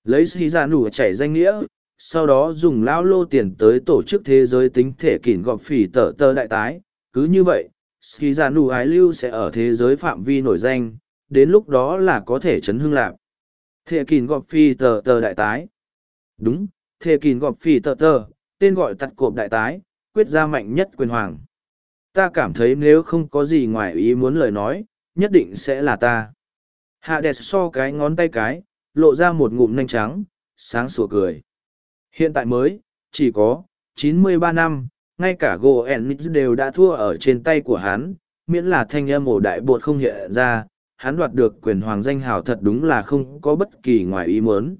lấy xì ra nủ chảy danh nghĩa, sau đó dùng lão lô tiền tới tổ chức thế giới tính thể kỷ gọp phỉ tờ tơ đại tái. Cứ như vậy, xì ra nủ ái lưu sẽ ở thế giới phạm vi nổi danh, đến lúc đó là có thể chấn hưng lạc. Thể kỷ gọp phỉ tờ tơ đại tái. Đúng, thể kỷ gọp phỉ tờ tơ, tên gọi tắt cộp đại tái, quyết ra mạnh nhất quyền hoàng. Ta cảm thấy nếu không có gì ngoài ý muốn lời nói, nhất định sẽ là ta. Hades so cái ngón tay cái, lộ ra một ngụm nanh trắng, sáng sủa cười. Hiện tại mới, chỉ có 93 năm, ngay cả Goenix đều đã thua ở trên tay của hắn, miễn là thanh âm ổ đại bột không hiện ra, hắn đoạt được quyền hoàng danh hào thật đúng là không có bất kỳ ngoài ý muốn.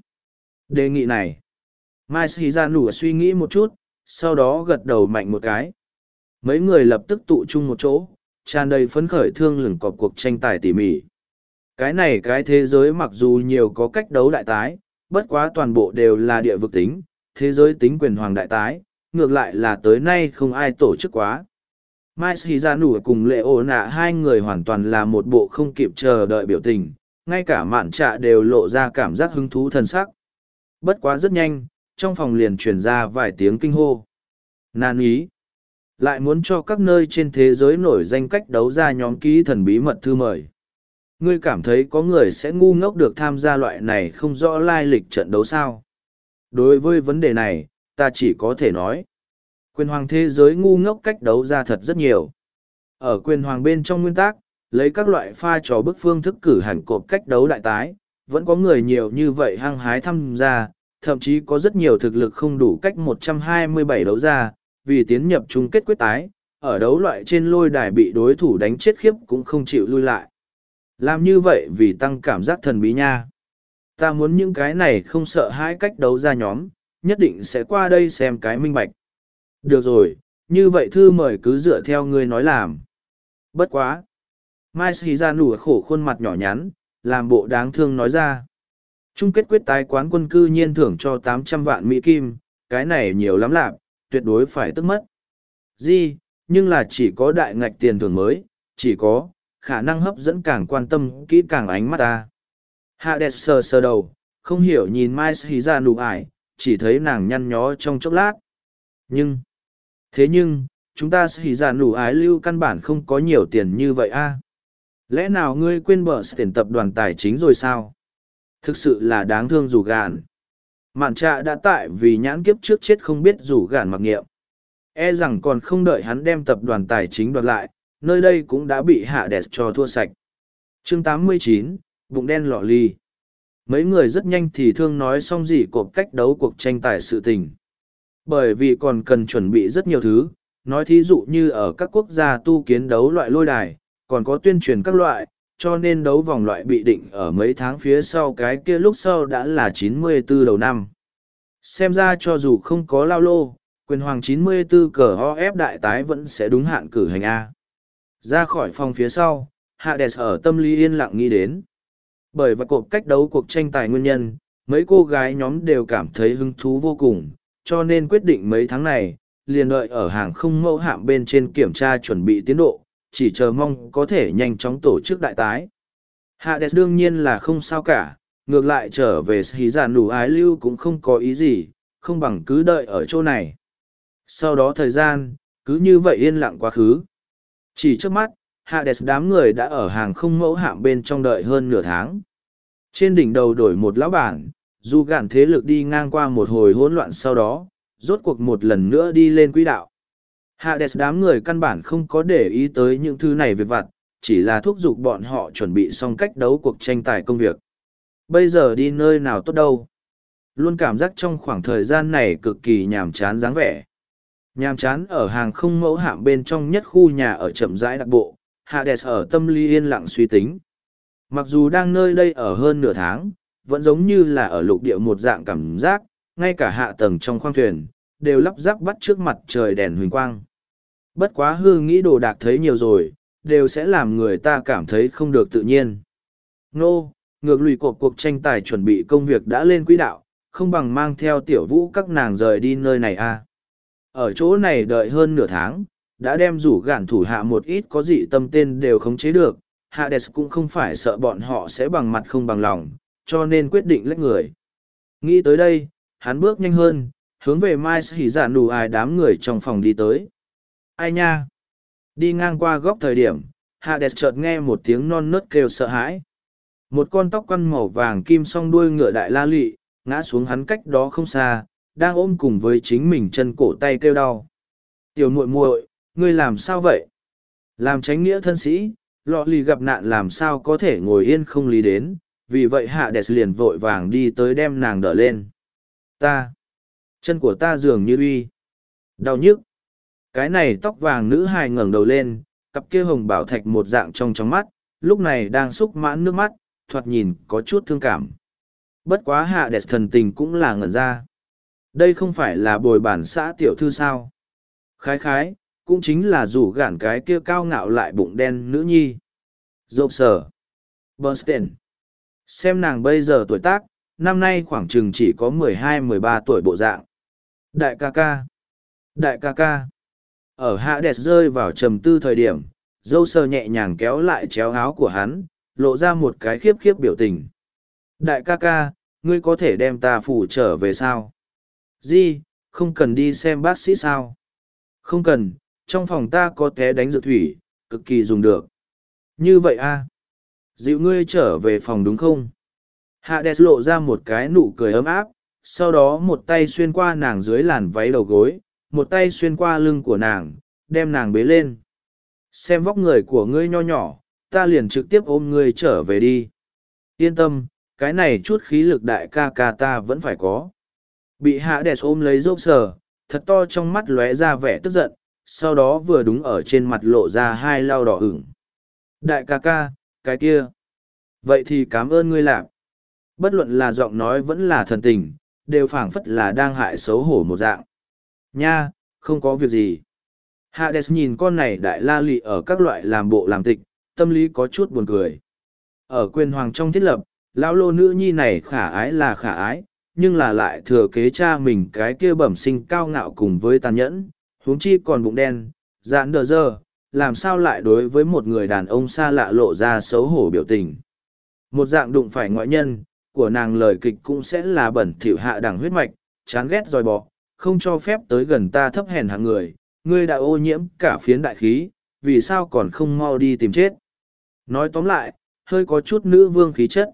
Đề nghị này, Mai Shizanu suy nghĩ một chút, sau đó gật đầu mạnh một cái. Mấy người lập tức tụ chung một chỗ, tràn đầy phấn khởi thương lừng cọp cuộc tranh tài tỉ mỉ. Cái này cái thế giới mặc dù nhiều có cách đấu đại tái, bất quá toàn bộ đều là địa vực tính, thế giới tính quyền hoàng đại tái, ngược lại là tới nay không ai tổ chức quá. Mai Shizanu cùng Lệ Ổ Nạ hai người hoàn toàn là một bộ không kịp chờ đợi biểu tình, ngay cả mạn trạ đều lộ ra cảm giác hứng thú thần sắc. Bất quá rất nhanh, trong phòng liền truyền ra vài tiếng kinh hô. Nan ý! Lại muốn cho các nơi trên thế giới nổi danh cách đấu ra nhóm ký thần bí mật thư mời. Ngươi cảm thấy có người sẽ ngu ngốc được tham gia loại này không rõ lai lịch trận đấu sao? Đối với vấn đề này, ta chỉ có thể nói. Quyền hoàng thế giới ngu ngốc cách đấu ra thật rất nhiều. Ở quyền hoàng bên trong nguyên tắc, lấy các loại pha trò bức phương thức cử hành cộp cách đấu đại tái, vẫn có người nhiều như vậy hăng hái tham gia, thậm chí có rất nhiều thực lực không đủ cách 127 đấu ra, vì tiến nhập chung kết quyết tái, ở đấu loại trên lôi đài bị đối thủ đánh chết khiếp cũng không chịu lui lại. Làm như vậy vì tăng cảm giác thần bí nha. Ta muốn những cái này không sợ hãi cách đấu ra nhóm, nhất định sẽ qua đây xem cái minh bạch. Được rồi, như vậy thư mời cứ dựa theo ngươi nói làm. Bất quá. Mai Shizanu khổ khuôn mặt nhỏ nhắn, làm bộ đáng thương nói ra. Chung kết quyết tái quán quân cư nhiên thưởng cho 800 vạn Mỹ Kim, cái này nhiều lắm lạc, tuyệt đối phải tức mất. Gì, nhưng là chỉ có đại ngạch tiền thưởng mới, chỉ có, khả năng hấp dẫn càng quan tâm kỹ càng ánh mắt ta. Hades sờ sờ đầu, không hiểu nhìn Mai Shizanu ải, chỉ thấy nàng nhăn nhó trong chốc lát. Thế nhưng, chúng ta Shizanu ái lưu căn bản không có nhiều tiền như vậy a. Lẽ nào ngươi quên bờ tiền tập đoàn tài chính rồi sao? Thực sự là đáng thương rủ gạn. Mạn trạ đã tại vì nhãn kiếp trước chết không biết rủ gạn mặc nghiệm. E rằng còn không đợi hắn đem tập đoàn tài chính đoạt lại, nơi đây cũng đã bị Hades cho thua sạch. Chương 89, bụng đen lọ ly. Mấy người rất nhanh thì thương nói xong gì cộp cách đấu cuộc tranh tài sự tình. Bởi vì còn cần chuẩn bị rất nhiều thứ, nói thí dụ như ở các quốc gia tu kiến đấu loại lôi đài, còn có tuyên truyền các loại, cho nên đấu vòng loại bị định ở mấy tháng phía sau cái kia lúc sau đã là 94 đầu năm. Xem ra cho dù không có lao lô, quyền hoàng 94 cờ ho ép đại tái vẫn sẽ đúng hạn cử hành A. Ra khỏi phòng phía sau, Hades ở tâm lý yên lặng nghĩ đến. Bởi và cộp cách đấu cuộc tranh tài nguyên nhân, mấy cô gái nhóm đều cảm thấy hứng thú vô cùng, cho nên quyết định mấy tháng này, liền đợi ở hàng không mẫu hạm bên trên kiểm tra chuẩn bị tiến độ, chỉ chờ mong có thể nhanh chóng tổ chức đại tái. Hades đương nhiên là không sao cả, ngược lại trở về Shizanu ái lưu cũng không có ý gì, không bằng cứ đợi ở chỗ này. Sau đó thời gian, cứ như vậy yên lặng quá khứ. Chỉ trước mắt, Hades đám người đã ở hàng không mẫu hạm bên trong đợi hơn nửa tháng. Trên đỉnh đầu đổi một lão bản, dù gạn thế lực đi ngang qua một hồi hỗn loạn sau đó, rốt cuộc một lần nữa đi lên quỹ đạo. Hades đám người căn bản không có để ý tới những thứ này về vặt, chỉ là thúc giục bọn họ chuẩn bị xong cách đấu cuộc tranh tài công việc. Bây giờ đi nơi nào tốt đâu? Luôn cảm giác trong khoảng thời gian này cực kỳ nhàm chán dáng vẻ. Nhàm chán ở hàng không mẫu hạm bên trong nhất khu nhà ở chậm rãi đặc bộ, Hades ở tâm lý yên lặng suy tính. Mặc dù đang nơi đây ở hơn nửa tháng, vẫn giống như là ở lục địa một dạng cảm giác, ngay cả hạ tầng trong khoang thuyền, đều lắp ráp bắt trước mặt trời đèn huỳnh quang. Bất quá hư nghĩ đồ đạc thấy nhiều rồi, đều sẽ làm người ta cảm thấy không được tự nhiên. Nô, ngược lùi cuộc tranh tài chuẩn bị công việc đã lên quỹ đạo, không bằng mang theo tiểu vũ các nàng rời đi nơi này a. Ở chỗ này đợi hơn nửa tháng, đã đem rủ gạn thủ hạ một ít có dị tâm tên đều khống chế được, Hades cũng không phải sợ bọn họ sẽ bằng mặt không bằng lòng, cho nên quyết định lách người. Nghĩ tới đây, hắn bước nhanh hơn, hướng về Mai Hỉ Dạ Nụ Ai đám người trong phòng đi tới. Ai nha? Đi ngang qua góc thời điểm, Hades chợt nghe một tiếng non nớt kêu sợ hãi. Một con tóc quăn màu vàng kim song đuôi ngựa đại la lị, ngã xuống hắn cách đó không xa, đang ôm cùng với chính mình chân cổ tay kêu đau. Tiểu muội muội, ngươi làm sao vậy? Làm tránh nghĩa thân sĩ, lọ lì gặp nạn làm sao có thể ngồi yên không lý đến, vì vậy Hades liền vội vàng đi tới đem nàng đỡ lên. Chân của ta dường như uy. Đau nhức. Cái này tóc vàng nữ hài ngẩng đầu lên, cặp kia hồng bảo thạch một dạng trong mắt, lúc này đang xúc mãn nước mắt, thoạt nhìn có chút thương cảm. Bất quá Hades thần tình cũng là ngẩn ra. Đây không phải là bồi bản xã tiểu thư sao? Khái, cũng chính là rủ gạn cái kia cao ngạo lại bụng đen nữ nhi. Dộp sở. Bernstein. Xem nàng bây giờ tuổi tác, năm nay khoảng chừng chỉ có 12-13 tuổi bộ dạng. Đại ca ca. Ở Hades rơi vào trầm tư thời điểm, dâu sờ nhẹ nhàng kéo lại chéo áo của hắn, lộ ra một cái khiếp khiếp biểu tình. Đại ca ca, ngươi có thể đem ta phủ trở về sao? Di, không cần đi xem bác sĩ sao? Không cần, trong phòng ta có té đánh dược thủy, cực kỳ dùng được. Như vậy a, dịu ngươi trở về phòng đúng không? Hades lộ ra một cái nụ cười ấm áp, sau đó một tay xuyên qua nàng dưới làn váy đầu gối, một tay xuyên qua lưng của nàng, đem nàng bế lên. Xem vóc người của ngươi nho nhỏ, ta liền trực tiếp ôm ngươi trở về đi. Yên tâm, cái này chút khí lực đại ca ca ta vẫn phải có. Bị Hades ôm lấy rốc sờ, thật to trong mắt lóe ra vẻ tức giận, sau đó vừa đúng ở trên mặt lộ ra hai lau đỏ ửng. Đại ca ca, cái kia. Vậy thì cảm ơn ngươi làm. Bất luận là giọng nói vẫn là thần tình, đều phảng phất là đang hại xấu hổ một dạng. Nha, không có việc gì. Hades nhìn con này đại la lị ở các loại làm bộ làm tịch, tâm lý có chút buồn cười. Ở quyền hoàng trong thiết lập, lão lô nữ nhi này khả ái là khả ái, nhưng là lại thừa kế cha mình cái kia bẩm sinh cao ngạo cùng với tàn nhẫn, huống chi còn bụng đen, dạn đờ dơ, làm sao lại đối với một người đàn ông xa lạ lộ ra xấu hổ biểu tình. Một dạng đụng phải ngoại nhân, của nàng lời kịch cũng sẽ là bẩn thỉu hạ đẳng huyết mạch, chán ghét dòi bọ, không cho phép tới gần ta thấp hèn hạng người, ngươi đã ô nhiễm cả phiến đại khí, vì sao còn không mau đi tìm chết. Nói tóm lại, hơi có chút nữ vương khí chất.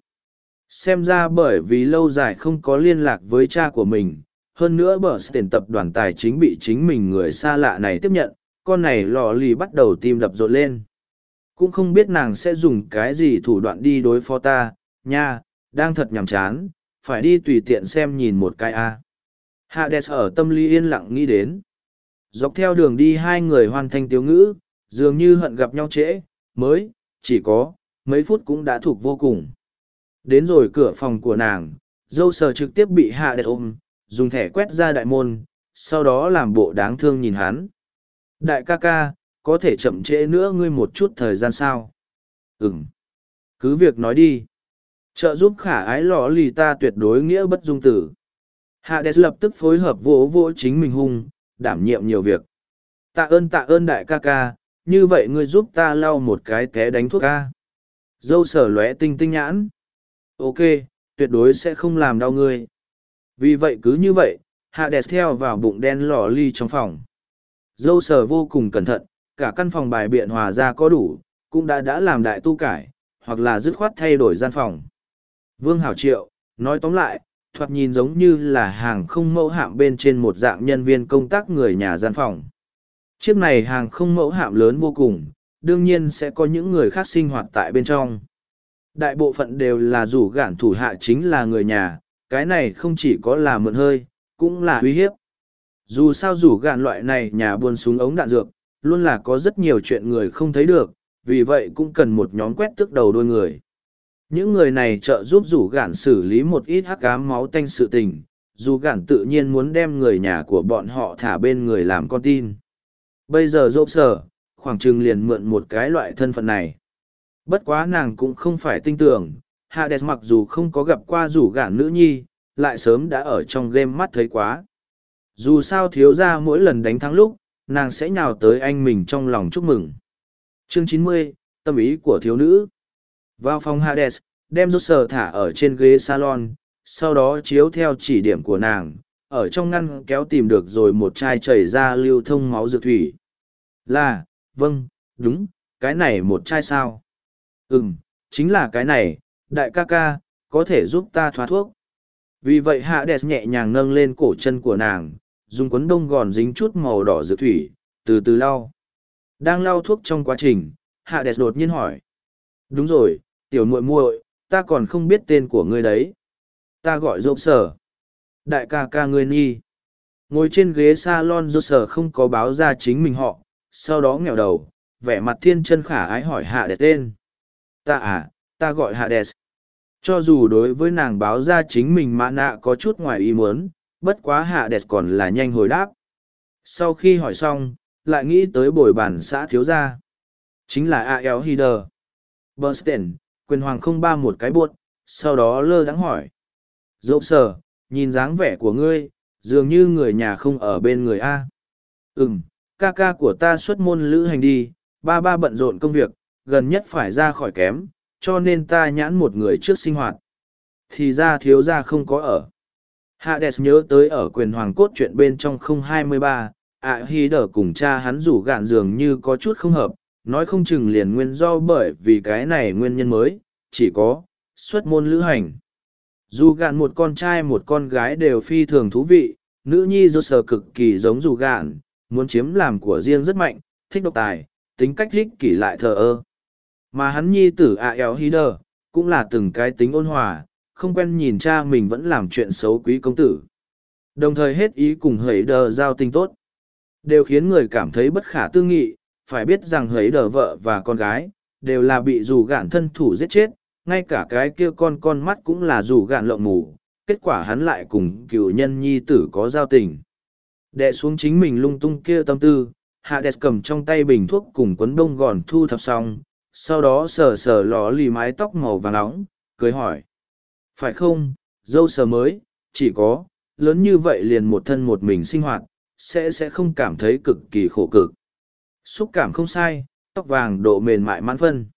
Xem ra bởi vì lâu dài không có liên lạc với cha của mình, hơn nữa Bernstein tập đoàn tài chính bị chính mình người xa lạ này tiếp nhận, con này lò lì bắt đầu tim đập rộn lên. Cũng không biết nàng sẽ dùng cái gì thủ đoạn đi đối phó ta, nha, đang thật nhàm chán, phải đi tùy tiện xem nhìn một cái a. Hades ở tâm lý yên lặng nghĩ đến. Dọc theo đường đi hai người hoàn thành tiếu ngữ, dường như hận gặp nhau trễ, mới, chỉ có, mấy phút cũng đã thuộc vô cùng. Đến rồi cửa phòng của nàng, dâu sờ trực tiếp bị Hades ôm, dùng thẻ quét ra đại môn, sau đó làm bộ đáng thương nhìn hắn. Đại ca ca, có thể chậm trễ nữa ngươi một chút thời gian sao? Ừm. Cứ việc nói đi. Trợ giúp khả ái lọ lì ta tuyệt đối nghĩa bất dung tử. Hades lập tức phối hợp vỗ vỗ chính mình hung, đảm nhiệm nhiều việc. Tạ ơn đại ca ca, như vậy ngươi giúp ta lau một cái té đánh thuốc ca. Dâu sở lóe tinh tinh nhãn. Ok, tuyệt đối sẽ không làm đau ngươi. Vì vậy cứ như vậy, Hades theo vào bụng đen lò ly trong phòng. Dâu sở vô cùng cẩn thận, cả căn phòng bài biện hòa ra có đủ, cũng đã làm đại tu cải, hoặc là dứt khoát thay đổi gian phòng. Vương Hảo Triệu, nói tóm lại, thoạt nhìn giống như là hàng không mẫu hạm bên trên một dạng nhân viên công tác người nhà gian phòng. Chiếc này hàng không mẫu hạm lớn vô cùng, đương nhiên sẽ có những người khác sinh hoạt tại bên trong. Đại bộ phận đều là rủ gạn thủ hạ chính là người nhà, cái này không chỉ có là mượn hơi, cũng là uy hiếp. Dù sao rủ gạn loại này nhà buôn súng ống đạn dược, luôn là có rất nhiều chuyện người không thấy được, vì vậy cũng cần một nhóm quét tước đầu đôi người. Những người này trợ giúp rủ gạn xử lý một ít hắc ám máu tanh sự tình, dù gạn tự nhiên muốn đem người nhà của bọn họ thả bên người làm con tin. Bây giờ dỗ sở, khoảng chừng liền mượn một cái loại thân phận này. Bất quá nàng cũng không phải tin tưởng, Hades mặc dù không có gặp qua rủ gạn nữ nhi, lại sớm đã ở trong game mắt thấy quá. Dù sao thiếu ra mỗi lần đánh thắng lúc, nàng sẽ nhào tới anh mình trong lòng chúc mừng. Chương 90, tâm ý của thiếu nữ. Vào phòng Hades, đem rốt sờ thả ở trên ghế salon, sau đó chiếu theo chỉ điểm của nàng, ở trong ngăn kéo tìm được rồi một chai chảy ra lưu thông máu dược thủy. Là, vâng, đúng, cái này một chai sao? Chính là cái này, đại ca ca, có thể giúp ta thoá thuốc. Vì vậy Hades nhẹ nhàng nâng lên cổ chân của nàng, dùng quấn đông gòn dính chút màu đỏ dược thủy, từ từ lau. Đang lau thuốc trong quá trình, Hades đột nhiên hỏi. Đúng rồi, tiểu muội muội, ta còn không biết tên của ngươi đấy. Ta gọi Dốc Sở. Đại ca ca ngươi nhi. Ngồi trên ghế salon Dốc Sở không có báo ra chính mình họ, sau đó nghèo đầu, vẻ mặt thiên chân khả ái hỏi Hades tên. Ta gọi Hades. Cho dù đối với nàng báo ra chính mình mã nạ có chút ngoài ý muốn, bất quá Hades còn là nhanh hồi đáp. Sau khi hỏi xong, lại nghĩ tới bồi bản xã thiếu gia. Chính là A.L. Hider. Bernstein, quyền hoàng không ba một cái buột, sau đó lơ đãng hỏi. Dẫu sở, nhìn dáng vẻ của ngươi, dường như người nhà không ở bên người A. Ca ca của ta xuất môn lữ hành đi, ba bận rộn công việc, gần nhất phải ra khỏi kém, cho nên ta nhãn một người trước sinh hoạt. Thì ra thiếu gia không có ở. Hades nhớ tới ở quyền hoàng cốt chuyện bên trong 023, Hider cùng cha hắn rủ gạn dường như có chút không hợp, nói không chừng liền nguyên do bởi vì cái này nguyên nhân mới, chỉ có xuất môn lữ hành. Dù gạn một con trai một con gái đều phi thường thú vị, nữ nhi do sở cực kỳ giống dù gạn, muốn chiếm làm của riêng rất mạnh, thích độc tài, tính cách ích kỷ lại thờ ơ. Mà hắn nhi tử A.L. Hider, cũng là từng cái tính ôn hòa, không quen nhìn cha mình vẫn làm chuyện xấu quý công tử. Đồng thời hết ý cùng Hider giao tình tốt. Đều khiến người cảm thấy bất khả tư nghị, phải biết rằng Hider vợ và con gái, đều là bị dù gạn thân thủ giết chết, ngay cả cái kia con mắt cũng là dù gạn lộng mù, kết quả hắn lại cùng cựu nhân nhi tử có giao tình. Đè xuống chính mình lung tung kia tâm tư, Hades cầm trong tay bình thuốc cùng quấn bông gòn thu thập xong, sau đó sờ lò lì mái tóc màu vàng nóng, cười hỏi. Phải không, dâu sờ mới, chỉ có, lớn như vậy liền một thân một mình sinh hoạt, sẽ không cảm thấy cực kỳ khổ cực. Xúc cảm không sai, tóc vàng độ mềm mại mãn phân.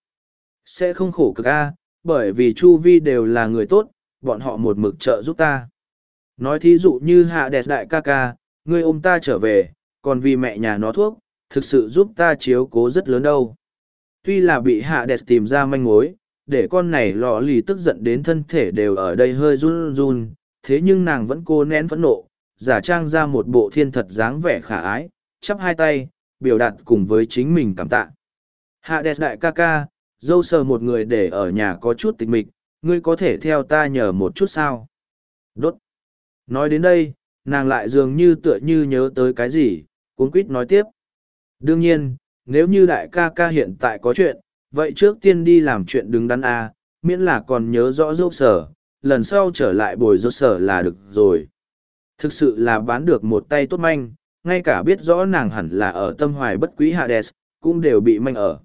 Sẽ không khổ cực a, bởi vì chu vi đều là người tốt, bọn họ một mực trợ giúp ta. Nói thí dụ như Hades đại ca ca, ngươi ôm ta trở về, còn vì mẹ nhà nó thuốc, thực sự giúp ta chiếu cố rất lớn đâu. Tuy là bị Hades tìm ra manh mối, để con này lọ lì tức giận đến thân thể đều ở đây hơi run run, thế nhưng nàng vẫn cố nén phẫn nộ, giả trang ra một bộ thiên thật dáng vẻ khả ái, chắp hai tay, biểu đạt cùng với chính mình cảm tạ. Hades đại ca ca, dâu sờ một người để ở nhà có chút tịch mịch, ngươi có thể theo ta nhờ một chút sao? Đốt. Nói đến đây, nàng lại dường như tựa như nhớ tới cái gì, cuống quýt nói tiếp. Đương nhiên, nếu như đại ca ca hiện tại có chuyện, vậy trước tiên đi làm chuyện đứng đắn a, miễn là còn nhớ rõ dâu sở, lần sau trở lại bồi dâu sở là được rồi. Thực sự là bán được một tay tốt manh, ngay cả biết rõ nàng hẳn là ở tâm hoài bất quý Hades, cũng đều bị manh ở.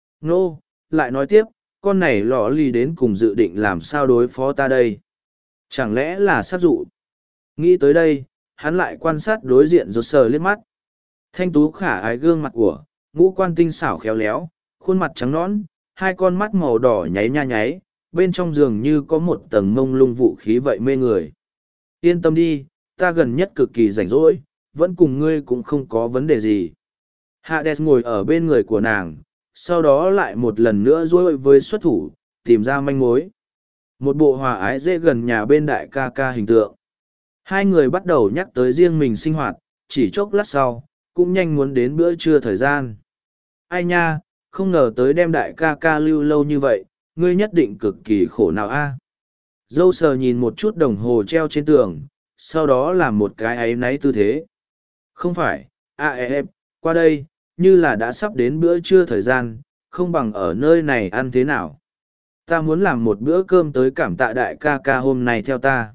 Nô, lại nói tiếp, con này lò lì đến cùng dự định làm sao đối phó ta đây? Chẳng lẽ là sát dụ? Nghĩ tới đây, hắn lại quan sát đối diện rột sờ liếc mắt. Thanh tú khả ái gương mặt của, ngũ quan tinh xảo khéo léo, khuôn mặt trắng nõn, hai con mắt màu đỏ nháy nha nháy, bên trong giường như có một tầng mông lung vũ khí vậy mê người. Yên tâm đi, ta gần nhất cực kỳ rảnh rỗi, vẫn cùng ngươi cũng không có vấn đề gì. Hades ngồi ở bên người của nàng, sau đó lại một lần nữa dối với xuất thủ, tìm ra manh mối. Một bộ hòa ái dễ gần nhà bên đại ca ca hình tượng. Hai người bắt đầu nhắc tới riêng mình sinh hoạt, chỉ chốc lát sau, cũng nhanh muốn đến bữa trưa thời gian. Ai nha, không ngờ tới đem đại ca ca lưu lâu như vậy, ngươi nhất định cực kỳ khổ nào a. Dâu sờ nhìn một chút đồng hồ treo trên tường, sau đó làm một cái áy náy tư thế. Không phải, em, qua đây, như là đã sắp đến bữa trưa thời gian, không bằng ở nơi này ăn thế nào. Ta muốn làm một bữa cơm tới cảm tạ đại ca ca hôm nay theo ta.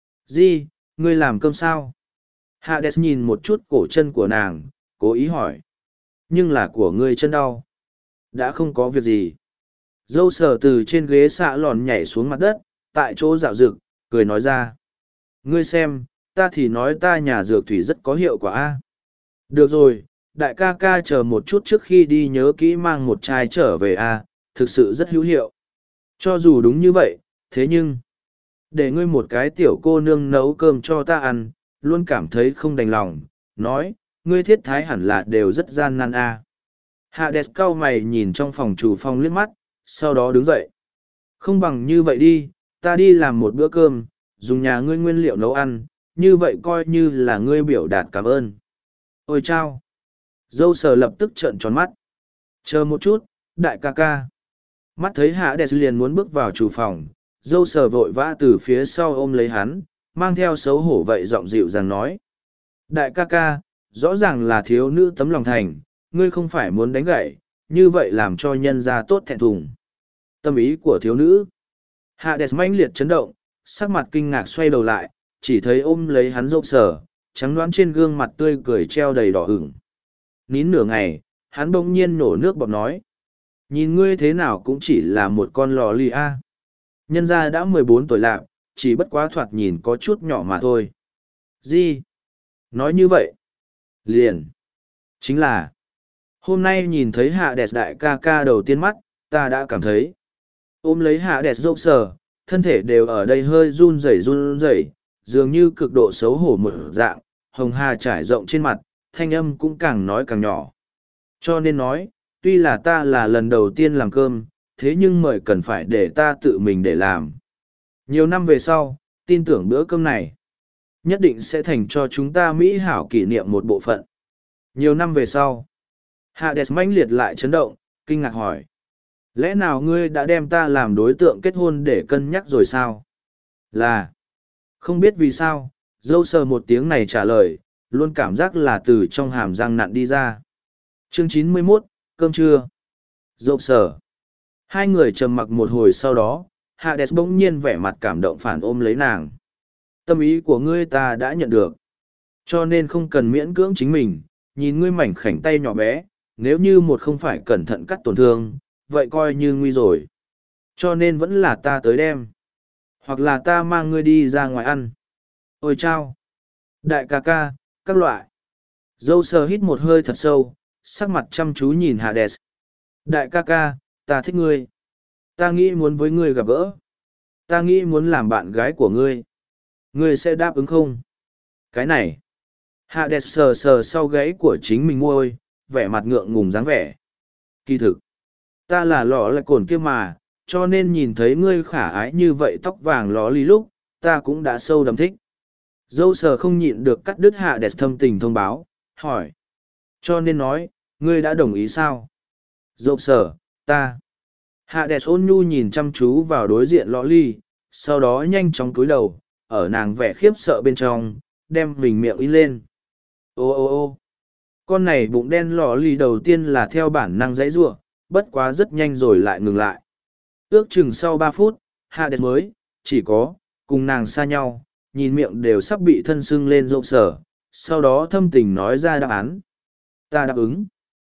Gì, ngươi làm cơm sao? Hades nhìn một chút cổ chân của nàng, cố ý hỏi. Nhưng là của ngươi chân đau. Đã không có việc gì. Dâu sờ từ trên ghế xạ lòn nhảy xuống mặt đất, tại chỗ dạo dực, cười nói ra. Ngươi xem, ta thì nói ta nhà dược thủy rất có hiệu quả a. Được rồi, đại ca ca chờ một chút trước khi đi nhớ kỹ mang một chai trở về a, thực sự rất hữu hiệu. Cho dù đúng như vậy, thế nhưng... Để ngươi một cái tiểu cô nương nấu cơm cho ta ăn, luôn cảm thấy không đành lòng, nói, ngươi thiết thái hẳn là đều rất gian nan a. Hades cau mày nhìn trong phòng chủ phòng liếc mắt, sau đó đứng dậy. Không bằng như vậy đi, ta đi làm một bữa cơm, dùng nhà ngươi nguyên liệu nấu ăn, như vậy coi như là ngươi biểu đạt cảm ơn. Ôi chao! Dâu sờ lập tức trợn tròn mắt. Chờ một chút, đại ca ca. Mắt thấy Hades liền muốn bước vào chủ phòng, dâu sờ vội vã từ phía sau ôm lấy hắn, mang theo xấu hổ vậy giọng dịu dàng nói. Đại ca ca, rõ ràng là thiếu nữ tấm lòng thành, ngươi không phải muốn đánh gậy, như vậy làm cho nhân gia tốt thẹn thùng. Tâm ý của thiếu nữ. Hades mãnh liệt chấn động, sắc mặt kinh ngạc xoay đầu lại, chỉ thấy ôm lấy hắn dâu sờ, trắng đoán trên gương mặt tươi cười treo đầy đỏ ửng. Nín nửa ngày, hắn bỗng nhiên nổ nước bọt nói. Nhìn ngươi thế nào cũng chỉ là một con lò lì a. Nhân gia đã 14 tuổi lạc, chỉ bất quá thoạt nhìn có chút nhỏ mà thôi. Gì? Nói như vậy? Liền. Chính là. Hôm nay nhìn thấy hạ đẹp đại ca ca đầu tiên mắt, ta đã cảm thấy. Ôm lấy hạ đẹp rộng sờ, thân thể đều ở đây hơi run rẩy, dường như cực độ xấu hổ một dạng, hồng hà trải rộng trên mặt, thanh âm cũng càng nói càng nhỏ. Cho nên nói, tuy là ta là lần đầu tiên làm cơm, thế nhưng mời cần phải để ta tự mình để làm. Nhiều năm về sau, tin tưởng bữa cơm này nhất định sẽ thành cho chúng ta mỹ hảo kỷ niệm một bộ phận. Nhiều năm về sau, Hades mãnh liệt lại chấn động, kinh ngạc hỏi. Lẽ nào ngươi đã đem ta làm đối tượng kết hôn để cân nhắc rồi sao? Là, không biết vì sao, dâu sờ một tiếng này trả lời, luôn cảm giác là từ trong hàm răng nặn đi ra. Chương 91, cơm trưa. Dâu sờ. Hai người trầm mặc một hồi sau đó, Hades bỗng nhiên vẻ mặt cảm động phản ôm lấy nàng. Tâm ý của ngươi ta đã nhận được. Cho nên không cần miễn cưỡng chính mình, nhìn ngươi mảnh khảnh tay nhỏ bé, nếu như một không phải cẩn thận cắt tổn thương, vậy coi như nguy rồi. Cho nên vẫn là ta tới đem. Hoặc là ta mang ngươi đi ra ngoài ăn. Ôi chao! Đại ca ca, các loại. Dâu sờ hít một hơi thật sâu, sắc mặt chăm chú nhìn Hades. Đại ca ca, ta thích ngươi. Ta nghĩ muốn với ngươi gặp gỡ. Ta nghĩ muốn làm bạn gái của ngươi. Ngươi sẽ đáp ứng không? Cái này. Hades sờ sờ sau gáy của chính mình môi, vẻ mặt ngượng ngùng dáng vẻ. Kỳ thực. Ta là lọ lại cồn kia mà, cho nên nhìn thấy ngươi khả ái như vậy tóc vàng ló lì lúc, ta cũng đã sâu đậm thích. Dâu sờ không nhịn được cắt đứt Hades thâm tình thông báo, hỏi. Cho nên nói, ngươi đã đồng ý sao? Dâu sờ, ta. Hades ôn nhu nhìn chăm chú vào đối diện lõ ly, sau đó nhanh chóng cúi đầu, ở nàng vẻ khiếp sợ bên trong, đem mình miệng in lên. Ô ô ô con này bụng đen lò ly đầu tiên là theo bản năng dãy giụa, bất quá rất nhanh rồi lại ngừng lại. Ước chừng sau 3 phút, Hades mới, chỉ có, cùng nàng xa nhau, nhìn miệng đều sắp bị thân sưng lên rộn sở, sau đó thâm tình nói ra đáp án. Ta đáp ứng.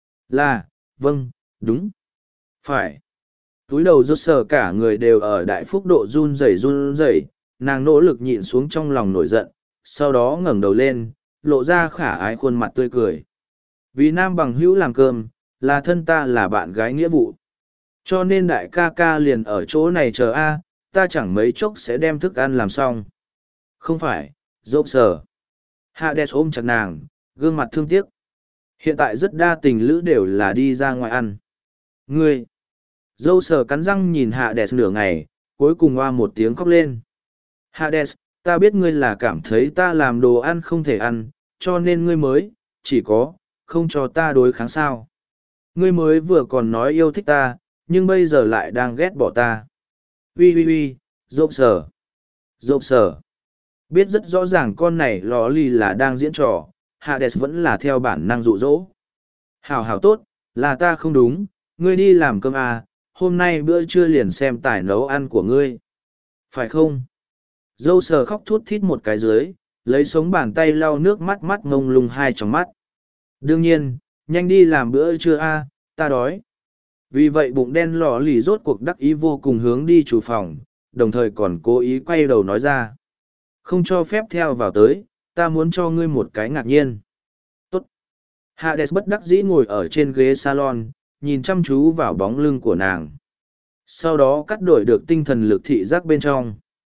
Là, vâng, đúng. Phải. Túi đầu rốt sở cả người đều ở đại phúc độ run rẩy, nàng nỗ lực nhịn xuống trong lòng nổi giận, sau đó ngẩng đầu lên, lộ ra khả ái khuôn mặt tươi cười. Vì nam bằng hữu làm cơm, là thân ta là bạn gái nghĩa vụ. Cho nên đại ca ca liền ở chỗ này chờ a, ta chẳng mấy chốc sẽ đem thức ăn làm xong. Không phải, dốc sở. Hades ôm chặt nàng, gương mặt thương tiếc. Hiện tại rất đa tình lữ đều là đi ra ngoài ăn. Ngươi. Dâu sờ cắn răng nhìn Hades nửa ngày, cuối cùng hoa một tiếng khóc lên. Hades, ta biết ngươi là cảm thấy ta làm đồ ăn không thể ăn, cho nên ngươi mới, chỉ có, không cho ta đối kháng sao. Ngươi mới vừa còn nói yêu thích ta, nhưng bây giờ lại đang ghét bỏ ta. Ui, dâu sờ. Biết rất rõ ràng con này lò lì là đang diễn trò, Hades vẫn là theo bản năng dụ dỗ. Hảo tốt, là ta không đúng, ngươi đi làm cơm à, hôm nay bữa trưa liền xem tài nấu ăn của ngươi. Phải không? Dâu sờ khóc thút thít một cái dưới, lấy sống bàn tay lau nước mắt mắt ngông lung hai trong mắt. Đương nhiên, nhanh đi làm bữa trưa a, ta đói. Vì vậy bụng đen lò lì rốt cuộc đắc ý vô cùng hướng đi chủ phòng, đồng thời còn cố ý quay đầu nói ra. Không cho phép theo vào tới, ta muốn cho ngươi một cái ngạc nhiên. Tốt. Hades bất đắc dĩ ngồi ở trên ghế salon, nhìn chăm chú vào bóng lưng của nàng. Sau đó cắt đổi được tinh thần lực thị giác bên trong.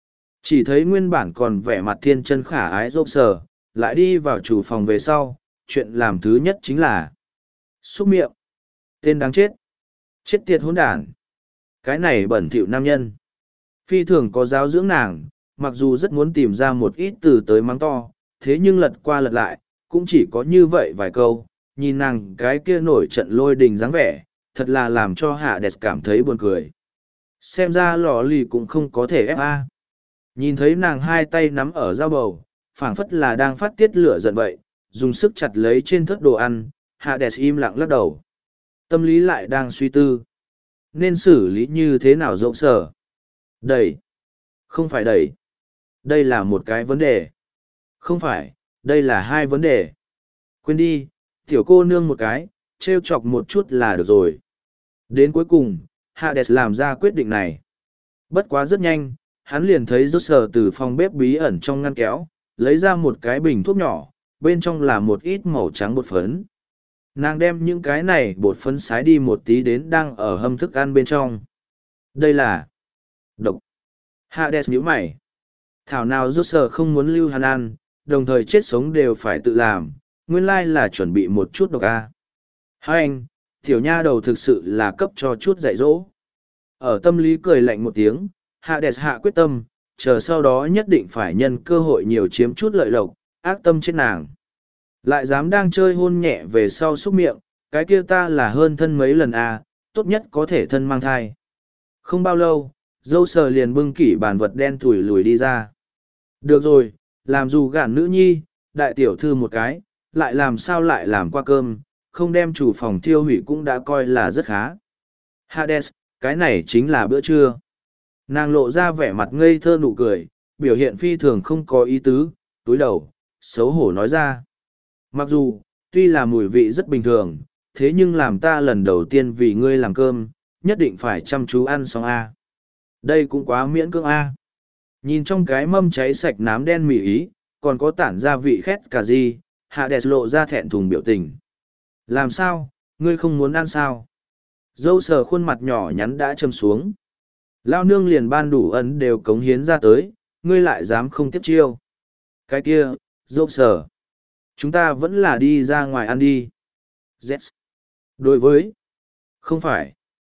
Chỉ thấy nguyên bản còn vẻ mặt thiên chân khả ái rộp sờ, lại đi vào chủ phòng về sau, chuyện làm thứ nhất chính là xúc miệng. Tên đáng chết. Chết tiệt hỗn đản. Cái này bẩn thỉu nam nhân. Phi thường có giáo dưỡng nàng, mặc dù rất muốn tìm ra một ít từ tới mắng to, thế nhưng lật qua lật lại, cũng chỉ có như vậy vài câu, nhìn nàng cái kia nổi trận lôi đình dáng vẻ, thật là làm cho Hạ Đẹp cảm thấy buồn cười. Xem ra lò lì cũng không có thể ép a. Nhìn thấy nàng hai tay nắm ở dao bầu, phảng phất là đang phát tiết lửa giận vậy, dùng sức chặt lấy trên thớt đồ ăn, Hạ Đẹp im lặng lắc đầu. Tâm lý lại đang suy tư. Nên xử lý như thế nào rộng sở? Đẩy. Không phải đẩy. Đây là một cái vấn đề. Không phải, đây là hai vấn đề. Quên đi, tiểu cô nương một cái, trêu chọc một chút là được rồi. Đến cuối cùng, Hades làm ra quyết định này. Bất quá rất nhanh, hắn liền thấy rốt sờ từ phòng bếp bí ẩn trong ngăn kéo, lấy ra một cái bình thuốc nhỏ, bên trong là một ít màu trắng bột phấn. Nàng đem những cái này bột phấn sái đi một tí đến đang ở hâm thức ăn bên trong. Đây là độc. Hades nhíu mày. Thảo nào rốt sờ không muốn lưu hắn ăn, đồng thời chết sống đều phải tự làm, nguyên lai là chuẩn bị một chút độc a. Hai anh, tiểu nha đầu thực sự là cấp cho chút dạy dỗ. Ở tâm lý cười lạnh một tiếng, Hades hạ quyết tâm, chờ sau đó nhất định phải nhân cơ hội nhiều chiếm chút lợi lộc, ác tâm chết nàng. Lại dám đang chơi hôn nhẹ về sau xúc miệng, cái kia ta là hơn thân mấy lần a, tốt nhất có thể thân mang thai. Không bao lâu, dâu sờ liền bưng kỷ bàn vật đen thủi lùi đi ra. Được rồi, làm dù gạn nữ nhi, đại tiểu thư một cái, lại làm sao lại làm qua cơm, không đem chủ phòng thiêu hủy cũng đã coi là rất khá. Hades, cái này chính là bữa trưa. Nàng lộ ra vẻ mặt ngây thơ nụ cười, biểu hiện phi thường không có ý tứ, túi đầu, xấu hổ nói ra. Mặc dù, tuy là mùi vị rất bình thường, thế nhưng làm ta lần đầu tiên vì ngươi làm cơm, nhất định phải chăm chú ăn xong a. Đây cũng quá miễn cưỡng a. Nhìn trong cái mâm cháy sạch nám đen mì ý, còn có tản ra vị khét cả gì, Hades lộ ra thẹn thùng biểu tình. Làm sao, ngươi không muốn ăn sao? Dâu sờ khuôn mặt nhỏ nhắn đã châm xuống. Lao nương liền ban đủ ấn đều cống hiến ra tới, ngươi lại dám không tiếp chiêu. Cái kia, dâu sờ. Chúng ta vẫn là đi ra ngoài ăn đi. Z. Đối với. Không phải.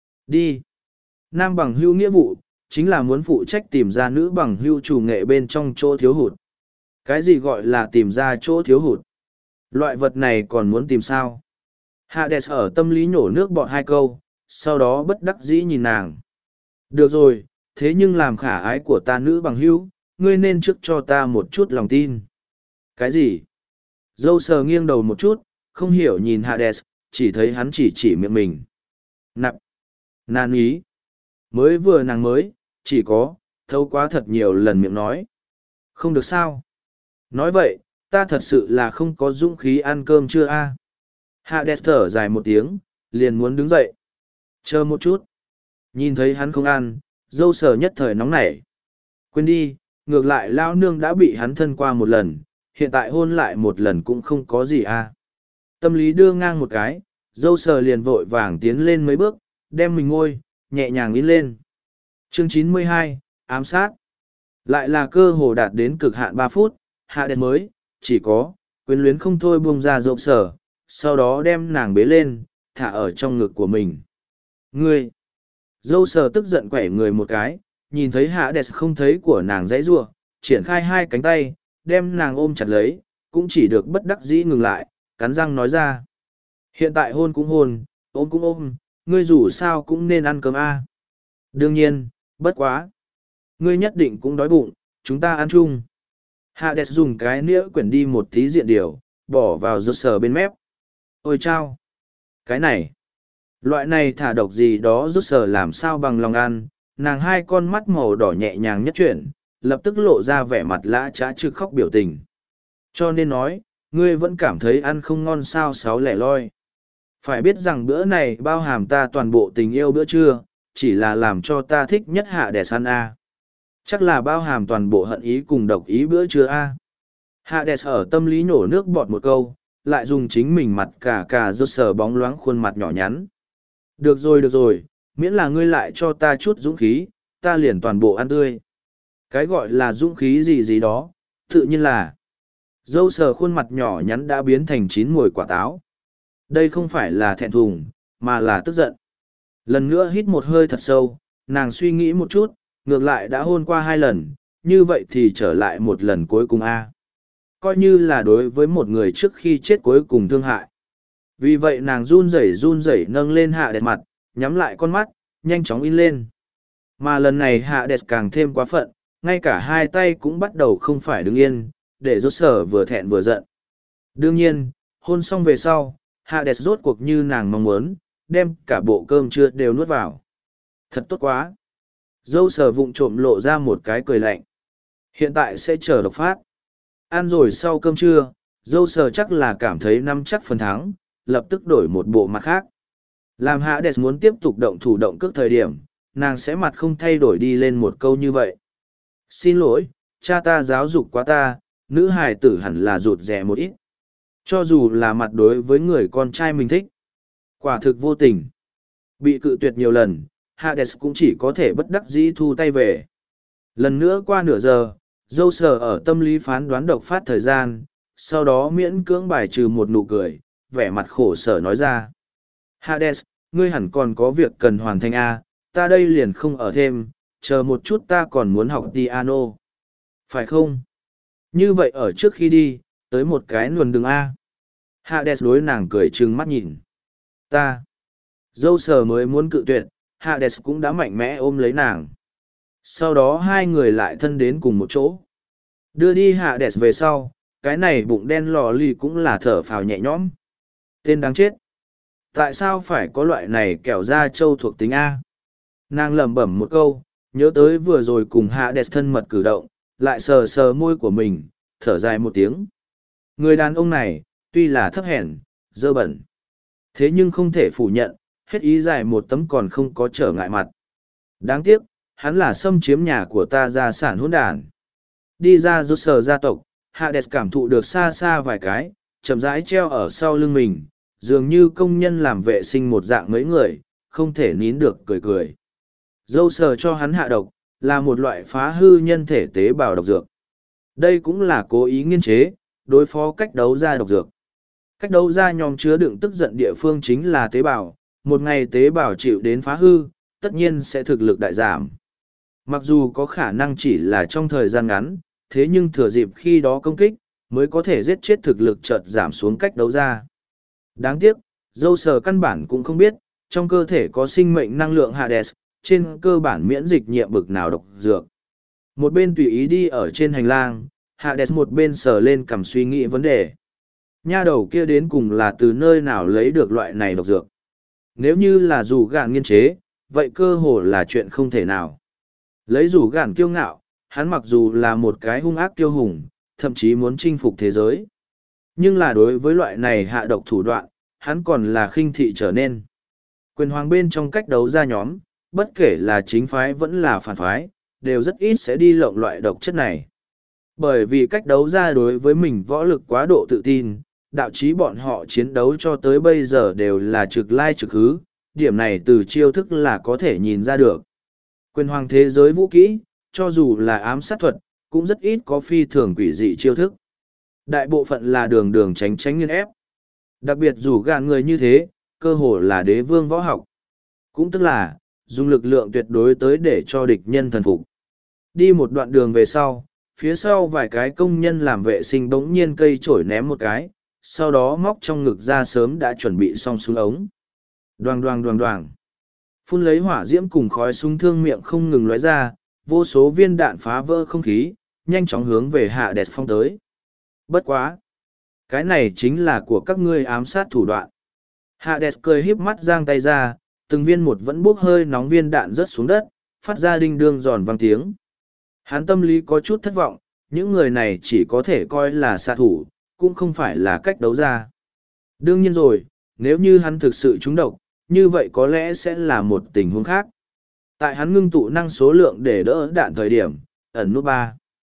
Đi. Nam bằng hưu nghĩa vụ, chính là muốn phụ trách tìm ra nữ bằng hưu chủ nghệ bên trong chỗ thiếu hụt. Cái gì gọi là tìm ra chỗ thiếu hụt? Loại vật này còn muốn tìm sao? Hades ở tâm lý nhổ nước bọt hai câu, sau đó bất đắc dĩ nhìn nàng. Được rồi, thế nhưng làm khả ái của ta nữ bằng hữu, ngươi nên trước cho ta một chút lòng tin. Cái gì? Dâu sờ nghiêng đầu một chút, không hiểu nhìn Hades, chỉ thấy hắn chỉ miệng mình. Nạp. Nan ý. Mới vừa nàng mới, chỉ có, thâu quá thật nhiều lần miệng nói. Không được sao? Nói vậy, ta thật sự là không có dũng khí ăn cơm chưa a? Hades thở dài một tiếng, liền muốn đứng dậy. Chờ một chút. Nhìn thấy hắn không ăn, dâu sờ nhất thời nóng nảy. Quên đi, ngược lại lao nương đã bị hắn thân qua một lần, hiện tại hôn lại một lần cũng không có gì a. Tâm lý đưa ngang một cái, dâu sờ liền vội vàng tiến lên mấy bước, đem mình ngôi, nhẹ nhàng in lên. Chương 92, ám sát. Lại là cơ hồ đạt đến cực hạn 3 phút, Hades mới, chỉ có, quyến luyến không thôi buông ra dâu sờ, sau đó đem nàng bế lên, thả ở trong ngực của mình. Ngươi! Dâu sờ tức giận quẩy người một cái, nhìn thấy Hades không thấy của nàng dãy rua, triển khai hai cánh tay, đem nàng ôm chặt lấy, cũng chỉ được bất đắc dĩ ngừng lại, cắn răng nói ra. Hiện tại hôn cũng hôn, ôm cũng ôm, ngươi dù sao cũng nên ăn cơm a. Đương nhiên, bất quá. Ngươi nhất định cũng đói bụng, chúng ta ăn chung. Hades dùng cái nĩa quyển đi một tí diện điều, bỏ vào rốt sờ bên mép. Ôi chao! Cái này! Loại này thả độc gì đó rốt sờ làm sao bằng lòng ăn, nàng hai con mắt màu đỏ nhẹ nhàng nhất chuyển, lập tức lộ ra vẻ mặt lã trá trực khóc biểu tình. Cho nên nói, ngươi vẫn cảm thấy ăn không ngon sao sáu lẻ loi. Phải biết rằng bữa này bao hàm ta toàn bộ tình yêu bữa trưa, chỉ là làm cho ta thích nhất Hades ăn a. Chắc là bao hàm toàn bộ hận ý cùng độc ý bữa trưa a. Hades ở tâm lý nổ nước bọt một câu, lại dùng chính mình mặt cả rốt sờ bóng loáng khuôn mặt nhỏ nhắn. Được rồi, miễn là ngươi lại cho ta chút dũng khí, ta liền toàn bộ ăn tươi. Cái gọi là dũng khí gì gì đó, tự nhiên là dâu sờ khuôn mặt nhỏ nhắn đã biến thành chín mùi quả táo. Đây không phải là thẹn thùng, mà là tức giận. Lần nữa hít một hơi thật sâu, nàng suy nghĩ một chút, ngược lại đã hôn qua 2 lần, như vậy thì trở lại một lần cuối cùng a. Coi như là đối với một người trước khi chết cuối cùng thương hại. Vì vậy nàng run rẩy nâng lên Hạ Đẹp mặt, nhắm lại con mắt, nhanh chóng in lên. Mà lần này Hạ Đẹp càng thêm quá phận, ngay cả hai tay cũng bắt đầu không phải đứng yên, để rốt sở vừa thẹn vừa giận. Đương nhiên, hôn xong về sau, Hạ Đẹp rốt cuộc như nàng mong muốn, đem cả bộ cơm trưa đều nuốt vào. Thật tốt quá. Dâu sờ vụng trộm lộ ra một cái cười lạnh. Hiện tại sẽ chờ độc phát. Ăn rồi sau cơm trưa, dâu sờ chắc là cảm thấy nắm chắc phần thắng, lập tức đổi một bộ mặt khác. Làm Hạ Đẹp muốn tiếp tục động thủ động cước thời điểm, nàng sẽ mặt không thay đổi đi lên một câu như vậy. Xin lỗi, cha ta giáo dục quá ta, nữ hài tử hẳn là rụt rè một ít. Cho dù là mặt đối với người con trai mình thích. Quả thực vô tình. Bị cự tuyệt nhiều lần, Hades cũng chỉ có thể bất đắc dĩ thu tay về. Lần nữa qua nửa giờ, dâu sờ ở tâm lý phán đoán độc phát thời gian, sau đó miễn cưỡng bài trừ một nụ cười, vẻ mặt khổ sở nói ra. Hades, ngươi hẳn còn có việc cần hoàn thành A, ta đây liền không ở thêm, chờ một chút ta còn muốn học piano. Phải không? Như vậy ở trước khi đi, tới một cái luồn đường A. Hades đối nàng cười trừng mắt nhìn. Ta. Dâu sờ mới muốn cự tuyệt, Hades cũng đã mạnh mẽ ôm lấy nàng. Sau đó hai người lại thân đến cùng một chỗ. Đưa đi Hades về sau, cái này bụng đen lò lì cũng là thở phào nhẹ nhõm. Tên đáng chết. Tại sao phải có loại này kẻo da trâu thuộc tính A? Nàng lẩm bẩm một câu, nhớ tới vừa rồi cùng Hades thân mật cử động, lại sờ sờ môi của mình, thở dài một tiếng. Người đàn ông này, tuy là thấp hèn, dơ bẩn. Thế nhưng không thể phủ nhận, hết ý dài một tấm còn không có trở ngại mặt. Đáng tiếc, hắn là xâm chiếm nhà của ta gia sản hỗn đản. Đi ra rút sờ gia tộc, Hades cảm thụ được xa xa vài cái, chậm rãi treo ở sau lưng mình, dường như công nhân làm vệ sinh một dạng mấy người, không thể nín được cười cười. Dâu sờ cho hắn hạ độc, là một loại phá hư nhân thể tế bào độc dược. Đây cũng là cố ý nghiên chế, đối phó cách đấu ra độc dược. Cách đấu ra nhóm chứa đựng tức giận địa phương chính là tế bào, một ngày tế bào chịu đến phá hư, tất nhiên sẽ thực lực đại giảm. Mặc dù có khả năng chỉ là trong thời gian ngắn, thế nhưng thừa dịp khi đó công kích, mới có thể giết chết thực lực chợt giảm xuống cách đấu ra. Đáng tiếc, dâu sờ căn bản cũng không biết, trong cơ thể có sinh mệnh năng lượng Hades, trên cơ bản miễn dịch nhiệm bực nào độc dược. Một bên tùy ý đi ở trên hành lang, Hades một bên sờ lên cầm suy nghĩ vấn đề. Nha đầu kia đến cùng là từ nơi nào lấy được loại này độc dược. Nếu như là rủ gạn nghiên chế, vậy cơ hồ là chuyện không thể nào. Lấy rủ gạn kiêu ngạo, hắn mặc dù là một cái hung ác kiêu hùng, thậm chí muốn chinh phục thế giới. Nhưng là đối với loại này hạ độc thủ đoạn, hắn còn là khinh thị trở nên. Quyền hoàng bên trong cách đấu ra nhóm, bất kể là chính phái vẫn là phản phái, đều rất ít sẽ đi lộng loại độc chất này. Bởi vì cách đấu ra đối với mình võ lực quá độ tự tin, đạo chí bọn họ chiến đấu cho tới bây giờ đều là trực lai trực hứ, điểm này từ chiêu thức là có thể nhìn ra được. Quyền hoàng thế giới vũ kỹ, cho dù là ám sát thuật, cũng rất ít có phi thường quỷ dị chiêu thức. Đại bộ phận là đường đường tránh tránh nghiên ép. Đặc biệt rủ gạn người như thế, cơ hồ là đế vương võ học. Cũng tức là, dùng lực lượng tuyệt đối tới để cho địch nhân thần phục. Đi một đoạn đường về sau, phía sau vài cái công nhân làm vệ sinh bỗng nhiên cây chổi ném một cái, sau đó móc trong ngực ra sớm đã chuẩn bị xong súng ống. Đoàng đoàng đoàng đoàng. Phun lấy hỏa diễm cùng khói súng thương miệng không ngừng lóe ra, vô số viên đạn phá vỡ không khí, nhanh chóng hướng về Hades phong tới. Bất quá. Cái này chính là của các ngươi ám sát thủ đoạn. Hades cười híp mắt giang tay ra, từng viên một vẫn bốc hơi nóng viên đạn rớt xuống đất, phát ra đinh đương giòn vang tiếng. Hắn tâm lý có chút thất vọng, những người này chỉ có thể coi là xạ thủ, cũng không phải là cách đấu ra. Đương nhiên rồi, nếu như hắn thực sự trúng độc, như vậy có lẽ sẽ là một tình huống khác. Tại hắn ngưng tụ năng số lượng để đỡ đạn thời điểm, ẩn nút 3.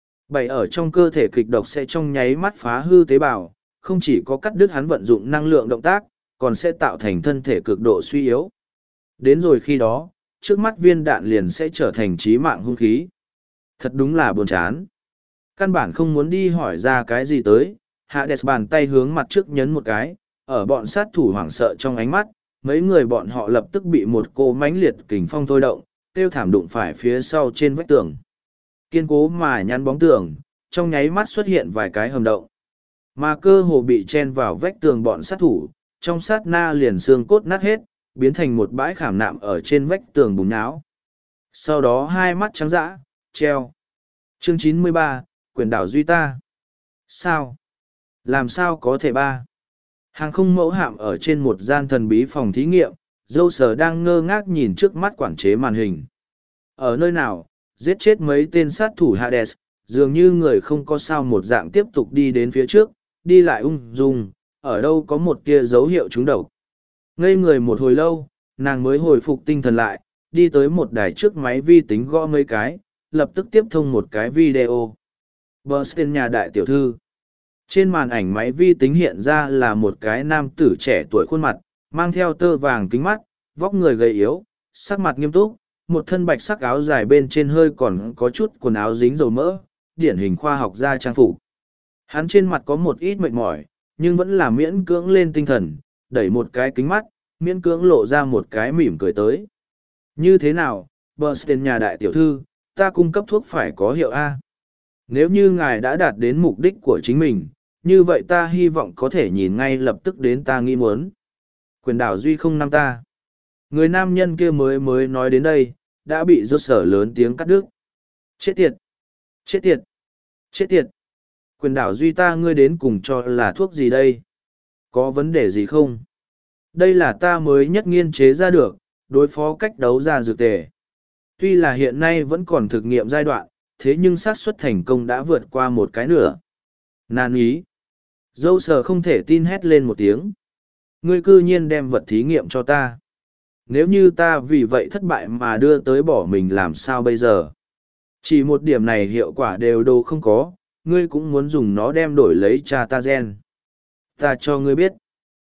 7 ở trong cơ thể kịch độc sẽ trong nháy mắt phá hư tế bào, không chỉ có cắt đứt hắn vận dụng năng lượng động tác, còn sẽ tạo thành thân thể cực độ suy yếu. Đến rồi khi đó, trước mắt viên đạn liền sẽ trở thành chí mạng hung khí. Thật đúng là buồn chán. Căn bản không muốn đi hỏi ra cái gì tới, Hades bàn tay hướng mặt trước nhấn một cái, ở bọn sát thủ hoảng sợ trong ánh mắt, mấy người bọn họ lập tức bị một cô mãnh liệt kình phong thôi động, tiêu thảm đụng phải phía sau trên vách tường. Kiên cố mà nhăn bóng tường, trong nháy mắt xuất hiện vài cái hầm động. Mà cơ hồ bị chen vào vách tường bọn sát thủ, trong sát na liền xương cốt nát hết, biến thành một bãi khảm nạm ở trên vách tường bùn nháo. Sau đó hai mắt trắng dã, treo. Chương 93, Quyền đảo Duy Ta. Sao? Làm sao có thể ba? Hàng không mẫu hạm ở trên một gian thần bí phòng thí nghiệm, dâu sờ đang ngơ ngác nhìn trước mắt quản chế màn hình. Ở nơi nào, giết chết mấy tên sát thủ Hades, dường như người không có sao một dạng tiếp tục đi đến phía trước, đi lại ung dung, ở đâu có một tia dấu hiệu trúng độc. Ngây người một hồi lâu, nàng mới hồi phục tinh thần lại, đi tới một đài trước máy vi tính gõ mấy cái, lập tức tiếp thông một cái video. Bernstein nhà đại tiểu thư. Trên màn ảnh máy vi tính hiện ra là một cái nam tử trẻ tuổi khuôn mặt, mang theo tơ vàng kính mắt, vóc người gầy yếu, sắc mặt nghiêm túc, một thân bạch sắc áo dài bên trên hơi còn có chút quần áo dính dầu mỡ, điển hình khoa học gia trang phục. Hắn trên mặt có một ít mệt mỏi, nhưng vẫn là miễn cưỡng lên tinh thần, đẩy một cái kính mắt, miễn cưỡng lộ ra một cái mỉm cười tới. Như thế nào, Bernstein nhà đại tiểu thư, ta cung cấp thuốc phải có hiệu A. Nếu như ngài đã đạt đến mục đích của chính mình, như vậy ta hy vọng có thể nhìn ngay lập tức đến ta nghĩ muốn. Quyền đảo Duy không năm ta. Người nam nhân kia mới nói đến đây, đã bị rốt sở lớn tiếng cắt đứt. Chết tiệt! Chết tiệt! Chết tiệt! Quyền đảo Duy ta ngươi đến cùng cho là thuốc gì đây? Có vấn đề gì không? Đây là ta mới nhất nghiên chế ra được, đối phó cách đấu ra dược tề. Tuy là hiện nay vẫn còn thực nghiệm giai đoạn, thế nhưng xác suất thành công đã vượt qua một cái nửa. Nan ý. Dâu sờ không thể tin hét lên một tiếng. Ngươi cư nhiên đem vật thí nghiệm cho ta. Nếu như ta vì vậy thất bại mà đưa tới bỏ mình làm sao bây giờ? Chỉ một điểm này hiệu quả đều đâu không có, ngươi cũng muốn dùng nó đem đổi lấy cha ta gen. Ta cho ngươi biết.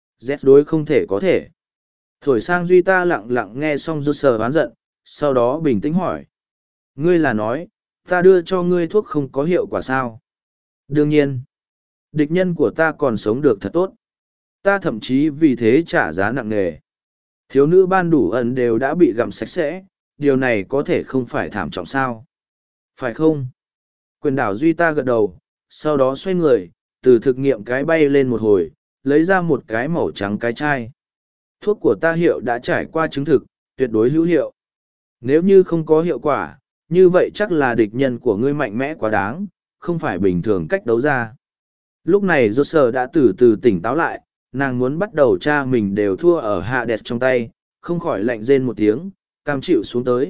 Z đối không thể có thể. Thổi sang Duy ta lặng lặng nghe xong rốt sờ oán giận, sau đó bình tĩnh hỏi. Ngươi là nói, ta đưa cho ngươi thuốc không có hiệu quả sao? Đương nhiên. Địch nhân của ta còn sống được thật tốt. Ta thậm chí vì thế trả giá nặng nề. Thiếu nữ ban đủ ẩn đều đã bị gặm sạch sẽ, điều này có thể không phải thảm trọng sao? Phải không? Quyền đảo Duy ta gật đầu, sau đó xoay người, từ thực nghiệm cái bay lên một hồi, lấy ra một cái màu trắng cái chai. Thuốc của ta hiệu đã trải qua chứng thực, tuyệt đối hữu hiệu. Nếu như không có hiệu quả, như vậy chắc là địch nhân của ngươi mạnh mẽ quá đáng, không phải bình thường cách đấu ra. Lúc này Joser đã từ từ tỉnh táo lại, nàng muốn bắt đầu cha mình đều thua ở Hades trong tay, không khỏi lạnh rên một tiếng, cam chịu xuống tới.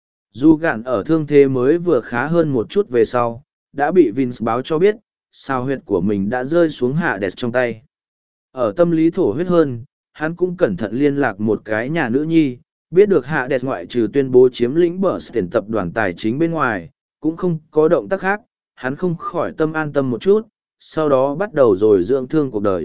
Dù gạn ở thương thế mới vừa khá hơn một chút về sau, đã bị Vince báo cho biết, sao huyệt của mình đã rơi xuống Hades trong tay. Ở tâm lý thổ huyết hơn, hắn cũng cẩn thận liên lạc một cái nhà nữ nhi, biết được Hades ngoại trừ tuyên bố chiếm lĩnh Bernstein tập đoàn tài chính bên ngoài, cũng không có động tác khác, hắn không khỏi tâm an tâm một chút, sau đó bắt đầu rồi dưỡng thương cuộc đời.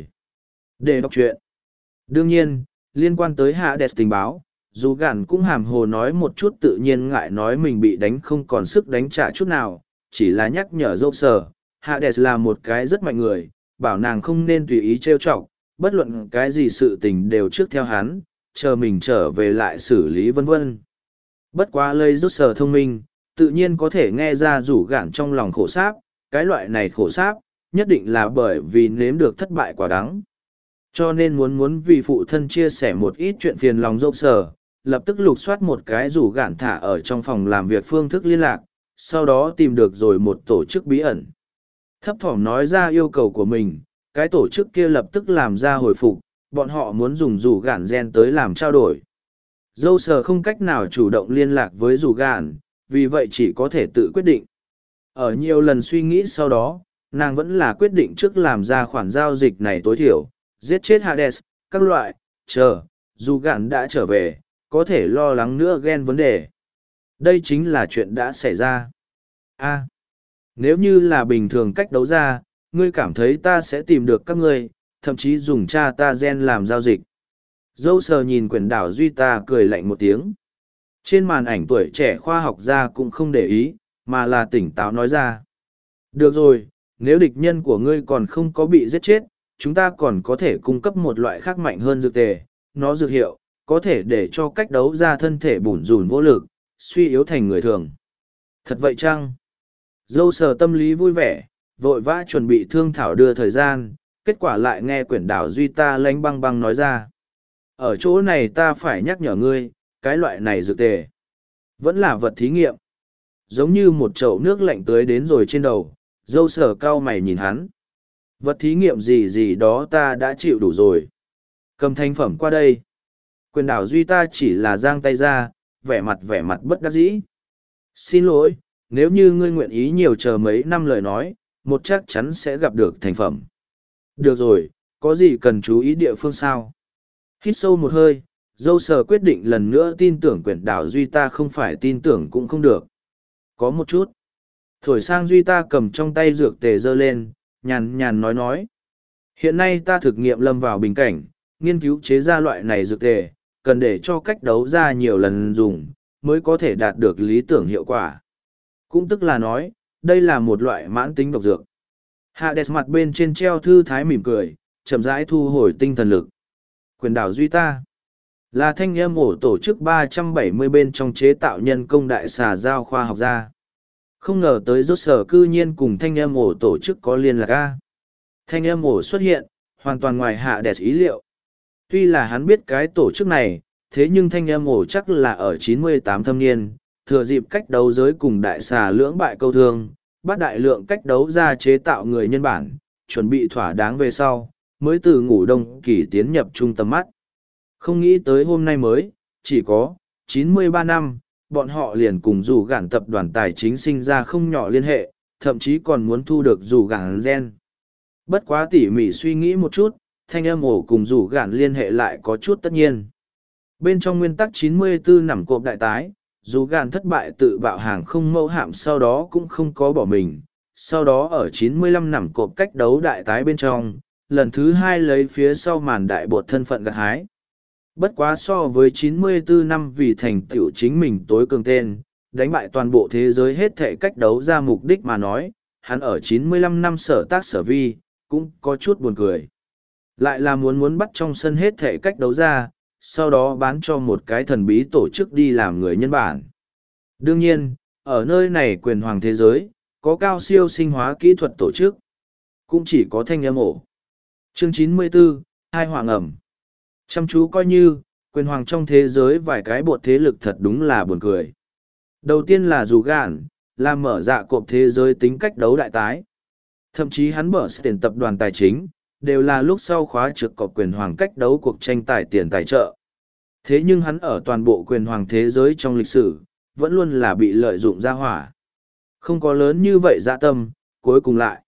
Để đọc truyện. Đương nhiên, liên quan tới Hades tình báo, dù gạn cũng hàm hồ nói một chút tự nhiên ngại nói mình bị đánh không còn sức đánh trả chút nào, chỉ là nhắc nhở dâu sờ, Hades là một cái rất mạnh người, bảo nàng không nên tùy ý trêu chọc, bất luận cái gì sự tình đều trước theo hắn, chờ mình trở về lại xử lý vân vân. Bất quá lây rút sờ thông minh, tự nhiên có thể nghe ra rủ gạn trong lòng khổ sáp, cái loại này khổ sáp, nhất định là bởi vì nếm được thất bại quả đắng. Cho nên muốn vì phụ thân chia sẻ một ít chuyện phiền lòng dâu sờ, lập tức lục soát một cái rủ gạn thả ở trong phòng làm việc phương thức liên lạc, sau đó tìm được rồi một tổ chức bí ẩn. Thấp thỏm nói ra yêu cầu của mình, cái tổ chức kia lập tức làm ra hồi phục, bọn họ muốn dùng rủ gạn gen tới làm trao đổi. Dâu sờ không cách nào chủ động liên lạc với rủ gạn, vì vậy chỉ có thể tự quyết định. Ở nhiều lần suy nghĩ sau đó, nàng vẫn là quyết định trước làm ra khoản giao dịch này tối thiểu, giết chết Hades, các loại, chờ, dù gạn đã trở về, có thể lo lắng nữa ghen vấn đề. Đây chính là chuyện đã xảy ra. Nếu như là bình thường cách đấu ra, ngươi cảm thấy ta sẽ tìm được các ngươi, thậm chí dùng cha ta gen làm giao dịch. Dâu sờ nhìn quyển đảo Duy ta cười lạnh một tiếng. Trên màn ảnh tuổi trẻ khoa học gia cũng không để ý, mà là tỉnh táo nói ra. Được rồi, nếu địch nhân của ngươi còn không có bị giết chết, chúng ta còn có thể cung cấp một loại khác mạnh hơn dược tề, nó dược hiệu, có thể để cho cách đấu ra thân thể bủn rủn vô lực, suy yếu thành người thường. Thật vậy chăng? Dâu sờ tâm lý vui vẻ, vội vã chuẩn bị thương thảo đưa thời gian, kết quả lại nghe quyển đảo Duy ta lánh băng băng nói ra. Ở chỗ này ta phải nhắc nhở ngươi, cái loại này dược tề. Vẫn là vật thí nghiệm. Giống như một chậu nước lạnh tưới đến rồi trên đầu, dâu sờ cau mày nhìn hắn. Vật thí nghiệm gì gì đó ta đã chịu đủ rồi. Cầm thành phẩm qua đây. Quyền đảo Duy ta chỉ là giang tay ra, vẻ mặt bất đắc dĩ. Xin lỗi, nếu như ngươi nguyện ý nhiều chờ mấy năm lời nói, một chắc chắn sẽ gặp được thành phẩm. Được rồi, có gì cần chú ý địa phương sao? Hít sâu một hơi, dâu sờ quyết định lần nữa tin tưởng quyển đảo Duy ta không phải tin tưởng cũng không được. Có một chút. Thổi sang Duy ta cầm trong tay dược tề giơ lên, nhàn nhàn nói. Hiện nay ta thực nghiệm lâm vào bình cảnh, nghiên cứu chế ra loại này dược tề, cần để cho cách đấu ra nhiều lần dùng, mới có thể đạt được lý tưởng hiệu quả. Cũng tức là nói, đây là một loại mãn tính độc dược. Hades mặt bên trên treo thư thái mỉm cười, chậm rãi thu hồi tinh thần lực. Quyền đảo Duy ta là thanh âm ổ tổ chức 370 bên trong chế tạo nhân công đại xà giao khoa học gia. Không ngờ tới rốt sở cư nhiên cùng thanh âm ổ tổ chức có liên lạc a. Thanh âm ổ xuất hiện, hoàn toàn ngoài Hades ý liệu. Tuy là hắn biết cái tổ chức này, thế nhưng thanh âm ổ chắc là ở 98 thâm niên, thừa dịp cách đấu giới cùng đại xà lưỡng bại câu thương, bắt đại lượng cách đấu ra chế tạo người nhân bản, chuẩn bị thỏa đáng về sau, mới từ ngủ đông kỳ tiến nhập trung tâm mắt. Không nghĩ tới hôm nay mới, chỉ có 93 năm, bọn họ liền cùng dù gạn tập đoàn tài chính sinh ra không nhỏ liên hệ, thậm chí còn muốn thu được dù gạn gen. Bất quá tỉ mỉ suy nghĩ một chút, thanh âm ổ cùng dù gạn liên hệ lại có chút tất nhiên. Bên trong nguyên tắc 94 nằm cộp đại tái, dù gạn thất bại tự bạo hàng không mẫu hạm sau đó cũng không có bỏ mình, sau đó ở 95 nằm cộp cách đấu đại tái bên trong, lần thứ hai lấy phía sau màn đại bột thân phận gặt hái. Bất quá so với 94 năm vì thành tựu chính mình tối cường tên, đánh bại toàn bộ thế giới hết thể cách đấu ra mục đích mà nói, hắn ở 95 năm sở tác sở vi, cũng có chút buồn cười. Lại là muốn bắt trong sân hết thể cách đấu ra, sau đó bán cho một cái thần bí tổ chức đi làm người nhân bản. Đương nhiên, ở nơi này quyền hoàng thế giới, có cao siêu sinh hóa kỹ thuật tổ chức, cũng chỉ có thanh âm ổ. Chương 94, hai hoàng ẩm. Chăm chú coi như, quyền hoàng trong thế giới vài cái bột thế lực thật đúng là buồn cười. Đầu tiên là dù gạn, là mở dạ cộp thế giới tính cách đấu đại tái. Thậm chí hắn mở tiền tập đoàn tài chính, đều là lúc sau khóa trực cọp quyền hoàng cách đấu cuộc tranh tài tiền tài trợ. Thế nhưng hắn ở toàn bộ quyền hoàng thế giới trong lịch sử, vẫn luôn là bị lợi dụng ra hỏa. Không có lớn như vậy dạ tâm, cuối cùng lại.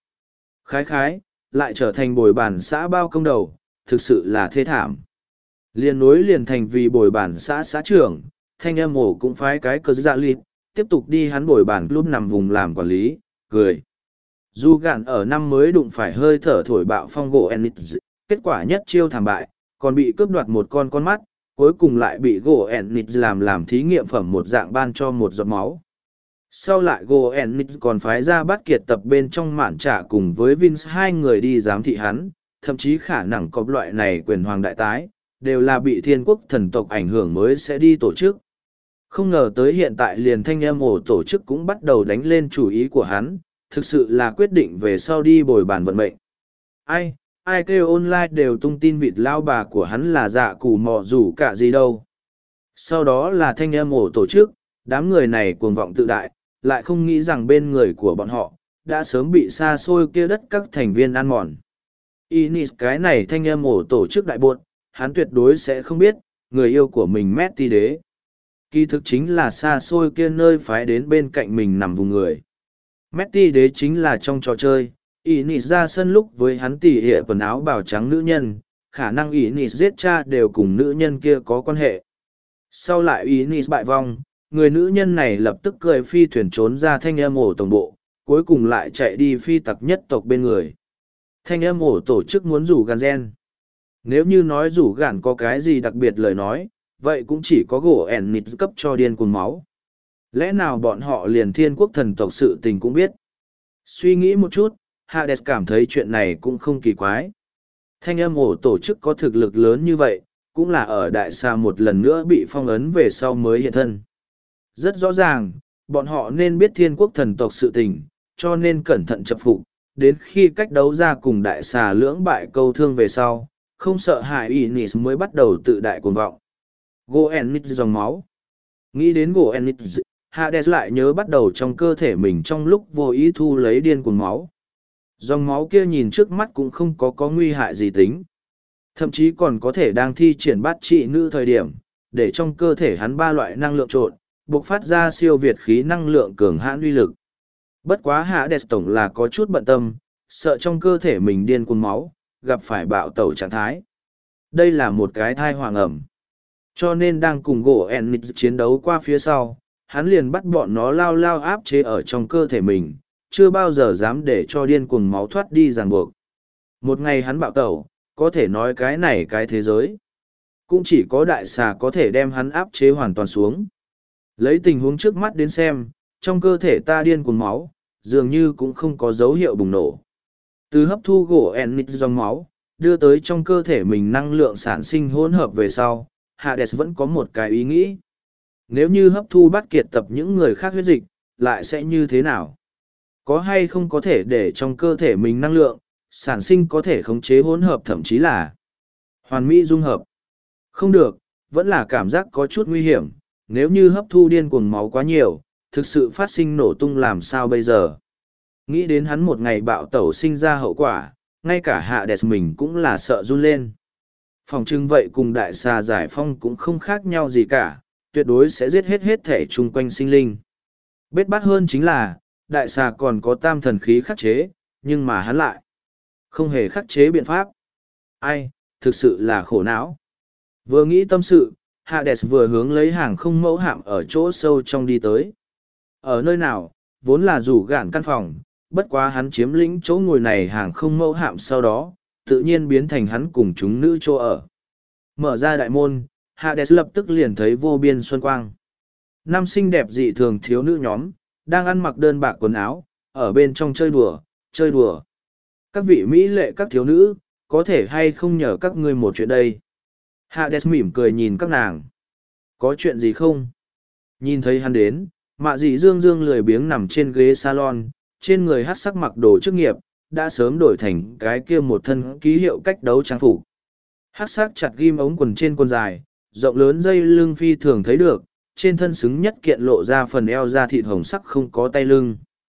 Khái, lại trở thành bồi bản xã bao công đầu, thực sự là thê thảm. Liên nối liền thành vì bồi bản xã trưởng, thanh âm ổ cũng phái cái cơ dạ lịt, tiếp tục đi hắn bồi bản lúc nằm vùng làm quản lý, cười. Dù gạn ở năm mới đụng phải hơi thở thổi bạo phong gỗ Enix, kết quả nhất chiêu thảm bại, còn bị cướp đoạt một con mắt, cuối cùng lại bị gỗ Enix làm thí nghiệm phẩm một dạng ban cho một giọt máu. Sau lại gỗ Enix còn phái ra bắt kiệt tập bên trong mạn trả cùng với Vince hai người đi giám thị hắn, thậm chí khả năng có loại này quyền hoàng đại tái, đều là bị thiên quốc thần tộc ảnh hưởng mới sẽ đi tổ chức. Không ngờ tới hiện tại liền thanh âm ổ tổ chức cũng bắt đầu đánh lên chủ ý của hắn, thực sự là quyết định về sau đi bồi bàn vận mệnh. Ai kêu online đều tung tin vịt lao bà của hắn là dạ củ mò rủ cả gì đâu. Sau đó là thanh âm ổ tổ chức, đám người này cuồng vọng tự đại, lại không nghĩ rằng bên người của bọn họ, đã sớm bị xa xôi kia đất các thành viên ăn mòn. Inis cái này thanh âm ổ tổ chức đại buộc, hắn tuyệt đối sẽ không biết, người yêu của mình Metti đế. Kỳ thực chính là xa xôi kia nơi phái đến bên cạnh mình nằm vùng người. Metti đế chính là trong trò chơi, Inis ra sân lúc với hắn tỉ hệ quần áo bào trắng nữ nhân, khả năng Inis giết cha đều cùng nữ nhân kia có quan hệ. Sau lại Inis bại vong, người nữ nhân này lập tức cười phi thuyền trốn ra thanh âm ổ tổng bộ, cuối cùng lại chạy đi phi tặc nhất tộc bên người. Thanh âm ổ tổ chức muốn rủ gàn gen. Nếu như nói rủ gàn có cái gì đặc biệt lời nói, vậy cũng chỉ có gỗ ẻn nịt cấp cho điên cuồng máu. Lẽ nào bọn họ liền thiên quốc thần tộc sự tình cũng biết? Suy nghĩ một chút, Hades cảm thấy chuyện này cũng không kỳ quái. Thanh âm ổ tổ chức có thực lực lớn như vậy, cũng là ở đại xa một lần nữa bị phong ấn về sau mới hiện thân. Rất rõ ràng, bọn họ nên biết thiên quốc thần tộc sự tình, cho nên cẩn thận chập phục, đến khi cách đấu ra cùng đại xà lưỡng bại câu thương về sau, không sợ hại Inis mới bắt đầu tự đại cuồng vọng. Goenit dòng máu. Nghĩ đến Goenit, Hades lại nhớ bắt đầu trong cơ thể mình trong lúc vô ý thu lấy điên cuồng máu. Dòng máu kia nhìn trước mắt cũng không có nguy hại gì tính. Thậm chí còn có thể đang thi triển bát trị nữ thời điểm, để trong cơ thể hắn ba loại năng lượng trộn, bộc phát ra siêu việt khí năng lượng cường hãn uy lực. Bất quá Hades tổng là có chút bận tâm, sợ trong cơ thể mình điên cuồng máu, gặp phải bạo tẩu trạng thái. Đây là một cái thai hoàng ẩm. Cho nên đang cùng gỗ Enix chiến đấu qua phía sau, hắn liền bắt bọn nó lao lao áp chế ở trong cơ thể mình, chưa bao giờ dám để cho điên cuồng máu thoát đi ràng buộc. Một ngày hắn bạo tẩu, có thể nói cái này cái thế giới. Cũng chỉ có đại xà có thể đem hắn áp chế hoàn toàn xuống. Lấy tình huống trước mắt đến xem, trong cơ thể ta điên cuồng máu, dường như cũng không có dấu hiệu bùng nổ. Từ hấp thu gỗ Enix dòng máu, đưa tới trong cơ thể mình năng lượng sản sinh hỗn hợp về sau, Hades vẫn có một cái ý nghĩ. Nếu như hấp thu bắt kiệt tập những người khác huyết dịch, lại sẽ như thế nào? Có hay không có thể để trong cơ thể mình năng lượng, sản sinh có thể khống chế hỗn hợp thậm chí là hoàn mỹ dung hợp? Không được, vẫn là cảm giác có chút nguy hiểm, nếu như hấp thu điên cuồng máu quá nhiều, thực sự phát sinh nổ tung làm sao bây giờ? Nghĩ đến hắn một ngày bạo tẩu sinh ra hậu quả, ngay cả Hades mình cũng là sợ run lên. Phòng trưng vậy cùng đại xà giải phong cũng không khác nhau gì cả, tuyệt đối sẽ giết hết thể chung quanh sinh linh. Bết bát hơn chính là, đại xà còn có tam thần khí khắc chế, nhưng mà hắn lại không hề khắc chế biện pháp. Ai, thực sự là khổ não. Vừa nghĩ tâm sự, Hades vừa hướng lấy hàng không mẫu hạm ở chỗ sâu trong đi tới. Ở nơi nào, vốn là rủ gạn căn phòng, bất quá hắn chiếm lĩnh chỗ ngồi này hàng không mẫu hạm sau đó, tự nhiên biến thành hắn cùng chúng nữ chỗ ở. Mở ra đại môn, Hades lập tức liền thấy vô biên xuân quang. Năm xinh đẹp dị thường thiếu nữ nhóm, đang ăn mặc đơn bạc quần áo, ở bên trong chơi đùa, chơi đùa. Các vị mỹ lệ các thiếu nữ, có thể hay không nhờ các ngươi một chuyện đây? Hades mỉm cười nhìn các nàng. Có chuyện gì không? Nhìn thấy hắn đến, mạ dị dương dương lười biếng nằm trên ghế salon, trên người hát sắc mặc đồ chức nghiệp, đã sớm đổi thành cái kia một thân ký hiệu cách đấu trang phục. Hát sắc chặt ghim ống quần trên quần dài, rộng lớn dây lưng phi thường thấy được, trên thân xứng nhất kiện lộ ra phần eo da thịt hồng sắc không có tay lưng.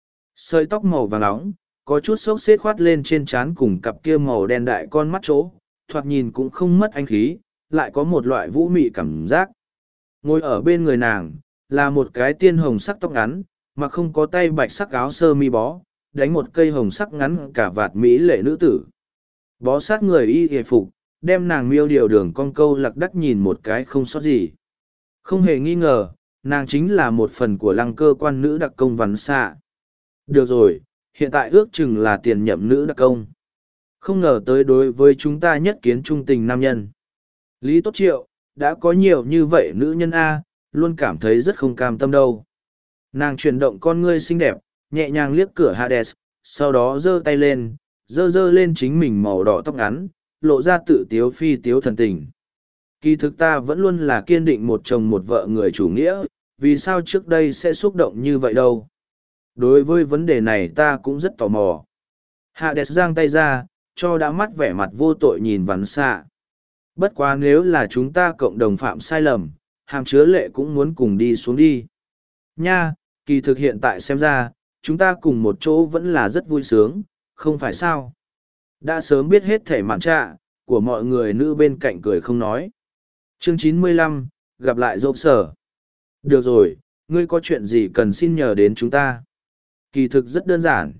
Sợi tóc màu vàng nóng, có chút xốc xếp khoát lên trên trán cùng cặp kia màu đen đại con mắt chỗ, thoạt nhìn cũng không mất anh khí, lại có một loại vũ mị cảm giác. Ngồi ở bên người nàng, là một cái tiên hồng sắc tóc ngắn, mà không có tay bạch sắc áo sơ mi bó, đánh một cây hồng sắc ngắn cả vạt mỹ lệ nữ tử. Bó sát người y hề phục, đem nàng miêu điều đường con câu lạc đắc nhìn một cái không sót gì. Không hề nghi ngờ, nàng chính là một phần của lăng cơ quan nữ đặc công Vắn Xạ. Được rồi, hiện tại ước chừng là tiền nhậm nữ đặc công. Không ngờ tới đối với chúng ta nhất kiến trung tình nam nhân. Lý Tốt Triệu, đã có nhiều như vậy nữ nhân A, luôn cảm thấy rất không cam tâm đâu. Nàng chuyển động con ngươi xinh đẹp, nhẹ nhàng liếc cửa Hades, sau đó giơ tay lên, giơ lên chính mình màu đỏ tóc ngắn, lộ ra tự tiếu phi tiếu thần tình. Kỳ thực ta vẫn luôn là kiên định một chồng một vợ người chủ nghĩa, vì sao trước đây sẽ xúc động như vậy đâu. Đối với vấn đề này ta cũng rất tò mò. Hades giang tay ra, cho đã mắt vẻ mặt vô tội nhìn Vắn Xạ. Bất quá nếu là chúng ta cộng đồng phạm sai lầm, hàm chứa lệ cũng muốn cùng đi xuống đi. Nha, kỳ thực hiện tại xem ra, chúng ta cùng một chỗ vẫn là rất vui sướng, không phải sao? Đã sớm biết hết thể mạn trạ, của mọi người nữ bên cạnh cười không nói. Chương 95, gặp lại dỗ sở. Được rồi, ngươi có chuyện gì cần xin nhờ đến chúng ta? Kỳ thực rất đơn giản.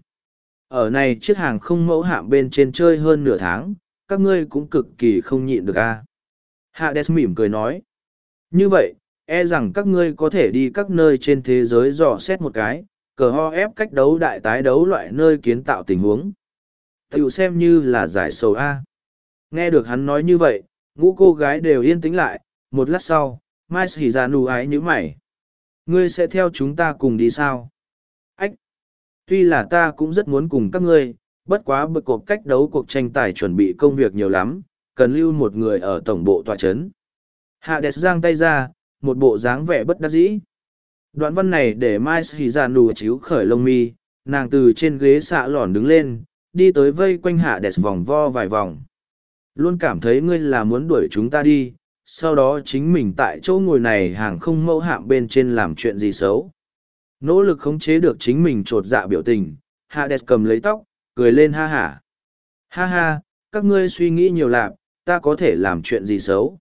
Ở này chiếc hàng không mẫu hạm bên trên chơi hơn nửa tháng, các ngươi cũng cực kỳ không nhịn được a. Hades mỉm cười nói. Như vậy, e rằng các ngươi có thể đi các nơi trên thế giới dò xét một cái, cờ ho ép cách đấu đại tái đấu loại nơi kiến tạo tình huống. Tiểu xem như là giải sầu A. Nghe được hắn nói như vậy, ngũ cô gái đều yên tĩnh lại, một lát sau, Mai Sĩ Gia Nụ ái nhíu mày. Ngươi sẽ theo chúng ta cùng đi sao? Ách! Tuy là ta cũng rất muốn cùng các ngươi, bất quá bực cuộc cách đấu cuộc tranh tài chuẩn bị công việc nhiều lắm, cần lưu một người ở tổng bộ tọa chấn. Hades giang tay ra, một bộ dáng vẻ bất đắc dĩ. Đoạn văn này để Mai Hỉ Dạ nụ chíu khởi lông mi, nàng từ trên ghế xạ lòn đứng lên, đi tới vây quanh Hades vòng vo vài vòng. Luôn cảm thấy ngươi là muốn đuổi chúng ta đi, sau đó chính mình tại chỗ ngồi này hàng không mẫu hạm bên trên làm chuyện gì xấu. Nỗ lực khống chế được chính mình trột dạ biểu tình, Hades cầm lấy tóc, cười lên ha hả. Ha ha, các ngươi suy nghĩ nhiều lạp, ta có thể làm chuyện gì xấu.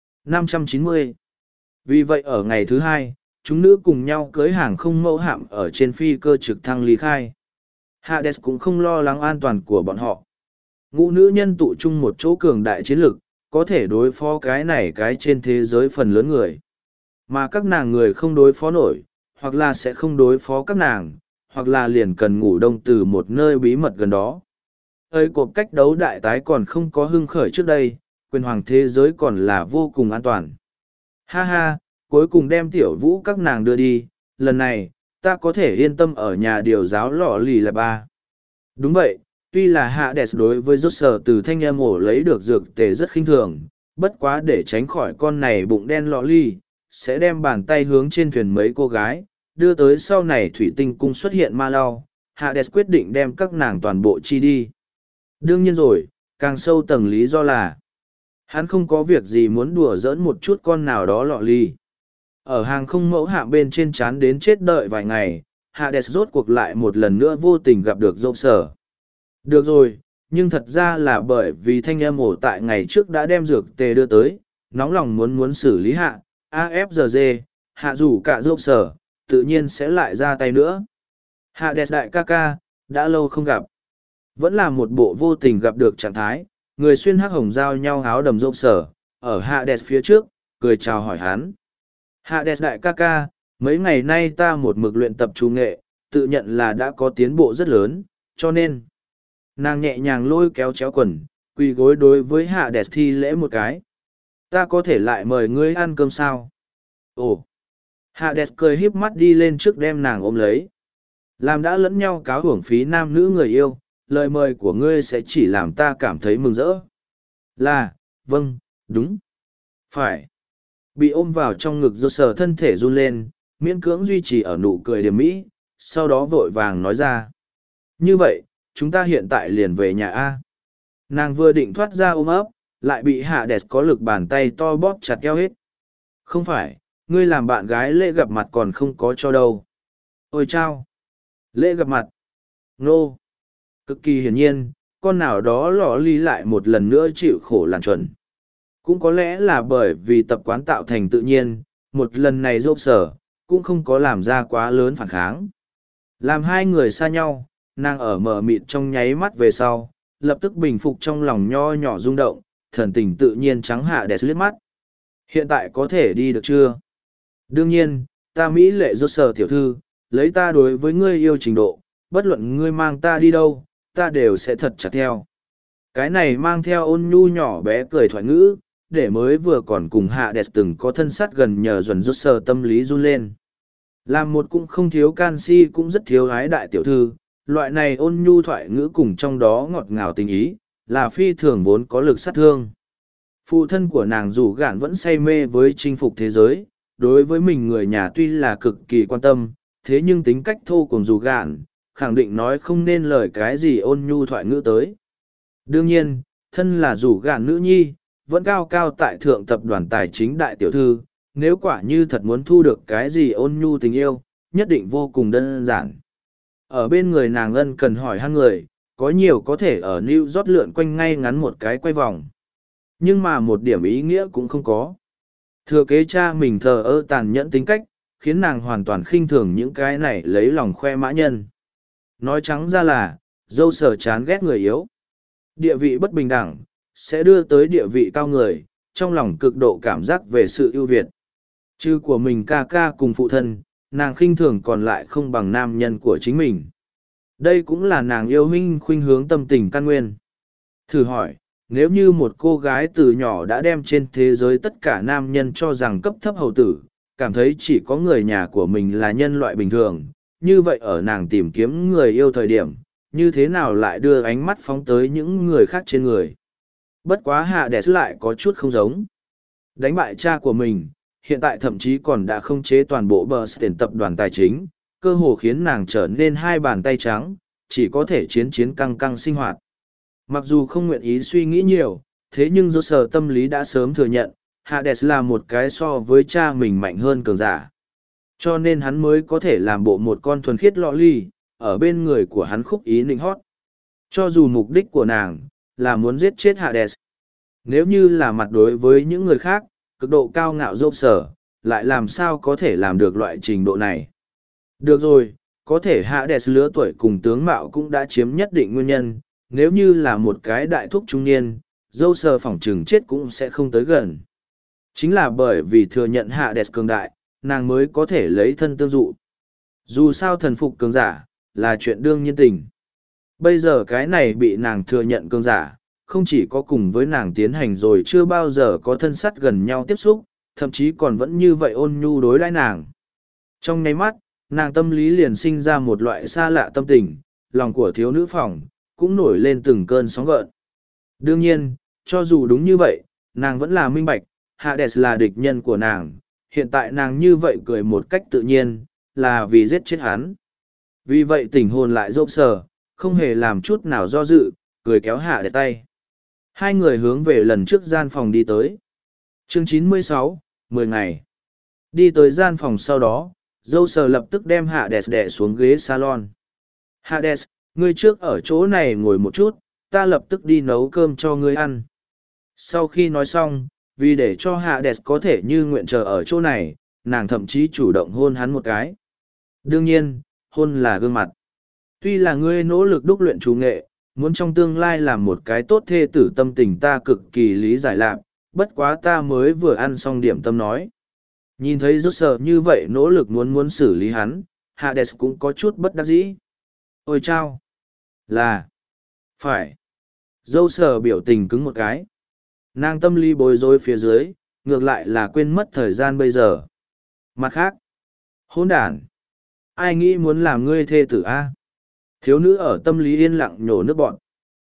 590. Vì vậy ở ngày thứ hai, chúng nữ cùng nhau cưới hàng không mẫu hạm ở trên phi cơ trực thăng ly khai. Hades cũng không lo lắng an toàn của bọn họ. Ngũ nữ nhân tụ chung một chỗ cường đại chiến lực, có thể đối phó cái này cái trên thế giới phần lớn người. Mà các nàng người không đối phó nổi, hoặc là sẽ không đối phó các nàng, hoặc là liền cần ngủ đông từ một nơi bí mật gần đó. Ơi cuộc cách đấu đại tái còn không có hưng khởi trước đây, quyền hoàng thế giới còn là vô cùng an toàn. Ha ha, cuối cùng đem tiểu vũ các nàng đưa đi, lần này, ta có thể yên tâm ở nhà điều giáo lọ lì là ba. Đúng vậy, tuy là Hades đối với rốt sở từ thanh em ổ lấy được dược tề rất khinh thường, bất quá để tránh khỏi con này bụng đen lọ lì, sẽ đem bàn tay hướng trên thuyền mấy cô gái, đưa tới sau này thủy tinh cung xuất hiện ma lao, Hades quyết định đem các nàng toàn bộ chi đi. Đương nhiên rồi, càng sâu tầng lý do là hắn không có việc gì muốn đùa giỡn một chút con nào đó lọ ly. Ở hàng không mẫu hạm bên trên chán đến chết đợi vài ngày, Hades rốt cuộc lại một lần nữa vô tình gặp được dâu sở. Được rồi, nhưng thật ra là bởi vì thanh em ổ tại ngày trước đã đem dược tề đưa tới, nóng lòng muốn xử lý hạ, AFGG, hạ rủ cả dâu sở, tự nhiên sẽ lại ra tay nữa. Hades đại ca ca, đã lâu không gặp. Vẫn là một bộ vô tình gặp được trạng thái, người xuyên hắc hồng giao nhau áo đầm dâu sở, ở Hades phía trước, cười chào hỏi hắn. Hades đại ca ca, mấy ngày nay ta một mực luyện tập trung nghệ, tự nhận là đã có tiến bộ rất lớn, cho nên nàng nhẹ nhàng lôi kéo chéo quần, quỳ gối đối với Hades thi lễ một cái. Ta có thể lại mời ngươi ăn cơm sao? Ồ! Hades cười híp mắt đi lên trước đem nàng ôm lấy. Làm đã lẫn nhau cáo hưởng phí nam nữ người yêu, lời mời của ngươi sẽ chỉ làm ta cảm thấy mừng rỡ. Là, vâng, đúng. Phải. Bị ôm vào trong ngực do sờ thân thể run lên, miễn cưỡng duy trì ở nụ cười điểm mỹ, sau đó vội vàng nói ra. Như vậy, chúng ta hiện tại liền về nhà A. Nàng vừa định thoát ra ôm ấp, lại bị Hades có lực bàn tay to bóp chặt eo hết. Không phải, ngươi làm bạn gái lễ gặp mặt còn không có cho đâu. Ôi chao! Lễ gặp mặt! Nô! Cực kỳ hiển nhiên, con nào đó lò ly lại một lần nữa chịu khổ làn chuẩn. Cũng có lẽ là bởi vì tập quán tạo thành tự nhiên, một lần này rộp sở, cũng không có làm ra quá lớn phản kháng. Làm hai người xa nhau, nàng ở mờ mịt trong nháy mắt về sau, lập tức bình phục trong lòng nho nhỏ rung động, thần tình tự nhiên trắng hạ đẹp liếc mắt. Hiện tại có thể đi được chưa? Đương nhiên, ta Mỹ lệ rốt sở tiểu thư, lấy ta đối với ngươi yêu trình độ, bất luận ngươi mang ta đi đâu, ta đều sẽ thật chặt theo. Cái này mang theo ôn nhu nhỏ bé cười thoại ngữ, để mới vừa còn cùng hạ đẹp từng có thân sát gần nhờ dần rốt sở tâm lý run lên. Làm một cũng không thiếu canxi cũng rất thiếu gái đại tiểu thư, loại này ôn nhu thoại ngữ cùng trong đó ngọt ngào tình ý, là phi thường vốn có lực sát thương. Phụ thân của nàng dù gạn vẫn say mê với chinh phục thế giới, đối với mình người nhà tuy là cực kỳ quan tâm, thế nhưng tính cách thô cùng dù gạn, khẳng định nói không nên lời cái gì ôn nhu thoại ngữ tới. Đương nhiên, thân là dù gạn nữ nhi, vẫn cao cao tại thượng tập đoàn tài chính đại tiểu thư, nếu quả như thật muốn thu được cái gì ôn nhu tình yêu, nhất định vô cùng đơn giản. Ở bên người nàng ân cần hỏi han người, có nhiều có thể ở New York lượn quanh ngay ngắn một cái quay vòng. Nhưng mà một điểm ý nghĩa cũng không có. Thừa kế cha mình thờ ơ tàn nhẫn tính cách, khiến nàng hoàn toàn khinh thường những cái này lấy lòng khoe mã nhân. Nói trắng ra là, dâu sở chán ghét người yếu. Địa vị bất bình đẳng, sẽ đưa tới địa vị cao người, trong lòng cực độ cảm giác về sự ưu việt. Chứ của mình ca ca cùng phụ thân, nàng khinh thường còn lại không bằng nam nhân của chính mình. Đây cũng là nàng yêu huynh khuynh hướng tâm tình căn nguyên. Thử hỏi, nếu như một cô gái từ nhỏ đã đem trên thế giới tất cả nam nhân cho rằng cấp thấp hầu tử, cảm thấy chỉ có người nhà của mình là nhân loại bình thường, như vậy ở nàng tìm kiếm người yêu thời điểm, như thế nào lại đưa ánh mắt phóng tới những người khác trên người. Bất quá Hades lại có chút không giống. Đánh bại cha của mình, hiện tại thậm chí còn đã khống chế toàn bộ Bernstein tập đoàn tài chính, cơ hồ khiến nàng trở nên hai bàn tay trắng, chỉ có thể chiến căng căng sinh hoạt. Mặc dù không nguyện ý suy nghĩ nhiều, thế nhưng do sở tâm lý đã sớm thừa nhận, Hades là một cái so với cha mình mạnh hơn cường giả. Cho nên hắn mới có thể làm bộ một con thuần khiết lọ ly, ở bên người của hắn khúc ý nịnh hót. Cho dù mục đích của nàng là muốn giết chết Hades. Nếu như là mặt đối với những người khác, cực độ cao ngạo dâu sở, lại làm sao có thể làm được loại trình độ này. Được rồi, có thể Hades lứa tuổi cùng tướng mạo cũng đã chiếm nhất định nguyên nhân, nếu như là một cái đại thúc trung niên, dâu sở phỏng trừng chết cũng sẽ không tới gần. Chính là bởi vì thừa nhận Hades cường đại, nàng mới có thể lấy thân tương dụ. Dù sao thần phục cường giả, là chuyện đương nhiên tình. Bây giờ cái này bị nàng thừa nhận cường giả, không chỉ có cùng với nàng tiến hành rồi chưa bao giờ có thân sắt gần nhau tiếp xúc, thậm chí còn vẫn như vậy ôn nhu đối đãi nàng. Trong nháy mắt, nàng tâm lý liền sinh ra một loại xa lạ tâm tình, lòng của thiếu nữ phòng, cũng nổi lên từng cơn sóng gợn. Đương nhiên, cho dù đúng như vậy, nàng vẫn là minh bạch, Hades là địch nhân của nàng, hiện tại nàng như vậy cười một cách tự nhiên, là vì giết chết hắn. Vì vậy tỉnh hồn lại rộp sờ, không hề làm chút nào do dự, cười kéo Hades tay. Hai người hướng về lần trước gian phòng đi tới. Chương 96, 10 ngày. Đi tới gian phòng sau đó, dâu sờ lập tức đem Hades đè xuống ghế salon. Hades, ngươi trước ở chỗ này ngồi một chút, ta lập tức đi nấu cơm cho ngươi ăn. Sau khi nói xong, vì để cho Hades có thể như nguyện chờ ở chỗ này, nàng thậm chí chủ động hôn hắn một cái. Đương nhiên, hôn là gương mặt. Tuy là ngươi nỗ lực đúc luyện chủ nghệ, muốn trong tương lai làm một cái tốt thê tử, tâm tình ta cực kỳ lý giải lạc, bất quá ta mới vừa ăn xong điểm tâm nói. Nhìn thấy rốt sợ như vậy nỗ lực muốn xử lý hắn, Hades cũng có chút bất đắc dĩ. Ôi chao! Là! Phải! Dâu sờ biểu tình cứng một cái. Nàng tâm lý bối rối phía dưới, ngược lại là quên mất thời gian bây giờ. Mặt khác! Hỗn đản! Ai nghĩ muốn làm ngươi thê tử a? Thiếu nữ ở tâm lý yên lặng nhổ nước bọn.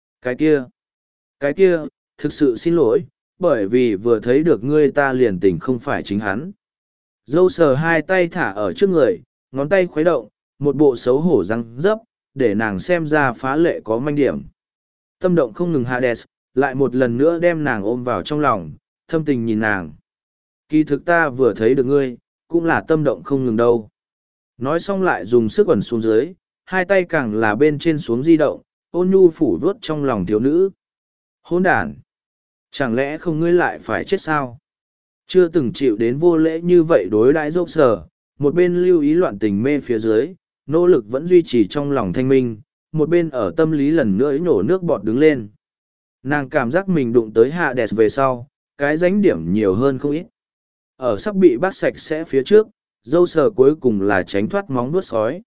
Cái kia, thực sự xin lỗi, bởi vì vừa thấy được ngươi ta liền tình không phải chính hắn. Dâu sờ hai tay thả ở trước người, ngón tay khuấy động, một bộ xấu hổ răng dấp, để nàng xem ra phá lệ có manh điểm. Tâm động không ngừng Hades, lại một lần nữa đem nàng ôm vào trong lòng, thâm tình nhìn nàng. Kỳ thực ta vừa thấy được ngươi, cũng là tâm động không ngừng đâu. Nói xong lại dùng sức quẩn xuống dưới, hai tay càng là bên trên xuống di động, ôn nhu phủ vuốt trong lòng thiếu nữ. Hỗn đản! Chẳng lẽ không ngươi lại phải chết sao? Chưa từng chịu đến vô lễ như vậy đối đãi dốc sở, một bên lưu ý loạn tình mê phía dưới, nỗ lực vẫn duy trì trong lòng thanh minh, một bên ở tâm lý lần nữa nổ nước bọt đứng lên. Nàng cảm giác mình đụng tới Hades về sau, cái ránh điểm nhiều hơn không ít. Ở sắp bị bắt sạch sẽ phía trước, dâu sờ cuối cùng là tránh thoát móng vuốt sói.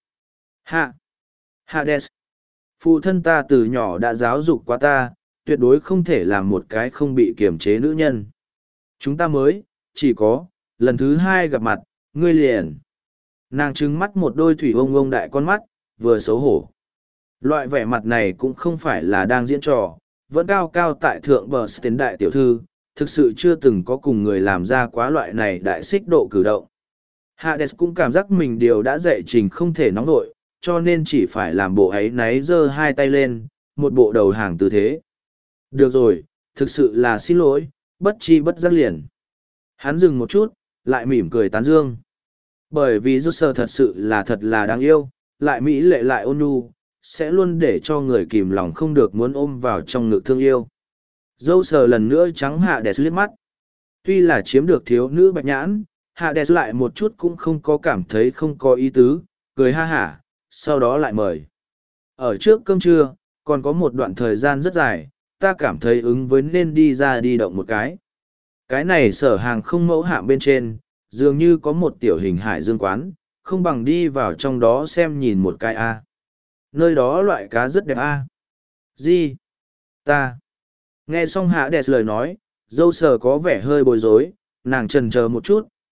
Hades! Phụ thân ta từ nhỏ đã giáo dục qua ta, tuyệt đối không thể làm một cái không bị kiềm chế nữ nhân. Chúng ta mới, chỉ có, lần thứ hai gặp mặt, ngươi liền. Nàng trừng mắt một đôi thủy ông đại con mắt, vừa xấu hổ. Loại vẻ mặt này cũng không phải là đang diễn trò, vẫn cao cao tại thượng bờ tiến đại tiểu thư, thực sự chưa từng có cùng người làm ra quá loại này đại xích độ cử động. Hades cũng cảm giác mình điều đã dạy trình không thể nóng nổi, cho nên chỉ phải làm bộ ấy náy giơ hai tay lên, một bộ đầu hàng tư thế. Được rồi, thực sự là xin lỗi, bất chi bất giác liền. Hắn dừng một chút, lại mỉm cười tán dương. Bởi vì Joker thật là đáng yêu, lại mỹ lệ lại ôn nhu, sẽ luôn để cho người kìm lòng không được muốn ôm vào trong ngực thương yêu. Joker lần nữa trắng Hades liếc mắt. Tuy là chiếm được thiếu nữ bạch nhãn, Hades lại một chút cũng không có cảm thấy không có ý tứ, cười ha hả, sau đó lại mời. Ở trước cơm trưa, còn có một đoạn thời gian rất dài, ta cảm thấy ứng với nên đi ra đi động một cái. Cái này sở hàng không mẫu hạm bên trên, dường như có một tiểu hình hải dương quán, không bằng đi vào trong đó xem nhìn một cái a. Nơi đó loại cá rất đẹp a. Gì? Ta. Nghe xong Hades lời nói, dâu sờ có vẻ hơi bối rối, nàng chần chờ một chút,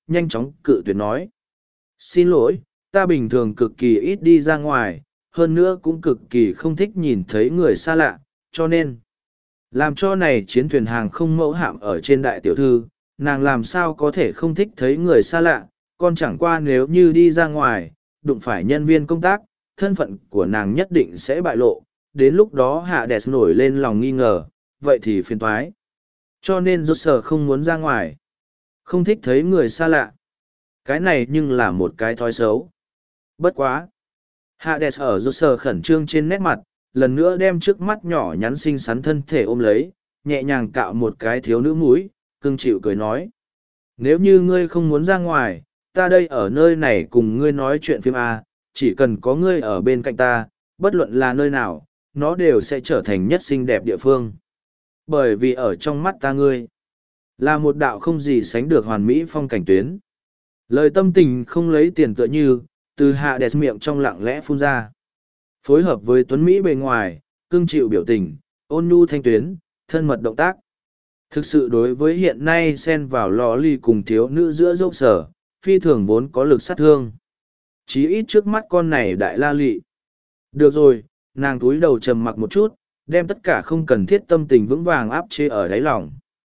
nhanh chóng cự tuyệt nói. Xin lỗi, ta bình thường cực kỳ ít đi ra ngoài, hơn nữa cũng cực kỳ không thích nhìn thấy người xa lạ, cho nên làm cho này chiến thuyền hàng không mẫu hạm ở trên đại tiểu thư, nàng làm sao có thể không thích thấy người xa lạ, còn chẳng qua nếu như đi ra ngoài, đụng phải nhân viên công tác, thân phận của nàng nhất định sẽ bại lộ, đến lúc đó hạ đẹp nổi lên lòng nghi ngờ, vậy thì phiền toái. Cho nên rốt sở không muốn ra ngoài, không thích thấy người xa lạ. Cái này nhưng là một cái thói xấu. Bất quá. Hạ đẹp ở rốt sở khẩn trương trên nét mặt, lần nữa đem trước mắt nhỏ nhắn xinh xắn thân thể ôm lấy, nhẹ nhàng cạo một cái thiếu nữ mũi, cưng chịu cười nói. Nếu như ngươi không muốn ra ngoài, ta đây ở nơi này cùng ngươi nói chuyện phim A, chỉ cần có ngươi ở bên cạnh ta, bất luận là nơi nào, nó đều sẽ trở thành nhất xinh đẹp địa phương. Bởi vì ở trong mắt ta ngươi, là một đạo không gì sánh được hoàn mỹ phong cảnh tuyến. Lời tâm tình không lấy tiền tựa như, từ hạ đẹp miệng trong lặng lẽ phun ra. Phối hợp với tuấn Mỹ bề ngoài, cưng chịu biểu tình, ôn nhu thanh tuyến, thân mật động tác. Thực sự đối với hiện nay xen vào lò ly cùng thiếu nữ giữa dốc sở, phi thường vốn có lực sát thương. Chí ít trước mắt con này đại la lị. Được rồi, nàng túi đầu trầm mặc một chút, đem tất cả không cần thiết tâm tình vững vàng áp chế ở đáy lòng.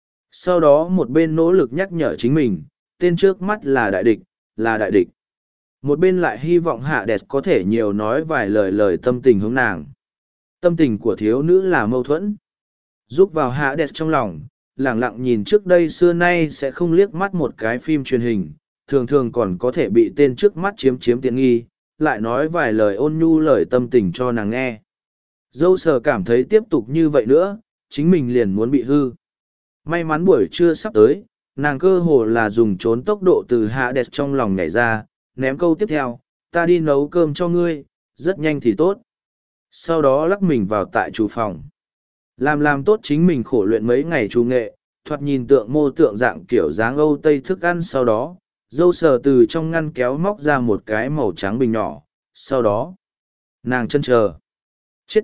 Sau đó một bên nỗ lực nhắc nhở chính mình, tên trước mắt là đại địch, là đại địch. Một bên lại hy vọng hạ đẹp có thể nhiều nói vài lời tâm tình hướng nàng. Tâm tình của thiếu nữ là mâu thuẫn. Giúp vào hạ đẹp trong lòng, lẳng lặng nhìn trước đây xưa nay sẽ không liếc mắt một cái phim truyền hình, thường thường còn có thể bị tên trước mắt chiếm tiện nghi, lại nói vài lời ôn nhu lời tâm tình cho nàng nghe. Dâu sờ cảm thấy tiếp tục như vậy nữa, chính mình liền muốn bị hư. May mắn buổi trưa sắp tới, nàng cơ hồ là dùng trốn tốc độ từ hạ đẹp trong lòng nhảy ra, ném câu tiếp theo, ta đi nấu cơm cho ngươi, rất nhanh thì tốt. Sau đó lắc mình vào tại厨phòng. Làm tốt chính mình khổ luyện mấy ngày chủ nghệ, thoạt nhìn tượng mô tượng dạng kiểu dáng Âu Tây thức ăn sau đó, dâu sờ từ trong ngăn kéo móc ra một cái màu trắng bình nhỏ, sau đó, nàng chân chờ. Chết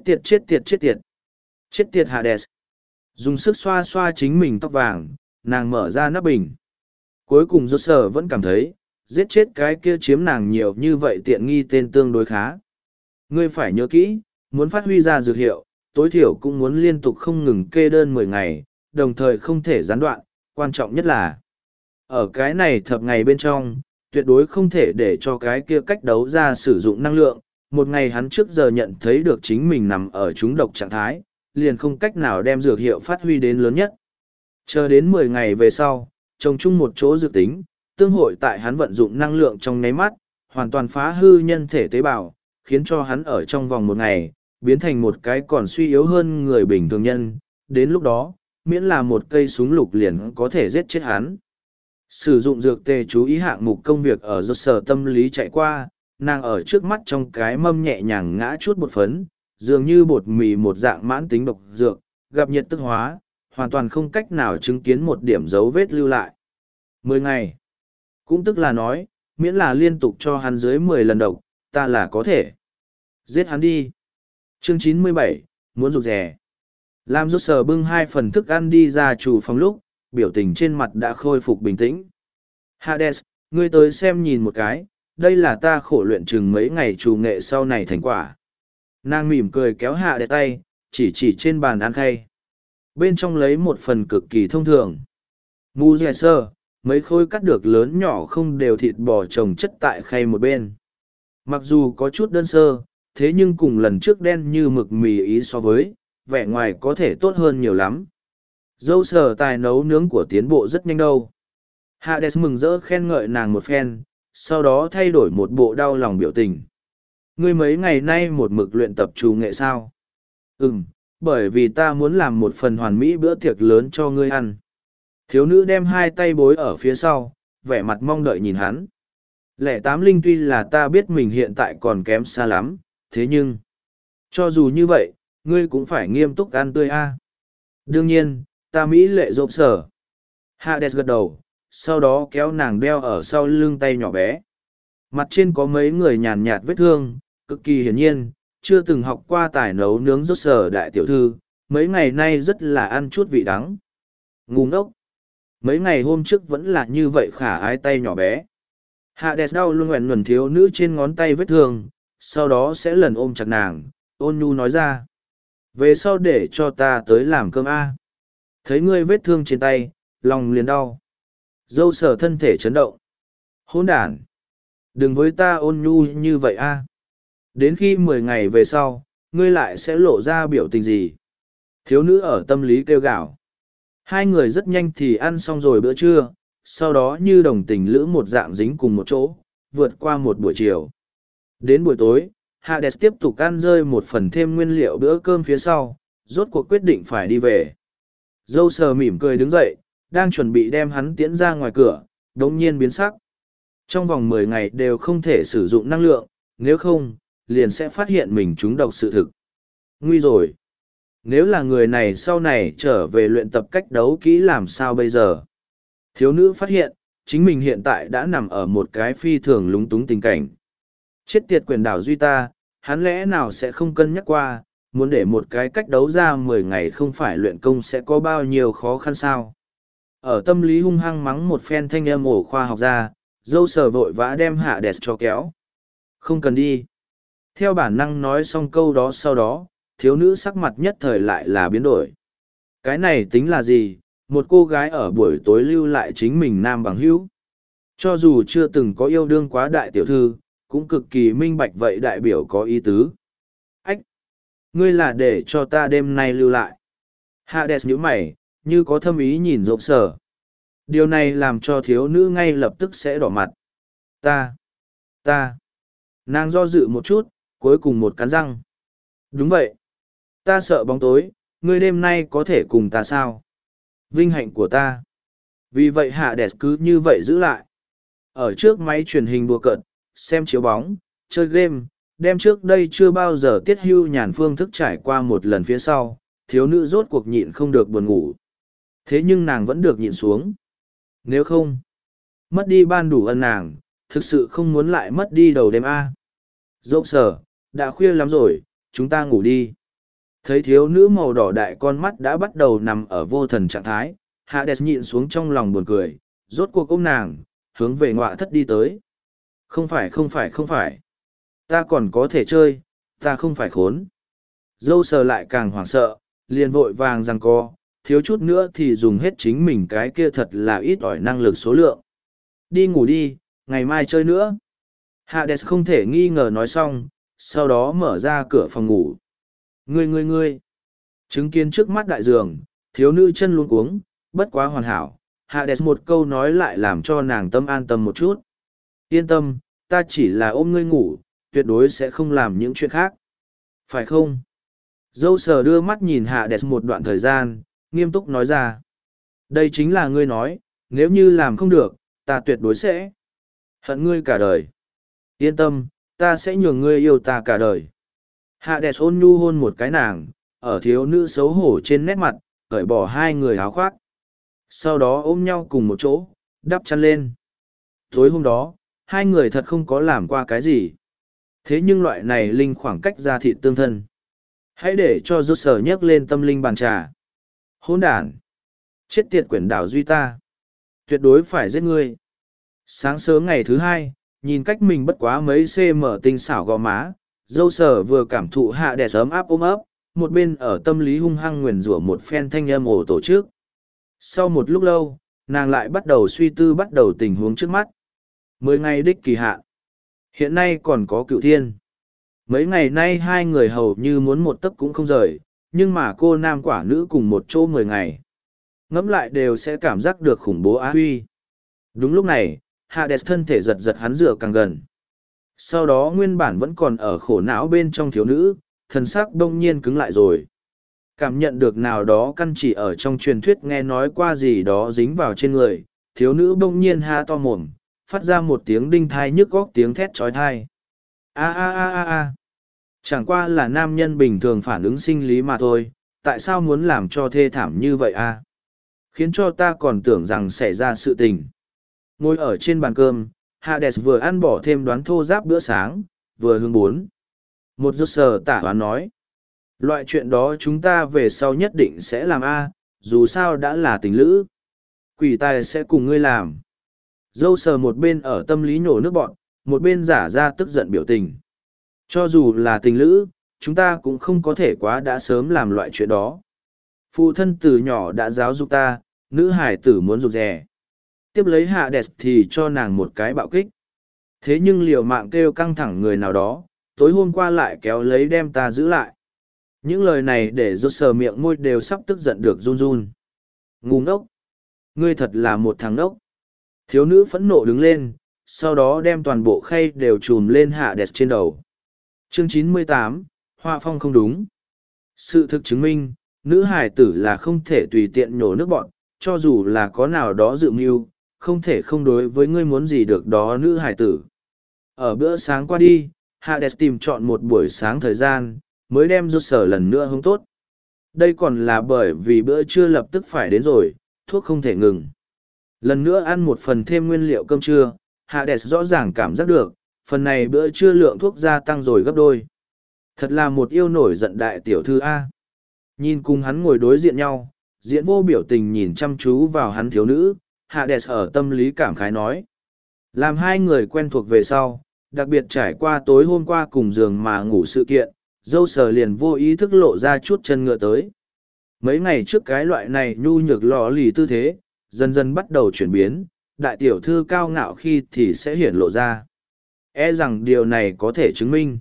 tiệt Hades. Dùng sức xoa xoa chính mình tóc vàng, nàng mở ra nắp bình. Cuối cùng dâu sờ vẫn cảm thấy, giết chết cái kia chiếm nàng nhiều như vậy tiện nghi tên tương đối khá. Ngươi phải nhớ kỹ, muốn phát huy ra dược hiệu, tối thiểu cũng muốn liên tục không ngừng kê đơn 10 ngày, đồng thời không thể gián đoạn, quan trọng nhất là ở cái này thập ngày bên trong, tuyệt đối không thể để cho cái kia cách đấu ra sử dụng năng lượng. Một ngày hắn trước giờ nhận thấy được chính mình nằm ở trúng độc trạng thái, liền không cách nào đem dược hiệu phát huy đến lớn nhất. Chờ đến 10 ngày về sau, trồng chung một chỗ dược tính, tương hội tại hắn vận dụng năng lượng trong nháy mắt, hoàn toàn phá hư nhân thể tế bào, khiến cho hắn ở trong vòng một ngày, biến thành một cái còn suy yếu hơn người bình thường nhân. Đến lúc đó, miễn là một cây súng lục liền có thể giết chết hắn. Sử dụng dược tê chú ý hạng mục công việc ở do sở tâm lý chạy qua, nàng ở trước mắt trong cái mâm nhẹ nhàng ngã chút bột phấn, dường như bột mì một dạng mãn tính độc dược, gặp nhiệt tức hóa, hoàn toàn không cách nào chứng kiến một điểm dấu vết lưu lại. 10 ngày. Cũng tức là nói, miễn là liên tục cho hắn dưới 10 lần độc, ta là có thể giết hắn đi. Chương 97, muốn rụt rè. Làm rốt sở bưng 2 phần thức ăn đi ra chủ phòng lúc, biểu tình trên mặt đã khôi phục bình tĩnh. Hades, ngươi tới xem nhìn một cái, đây là ta khổ luyện chừng mấy ngày chủ nghệ sau này thành quả. Nàng mỉm cười kéo Hades tay, chỉ trên bàn ăn khay. Bên trong lấy một phần cực kỳ thông thường. Mu dè sơ, mấy khối cắt được lớn nhỏ không đều thịt bò trồng chất tại khay một bên. Mặc dù có chút đơn sơ, thế nhưng cùng lần trước đen như mực mì ý so với, vẻ ngoài có thể tốt hơn nhiều lắm. Dâu sở tài nấu nướng của tiến bộ rất nhanh đâu. Hades mừng rỡ khen ngợi nàng một phen, sau đó thay đổi một bộ đau lòng biểu tình. Ngươi mấy ngày nay một mực luyện tập trù nghệ sao? Bởi vì ta muốn làm một phần hoàn mỹ bữa tiệc lớn cho ngươi ăn. Thiếu nữ đem 2 tay bối ở phía sau, vẻ mặt mong đợi nhìn hắn. Lẻ 8 linh tuy là ta biết mình hiện tại còn kém xa lắm, thế nhưng, cho dù như vậy, ngươi cũng phải nghiêm túc ăn tươi a. Đương nhiên, ta mỹ lệ rộp sở. Hades gật đầu, sau đó kéo nàng đeo ở sau lưng tay nhỏ bé. Mặt trên có mấy người nhàn nhạt vết thương, cực kỳ hiển nhiên, chưa từng học qua tài nấu nướng rốt sở đại tiểu thư, mấy ngày nay rất là ăn chút vị đắng. Ngu ngốc. Mấy ngày hôm trước vẫn là như vậy khả ái tay nhỏ bé. Hades đau luôn ngoằn ngoằn thiếu nữ trên ngón tay vết thương, sau đó sẽ lần ôm chặt nàng, ôn nhu nói ra. Về sau để cho ta tới làm cơm a. Thấy ngươi vết thương trên tay, lòng liền đau. Dâu sở thân thể chấn động. Hỗn đản. Đừng với ta ôn nhu như vậy a. Đến khi 10 ngày về sau, ngươi lại sẽ lộ ra biểu tình gì? Thiếu nữ ở tâm lý kêu gào. Hai người rất nhanh thì ăn xong rồi bữa trưa, sau đó như đồng tình lữ một dạng dính cùng một chỗ, vượt qua một buổi chiều. Đến buổi tối, Hades tiếp tục ăn rơi một phần thêm nguyên liệu bữa cơm phía sau, rốt cuộc quyết định phải đi về. Dâu sờ mỉm cười đứng dậy, đang chuẩn bị đem hắn tiễn ra ngoài cửa, đống nhiên biến sắc. Trong vòng 10 ngày đều không thể sử dụng năng lượng, nếu không, liền sẽ phát hiện mình trúng độc sự thực. Nguy rồi! Nếu là người này sau này trở về luyện tập cách đấu kỹ làm sao bây giờ? Thiếu nữ phát hiện, chính mình hiện tại đã nằm ở một cái phi thường lúng túng tình cảnh. Chết tiệt quyền đảo Duy ta, hắn lẽ nào sẽ không cân nhắc qua, muốn để một cái cách đấu ra 10 ngày không phải luyện công sẽ có bao nhiêu khó khăn sao? Ở tâm lý hung hăng mắng một phen thanh âm ổ khoa học ra, dâu sờ vội vã đem Hades cho kéo. Không cần đi. Theo bản năng nói xong câu đó sau đó, thiếu nữ sắc mặt nhất thời lại là biến đổi. Cái này tính là gì, một cô gái ở buổi tối lưu lại chính mình nam bằng hữu. Cho dù chưa từng có yêu đương quá đại tiểu thư, cũng cực kỳ minh bạch vậy đại biểu có ý tứ. Ách! Ngươi là để cho ta đêm nay lưu lại. Hades nhíu mày, như có thâm ý nhìn rộng sở. Điều này làm cho thiếu nữ ngay lập tức sẽ đỏ mặt. Ta. Nàng do dự một chút, cuối cùng một cắn răng. Đúng vậy. Ta sợ bóng tối, ngươi đêm nay có thể cùng ta sao? Vinh hạnh của ta. Vì vậy Hades cứ như vậy giữ lại. Ở trước máy truyền hình đùa cợt, xem chiếu bóng, chơi game, đem trước đây chưa bao giờ tiết hưu nhàn phương thức trải qua một lần phía sau, thiếu nữ rốt cuộc nhịn không được buồn ngủ. Thế nhưng nàng vẫn được nhịn xuống. Nếu không, mất đi ban đủ ân nàng, thực sự không muốn lại mất đi đầu đêm A. Dẫu sở, đã khuya lắm rồi, chúng ta ngủ đi. Thấy thiếu nữ màu đỏ đại con mắt đã bắt đầu nằm ở vô thần trạng thái, Hades nhịn xuống trong lòng buồn cười, rốt cuộc ôm nàng, hướng về ngọa thất đi tới. Không phải. Ta còn có thể chơi, ta không phải khốn. Dâu sờ lại càng hoảng sợ, liền vội vàng giằng co, thiếu chút nữa thì dùng hết chính mình cái kia thật là ít ỏi năng lực số lượng. Đi ngủ đi, ngày mai chơi nữa. Hades không thể nghi ngờ nói xong, sau đó mở ra cửa phòng ngủ. Ngươi. Chứng kiến trước mắt đại giường, thiếu nữ chân luống cuống, bất quá hoàn hảo. Hades một câu nói lại làm cho nàng tâm an tâm một chút. Yên tâm, ta chỉ là ôm ngươi ngủ, tuyệt đối sẽ không làm những chuyện khác. Phải không? Dâu sờ đưa mắt nhìn Hades một đoạn thời gian, nghiêm túc nói ra. Đây chính là ngươi nói, nếu như làm không được, ta tuyệt đối sẽ hận ngươi cả đời. Yên tâm, ta sẽ nhường ngươi yêu ta cả đời. Hades ôn nhu hôn một cái nàng, ở thiếu nữ xấu hổ trên nét mặt, cởi bỏ hai người áo khoác. Sau đó ôm nhau cùng một chỗ, đắp chăn lên. Tối hôm đó, hai người thật không có làm qua cái gì. Thế nhưng loại này linh khoảng cách ra thịt tương thân. Hãy để cho dô sở nhấc lên tâm linh bàn trà. Hôn đản! Chết tiệt quyển đảo Duy ta! Tuyệt đối phải giết ngươi! Sáng sớm ngày thứ hai, nhìn cách mình bất quá mấy cm tinh xảo gò má, dâu sở vừa cảm thụ hạ đẻ ấm áp ôm ấp, một bên ở tâm lý hung hăng nguyền rủa một phen thanh âm ổ tổ chức. Sau một lúc lâu, nàng lại bắt đầu suy tư bắt đầu tình huống trước mắt. 10 ngày đích kỳ hạn. Hiện nay còn có Cựu Thiên. Mấy ngày nay hai người hầu như muốn một tấc cũng không rời, nhưng mà cô nam quả nữ cùng một chỗ 10 ngày. Ngẫm lại đều sẽ cảm giác được khủng bố á huy. Đúng lúc này, Hades thân thể giật giật hắn dựa càng gần. Sau đó nguyên bản vẫn còn ở khổ não bên trong thiếu nữ, thần sắc đông nhiên cứng lại rồi. Cảm nhận được nào đó căn chỉ ở trong truyền thuyết nghe nói qua gì đó dính vào trên người, thiếu nữ bỗng nhiên ha to mồm, phát ra một tiếng đinh thai nhức góc tiếng thét trói thai. A. Chẳng qua là nam nhân bình thường phản ứng sinh lý mà thôi, tại sao muốn làm cho thê thảm như vậy a? Khiến cho ta còn tưởng rằng xảy ra sự tình. Ngồi ở trên bàn cơm, Hades vừa ăn bỏ thêm đoán thô giáp bữa sáng, vừa hướng 4. Một giấc sờ tả đoán nói. Loại chuyện đó chúng ta về sau nhất định sẽ làm a, dù sao đã là tình lữ. Quỷ tài sẽ cùng ngươi làm. Dâu sờ một bên ở tâm lý nhổ nước bọn, một bên giả ra tức giận biểu tình. Cho dù là tình lữ, chúng ta cũng không có thể quá đã sớm làm loại chuyện đó. Phụ thân từ nhỏ đã giáo dục ta, nữ hải tử muốn rụt rè. Tiếp lấy hạ đẹp thì cho nàng một cái bạo kích. Thế nhưng liều mạng kêu căng thẳng người nào đó, tối hôm qua lại kéo lấy đem ta giữ lại. Những lời này để rốt sờ miệng môi đều sắp tức giận được run run. Ngu ngốc! Ngươi thật là một thằng ngốc! Thiếu nữ phẫn nộ đứng lên, sau đó đem toàn bộ khay đều trùm lên hạ đẹp trên đầu. Chương 98, Họa phong không đúng. Sự thực chứng minh, nữ hải tử là không thể tùy tiện nhổ nước bọn, cho dù là có nào đó dự mưu, không thể không đối với ngươi muốn gì được đó nữ hải tử. Ở bữa sáng qua đi, Hades tìm chọn một buổi sáng thời gian, mới đem rốt sở lần nữa hông tốt. Đây còn là bởi vì bữa trưa lập tức phải đến rồi, thuốc không thể ngừng. Lần nữa ăn một phần thêm nguyên liệu cơm trưa, Hades rõ ràng cảm giác được, phần này bữa trưa lượng thuốc gia tăng rồi gấp đôi. Thật là một yêu nổi giận đại tiểu thư A. Nhìn cùng hắn ngồi đối diện nhau, diễn vô biểu tình nhìn chăm chú vào hắn thiếu nữ, Hades ở tâm lý cảm khái nói. Làm hai người quen thuộc về sau, đặc biệt trải qua tối hôm qua cùng giường mà ngủ sự kiện, dâu sờ liền vô ý thức lộ ra chút chân ngựa tới. Mấy ngày trước cái loại này nhu nhược lò lì tư thế, dần dần bắt đầu chuyển biến, đại tiểu thư cao ngạo khi thì sẽ hiển lộ ra. E rằng điều này có thể chứng minh.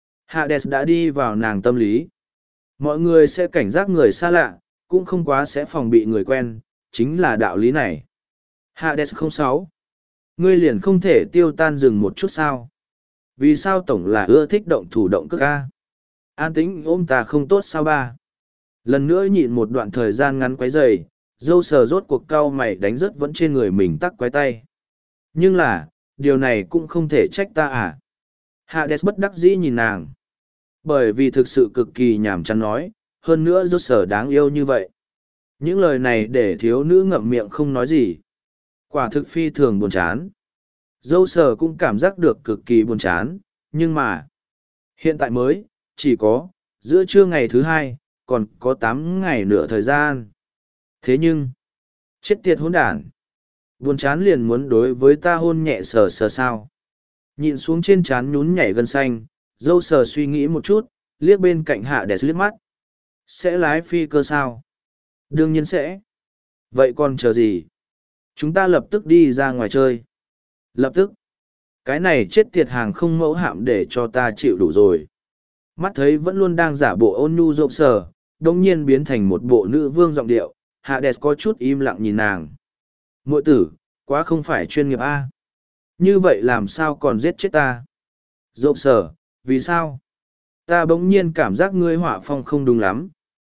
Hades đã đi vào nàng tâm lý. Mọi người sẽ cảnh giác người xa lạ, cũng không quá sẽ phòng bị người quen, chính là đạo lý này. Hades 06. Ngươi liền không thể tiêu tan rừng một chút sao? Vì sao tổng là ưa thích động thủ động cước a? An tĩnh ôm ta không tốt sao ba? Lần nữa nhịn một đoạn thời gian ngắn quấy rầy, dâu sờ rốt cuộc cau mày đánh rớt vẫn trên người mình tắc quái tay. Nhưng là, điều này cũng không thể trách ta à? Hades bất đắc dĩ nhìn nàng. Bởi vì thực sự cực kỳ nhàm chán nói, hơn nữa rốt sở đáng yêu như vậy. Những lời này để thiếu nữ ngậm miệng không nói gì. Quả thực phi thường buồn chán. Dâu sở cũng cảm giác được cực kỳ buồn chán, nhưng mà hiện tại mới, chỉ có, giữa trưa ngày thứ hai, còn có 8 ngày nửa thời gian. Thế nhưng, chết tiệt hỗn đản. Buồn chán liền muốn đối với ta hôn nhẹ sờ sờ sao. Nhìn xuống trên trán nhún nhảy gân xanh, dâu sờ suy nghĩ một chút, liếc bên cạnh hạ đẹp liếc mắt. Sẽ lái phi cơ sao? Đương nhiên sẽ. Vậy còn chờ gì? Chúng ta lập tức đi ra ngoài chơi. Lập tức. Cái này chết tiệt hàng không mẫu hạm để cho ta chịu đủ rồi. Mắt thấy vẫn luôn đang giả bộ ôn nhu rộp sờ, đồng nhiên biến thành một bộ nữ vương giọng điệu, Hades có chút im lặng nhìn nàng. Muội tử, quá không phải chuyên nghiệp a. Như vậy làm sao còn giết chết ta? Rộp sờ, vì sao? Ta bỗng nhiên cảm giác ngươi họa phong không đúng lắm.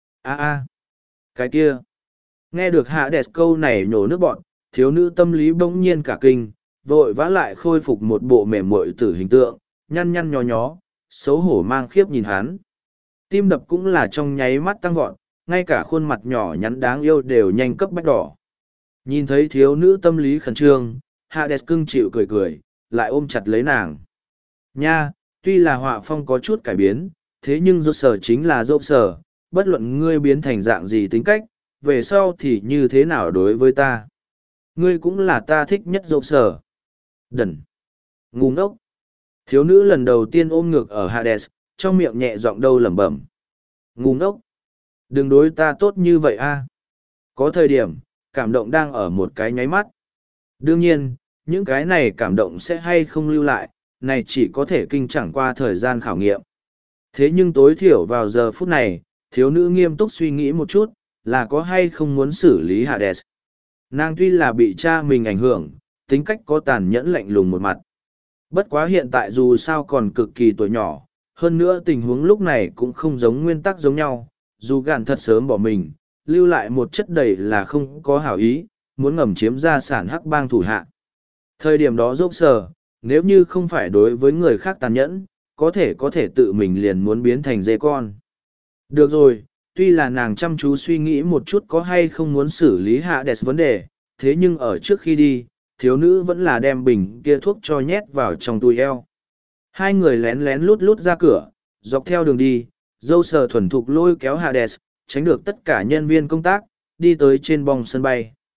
Cái kia. Nghe được Hades câu này nhổ nước bọn, thiếu nữ tâm lý bỗng nhiên cả kinh, vội vã lại khôi phục một bộ mềm muội tử hình tượng, nhăn nhăn nhó nhó, xấu hổ mang khiếp nhìn hắn. Tim đập cũng là trong nháy mắt tăng vọt, ngay cả khuôn mặt nhỏ nhắn đáng yêu đều nhanh cấp bách đỏ. Nhìn thấy thiếu nữ tâm lý khẩn trương, Hades cưng chịu cười cười, lại ôm chặt lấy nàng. Nha, tuy là họa phong có chút cải biến, thế nhưng dô sở chính là dô sở, bất luận ngươi biến thành dạng gì tính cách, về sau thì như thế nào đối với ta. Ngươi cũng là ta thích nhất dô sở. Đần. Ngu ngốc. Thiếu nữ lần đầu tiên ôm ngược ở Hades, trong miệng nhẹ giọng đâu lẩm bẩm. Ngu ngốc. Đừng đối ta tốt như vậy a. Có thời điểm, cảm động đang ở một cái nháy mắt. Đương nhiên, những cái này cảm động sẽ hay không lưu lại, này chỉ có thể kinh chẳng qua thời gian khảo nghiệm. Thế nhưng tối thiểu vào giờ phút này, thiếu nữ nghiêm túc suy nghĩ một chút, là có hay không muốn xử lý Hades. Nàng tuy là bị cha mình ảnh hưởng, tính cách có tàn nhẫn lạnh lùng một mặt. Bất quá hiện tại dù sao còn cực kỳ tuổi nhỏ, hơn nữa tình huống lúc này cũng không giống nguyên tắc giống nhau, dù gạn thật sớm bỏ mình, lưu lại một chất đầy là không có hảo ý, muốn ngầm chiếm gia sản hắc bang thủ hạ. Thời điểm đó dốc sờ, nếu như không phải đối với người khác tàn nhẫn, có thể tự mình liền muốn biến thành dê con. Được rồi, tuy là nàng chăm chú suy nghĩ một chút có hay không muốn xử lý Hades vấn đề, thế nhưng ở trước khi đi, thiếu nữ vẫn là đem bình kia thuốc cho nhét vào trong túi eo. Hai người lén lén lút lút ra cửa, dọc theo đường đi, dâu sờ thuần thục lôi kéo Hades, tránh được tất cả nhân viên công tác, đi tới trên bong sân bay.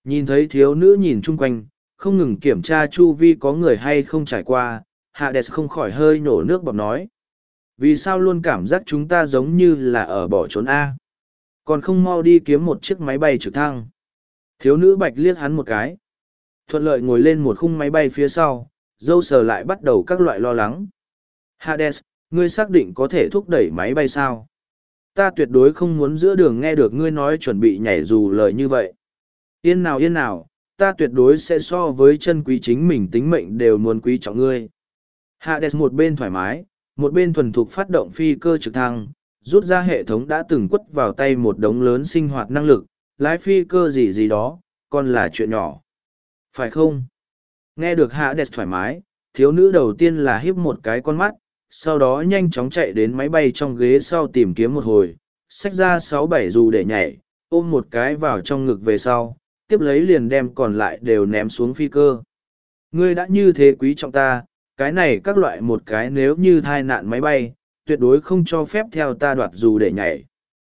Nhìn thấy thiếu nữ nhìn chung quanh, không ngừng kiểm tra chu vi có người hay không trải qua, Hades không khỏi hơi nổ nước bọt nói. Vì sao luôn cảm giác chúng ta giống như là ở bỏ trốn A? Còn không mau đi kiếm một chiếc máy bay trực thăng. Thiếu nữ bạch liếc hắn một cái. Thuận lợi ngồi lên một khung máy bay phía sau, dâu sờ lại bắt đầu các loại lo lắng. Hades, ngươi xác định có thể thúc đẩy máy bay sao? Ta tuyệt đối không muốn giữa đường nghe được ngươi nói chuẩn bị nhảy dù lời như vậy. Yên nào, ta tuyệt đối sẽ so với chân quý chính mình tính mệnh đều muốn quý trọng ngươi. Hades một bên thoải mái, một bên thuần thục phát động phi cơ trực thăng, rút ra hệ thống đã từng quất vào tay một đống lớn sinh hoạt năng lực, lái phi cơ gì đó, còn là chuyện nhỏ. Phải không? Nghe được Hades thoải mái, thiếu nữ đầu tiên là hiếp một cái con mắt, sau đó nhanh chóng chạy đến máy bay trong ghế sau tìm kiếm một hồi, xách ra 6-7 dù để nhảy, ôm một cái vào trong ngực về sau, tiếp lấy liền đem còn lại đều ném xuống phi cơ. Ngươi đã như thế quý trọng ta, cái này các loại một cái nếu như thai nạn máy bay, tuyệt đối không cho phép theo ta đoạt dù để nhảy.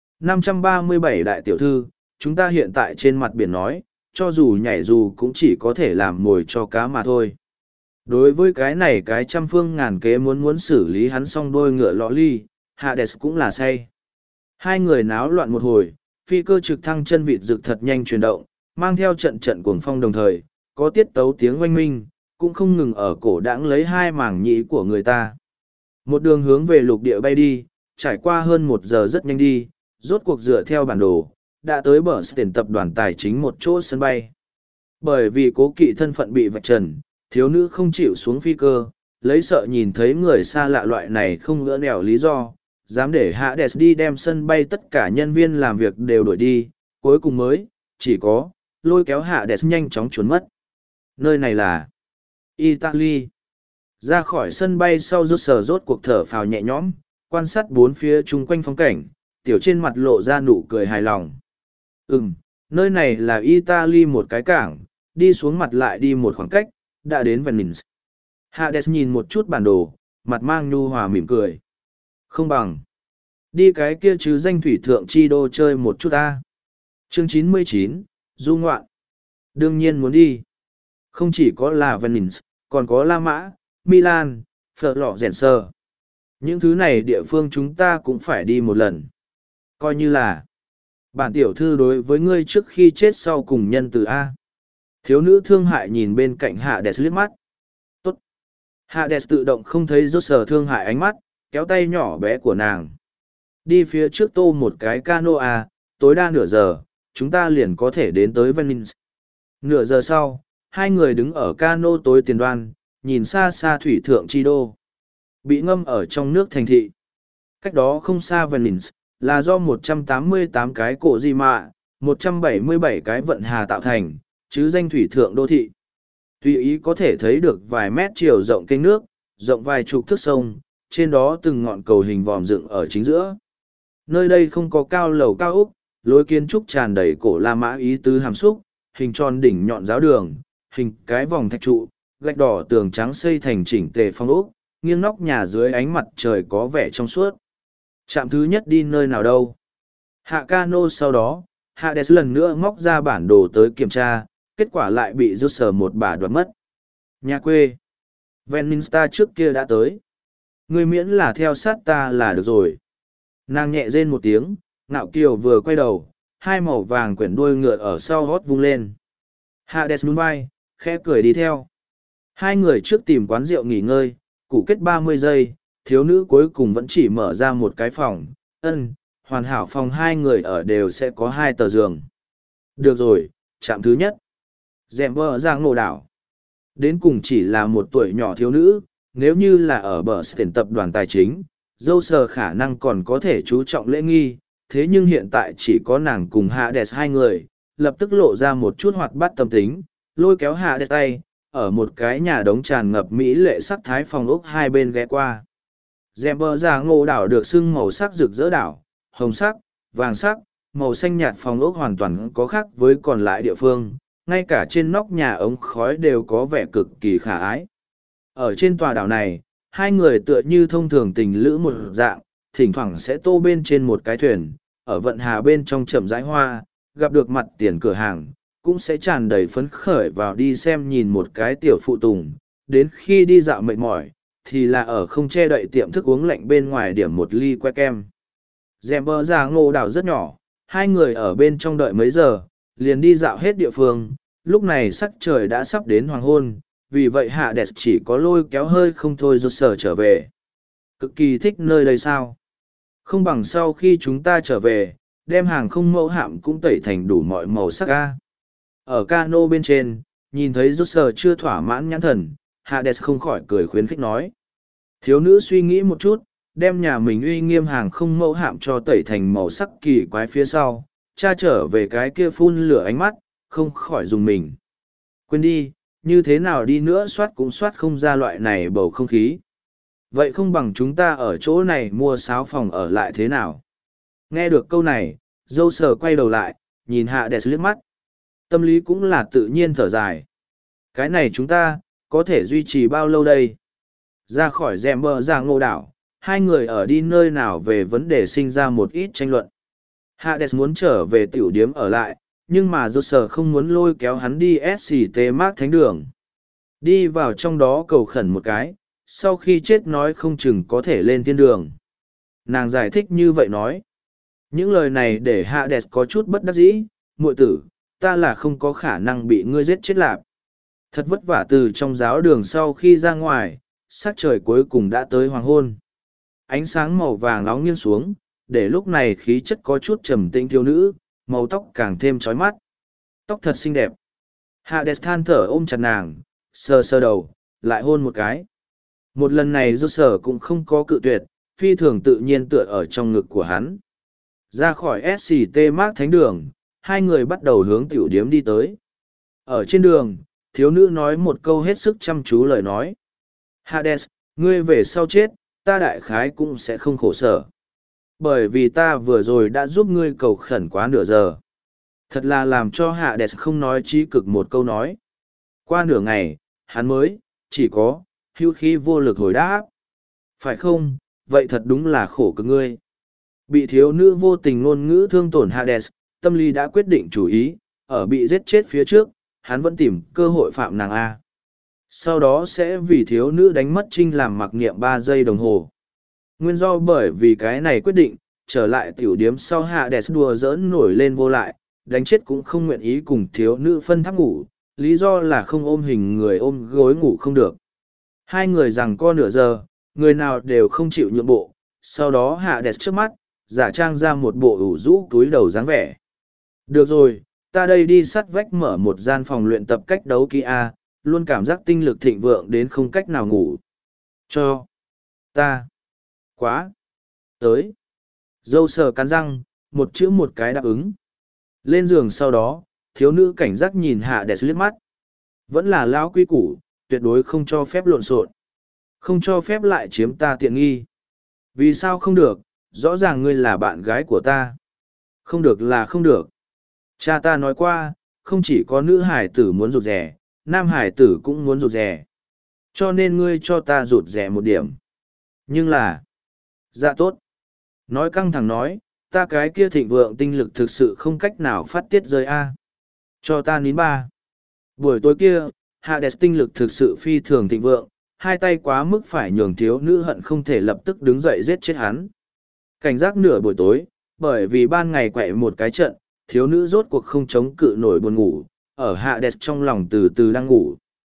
537 đại tiểu thư, chúng ta hiện tại trên mặt biển nói, cho dù nhảy dù cũng chỉ có thể làm mồi cho cá mà thôi. Đối với cái này cái trăm phương ngàn kế muốn xử lý hắn xong đôi ngựa lọ ly, Hades cũng là say. Hai người náo loạn một hồi, phi cơ trực thăng chân vịt rực thật nhanh chuyển động, mang theo trận cuồng phong đồng thời, có tiết tấu tiếng oanh minh, cũng không ngừng ở cổ đãng lấy hai mảng nhĩ của người ta. Một đường hướng về lục địa bay đi, trải qua hơn 1 giờ rất nhanh đi, rốt cuộc dựa theo bản đồ, đã tới bờ tiền tập đoàn tài chính một chỗ sân bay. Bởi vì cố kỵ thân phận bị vạch trần, thiếu nữ không chịu xuống phi cơ, lấy sợ nhìn thấy người xa lạ loại này không ngỡ nẻo lý do, dám để Hades đi đem sân bay tất cả nhân viên làm việc đều đuổi đi, cuối cùng mới, chỉ có, lôi kéo Hades nhanh chóng trốn mất. Nơi này là Italy. Ra khỏi sân bay sau rốt cuộc thở phào nhẹ nhõm, quan sát bốn phía chung quanh phong cảnh, tiểu trên mặt lộ ra nụ cười hài lòng. Nơi này là Italy một cái cảng, đi xuống mặt lại đi một khoảng cách, đã đến Venice. Hades nhìn một chút bản đồ, mặt mang nhu hòa mỉm cười. Không bằng. Đi cái kia chứ danh thủy thượng chi đô chơi một chút ta. Chương 99, du ngoạn. Đương nhiên muốn đi. Không chỉ có là Venice, còn có La Mã, Milan, Florence. Những thứ này địa phương chúng ta cũng phải đi một lần. Coi như là bản tiểu thư đối với ngươi trước khi chết sau cùng nhân từ A. Thiếu nữ thương hại nhìn bên cạnh Hades liếc mắt. Tốt. Hades tự động không thấy rốt sở thương hại ánh mắt, kéo tay nhỏ bé của nàng. Đi phía trước tô một cái cano A, tối đa nửa giờ, chúng ta liền có thể đến tới Venice. Nửa giờ sau, hai người đứng ở cano tối tiền đoan, nhìn xa xa thủy thượng chi đô. Bị ngâm ở trong nước thành thị. Cách đó không xa Venice, là do 188 cái cổ di mạ, 177 cái vận hà tạo thành, chứ danh thủy thượng đô thị. Tùy ý có thể thấy được vài mét chiều rộng kênh nước, rộng vài chục thước sông, trên đó từng ngọn cầu hình vòm dựng ở chính giữa. Nơi đây không có cao lầu cao ốc, lối kiến trúc tràn đầy cổ La Mã ý tứ hàm xúc, hình tròn đỉnh nhọn giáo đường, hình cái vòng thạch trụ, gạch đỏ tường trắng xây thành chỉnh tề phong ốc, nghiêng nóc nhà dưới ánh mặt trời có vẻ trong suốt. Trạm thứ nhất đi nơi nào đâu? Hạ cano sau đó, Hades lần nữa móc ra bản đồ tới kiểm tra, kết quả lại bị rút sờ một bà đoạt mất. Nhà quê. Venice trước kia đã tới. Người miễn là theo sát ta là được rồi. Nàng nhẹ rên một tiếng, ngạo kiều vừa quay đầu, hai màu vàng quyển đuôi ngựa ở sau hót vung lên. Hades nhún vai, khẽ cười đi theo. Hai người trước tìm quán rượu nghỉ ngơi, củ kết 30 giây, thiếu nữ cuối cùng vẫn chỉ mở ra một cái phòng. Hoàn hảo phòng hai người ở đều sẽ có 2 tờ giường. Được rồi, trạm thứ nhất. Dẹm bờ ra ngộ đảo. Đến cùng chỉ là một tuổi nhỏ thiếu nữ, nếu như là ở bờ tiền tập đoàn tài chính, dâu sờ khả năng còn có thể chú trọng lễ nghi, thế nhưng hiện tại chỉ có nàng cùng Hades hai người, lập tức lộ ra một chút hoạt bát tâm tính, lôi kéo Hades tay, ở một cái nhà đống tràn ngập mỹ lệ sắc thái phòng ốc hai bên ghé qua. Dẹm bờ ra ngộ đảo được xưng màu sắc rực rỡ đảo, hồng sắc, vàng sắc, màu xanh nhạt phòng ốc hoàn toàn có khác với còn lại địa phương, ngay cả trên nóc nhà ống khói đều có vẻ cực kỳ khả ái. Ở trên tòa đảo này, hai người tựa như thông thường tình lữ một dạng, thỉnh thoảng sẽ tô bên trên một cái thuyền, ở vận hà bên trong chậm rãi hoa, gặp được mặt tiền cửa hàng, cũng sẽ tràn đầy phấn khởi vào đi xem nhìn một cái tiểu phụ tùng, đến khi đi dạo mệt mỏi, thì là ở không che đậy tiệm thức uống lạnh bên ngoài điểm một ly que kem. Dèm bờ ra ngô đảo rất nhỏ, hai người ở bên trong đợi mấy giờ, liền đi dạo hết địa phương, lúc này sắc trời đã sắp đến hoàng hôn, vì vậy hạ đẹp chỉ có lôi kéo hơi không thôi rút sở trở về. Cực kỳ thích nơi đây sao? Không bằng sau khi chúng ta trở về, đem hàng không mẫu hạm cũng tẩy thành đủ mọi màu sắc ca. Ở cano bên trên, nhìn thấy rút sở chưa thỏa mãn nhãn thần, Hades không khỏi cười khuyến khích nói. Thiếu nữ suy nghĩ một chút, đem nhà mình uy nghiêm hàng không mẫu hạm cho tẩy thành màu sắc kỳ quái phía sau, cha trở về cái kia phun lửa ánh mắt, không khỏi dùng mình. Quên đi, như thế nào đi nữa soát cũng soát không ra loại này bầu không khí. Vậy không bằng chúng ta ở chỗ này mua sáo phòng ở lại thế nào? Nghe được câu này, dâu sờ quay đầu lại, nhìn Hades liếc mắt. Tâm lý cũng là tự nhiên thở dài. Cái này chúng ta, có thể duy trì bao lâu đây? Ra khỏi rèm bờ ra ngô đảo, hai người ở đi nơi nào về vấn đề sinh ra một ít tranh luận. Hades muốn trở về tiểu điếm ở lại, nhưng mà Joker không muốn lôi kéo hắn đi SCT Mark Thánh Đường. Đi vào trong đó cầu khẩn một cái, sau khi chết nói không chừng có thể lên thiên đường. Nàng giải thích như vậy nói. Những lời này để Hades có chút bất đắc dĩ, muội tử, ta là không có khả năng bị ngươi giết chết lạp. Thật vất vả từ trong giáo đường sau khi ra ngoài, sắc trời cuối cùng đã tới hoàng hôn. Ánh sáng màu vàng nóng nghiêng xuống, để lúc này khí chất có chút trầm tĩnh thiếu nữ, màu tóc càng thêm trói mắt. Tóc thật xinh đẹp. Hades than thở ôm chặt nàng, sờ sờ đầu, lại hôn một cái. Một lần này do sở cũng không có cự tuyệt, phi thường tự nhiên tựa ở trong ngực của hắn. Ra khỏi SCT Mark Thánh Đường, hai người bắt đầu hướng tiểu điếm đi tới. Ở trên đường, thiếu nữ nói một câu hết sức chăm chú lời nói. Hades, ngươi về sau chết, ta đại khái cũng sẽ không khổ sở. Bởi vì ta vừa rồi đã giúp ngươi cầu khẩn quá nửa giờ. Thật là làm cho Hades không nói trí cực một câu nói. Qua nửa ngày, hắn mới, chỉ có, hữu khí vô lực hồi đáp. Phải không, vậy thật đúng là khổ cực ngươi. Bị thiếu nữ vô tình ngôn ngữ thương tổn Hades, tâm lý đã quyết định chủ ý, ở bị giết chết phía trước, hắn vẫn tìm cơ hội phạm nàng A. Sau đó sẽ vì thiếu nữ đánh mất trinh làm mặc niệm 3 giây đồng hồ. Nguyên do bởi vì cái này quyết định, trở lại tiểu điếm sau Hades đùa giỡn nổi lên vô lại, đánh chết cũng không nguyện ý cùng thiếu nữ phân tháp ngủ, lý do là không ôm hình người ôm gối ngủ không được. Hai người rằng co nửa giờ, người nào đều không chịu nhượng bộ, sau đó Hades trước mắt, giả trang ra một bộ ủ rũ túi đầu dáng vẻ. Được rồi, ta đây đi sắt vách mở một gian phòng luyện tập cách đấu Kia, luôn cảm giác tinh lực thịnh vượng đến không cách nào ngủ. Cho ta quá tới. Dâu sờ cắn răng, một chữ một cái đáp ứng. Lên giường sau đó, thiếu nữ cảnh giác nhìn Hades liếc mắt. Vẫn là lão quy củ, tuyệt đối không cho phép lộn xộn. Không cho phép lại chiếm ta tiện nghi. Vì sao không được, rõ ràng ngươi là bạn gái của ta. Không được là không được. Cha ta nói qua, không chỉ có nữ hải tử muốn rụt rè, nam hải tử cũng muốn rụt rè. Cho nên ngươi cho ta rụt rè một điểm. Nhưng là, dạ tốt. Nói căng thẳng nói, ta cái kia thịnh vượng tinh lực thực sự không cách nào phát tiết rơi a. Cho ta nín ba. Buổi tối kia, Hades tinh lực thực sự phi thường thịnh vượng, hai tay quá mức phải nhường thiếu nữ hận không thể lập tức đứng dậy giết chết hắn. Cảnh giác nửa buổi tối, bởi vì ban ngày quậy một cái trận, thiếu nữ rốt cuộc không chống cự nổi buồn ngủ, ở Hades trong lòng từ từ đang ngủ.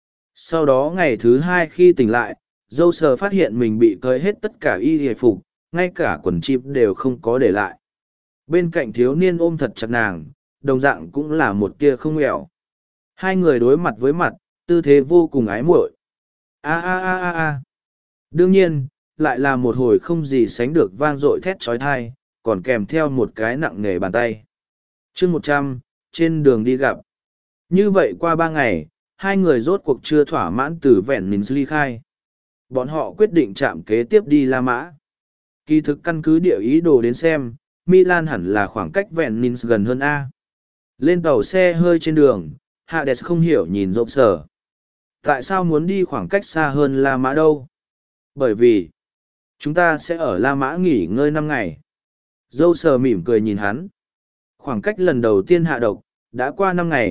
Sau đó ngày thứ hai khi tỉnh lại, dâu sờ phát hiện mình bị cởi hết tất cả y hề phục, ngay cả quần chip đều không có để lại. Bên cạnh thiếu niên ôm thật chặt nàng, đồng dạng cũng là một tia không nghèo. Hai người đối mặt với mặt, tư thế vô cùng ái muội. A a a a a. Đương nhiên, lại là một hồi không gì sánh được vang dội thét trói thai, còn kèm theo một cái nặng nề bàn tay. chương 100, trên đường đi gặp. Như vậy qua 3 ngày, hai người rốt cuộc chưa thỏa mãn từ vẹn mình ly khai. Bọn họ quyết định chạm kế tiếp đi La Mã. Kỳ thực căn cứ địa ý đồ đến xem, Milan hẳn là khoảng cách vẹn mình gần hơn A. Lên tàu xe hơi trên đường, Hades không hiểu nhìn rộp sở. Tại sao muốn đi khoảng cách xa hơn La Mã đâu? Bởi vì, chúng ta sẽ ở La Mã nghỉ ngơi 5 ngày. Dâu sờ mỉm cười nhìn hắn. Khoảng cách lần đầu tiên hạ độc, đã qua 5 ngày,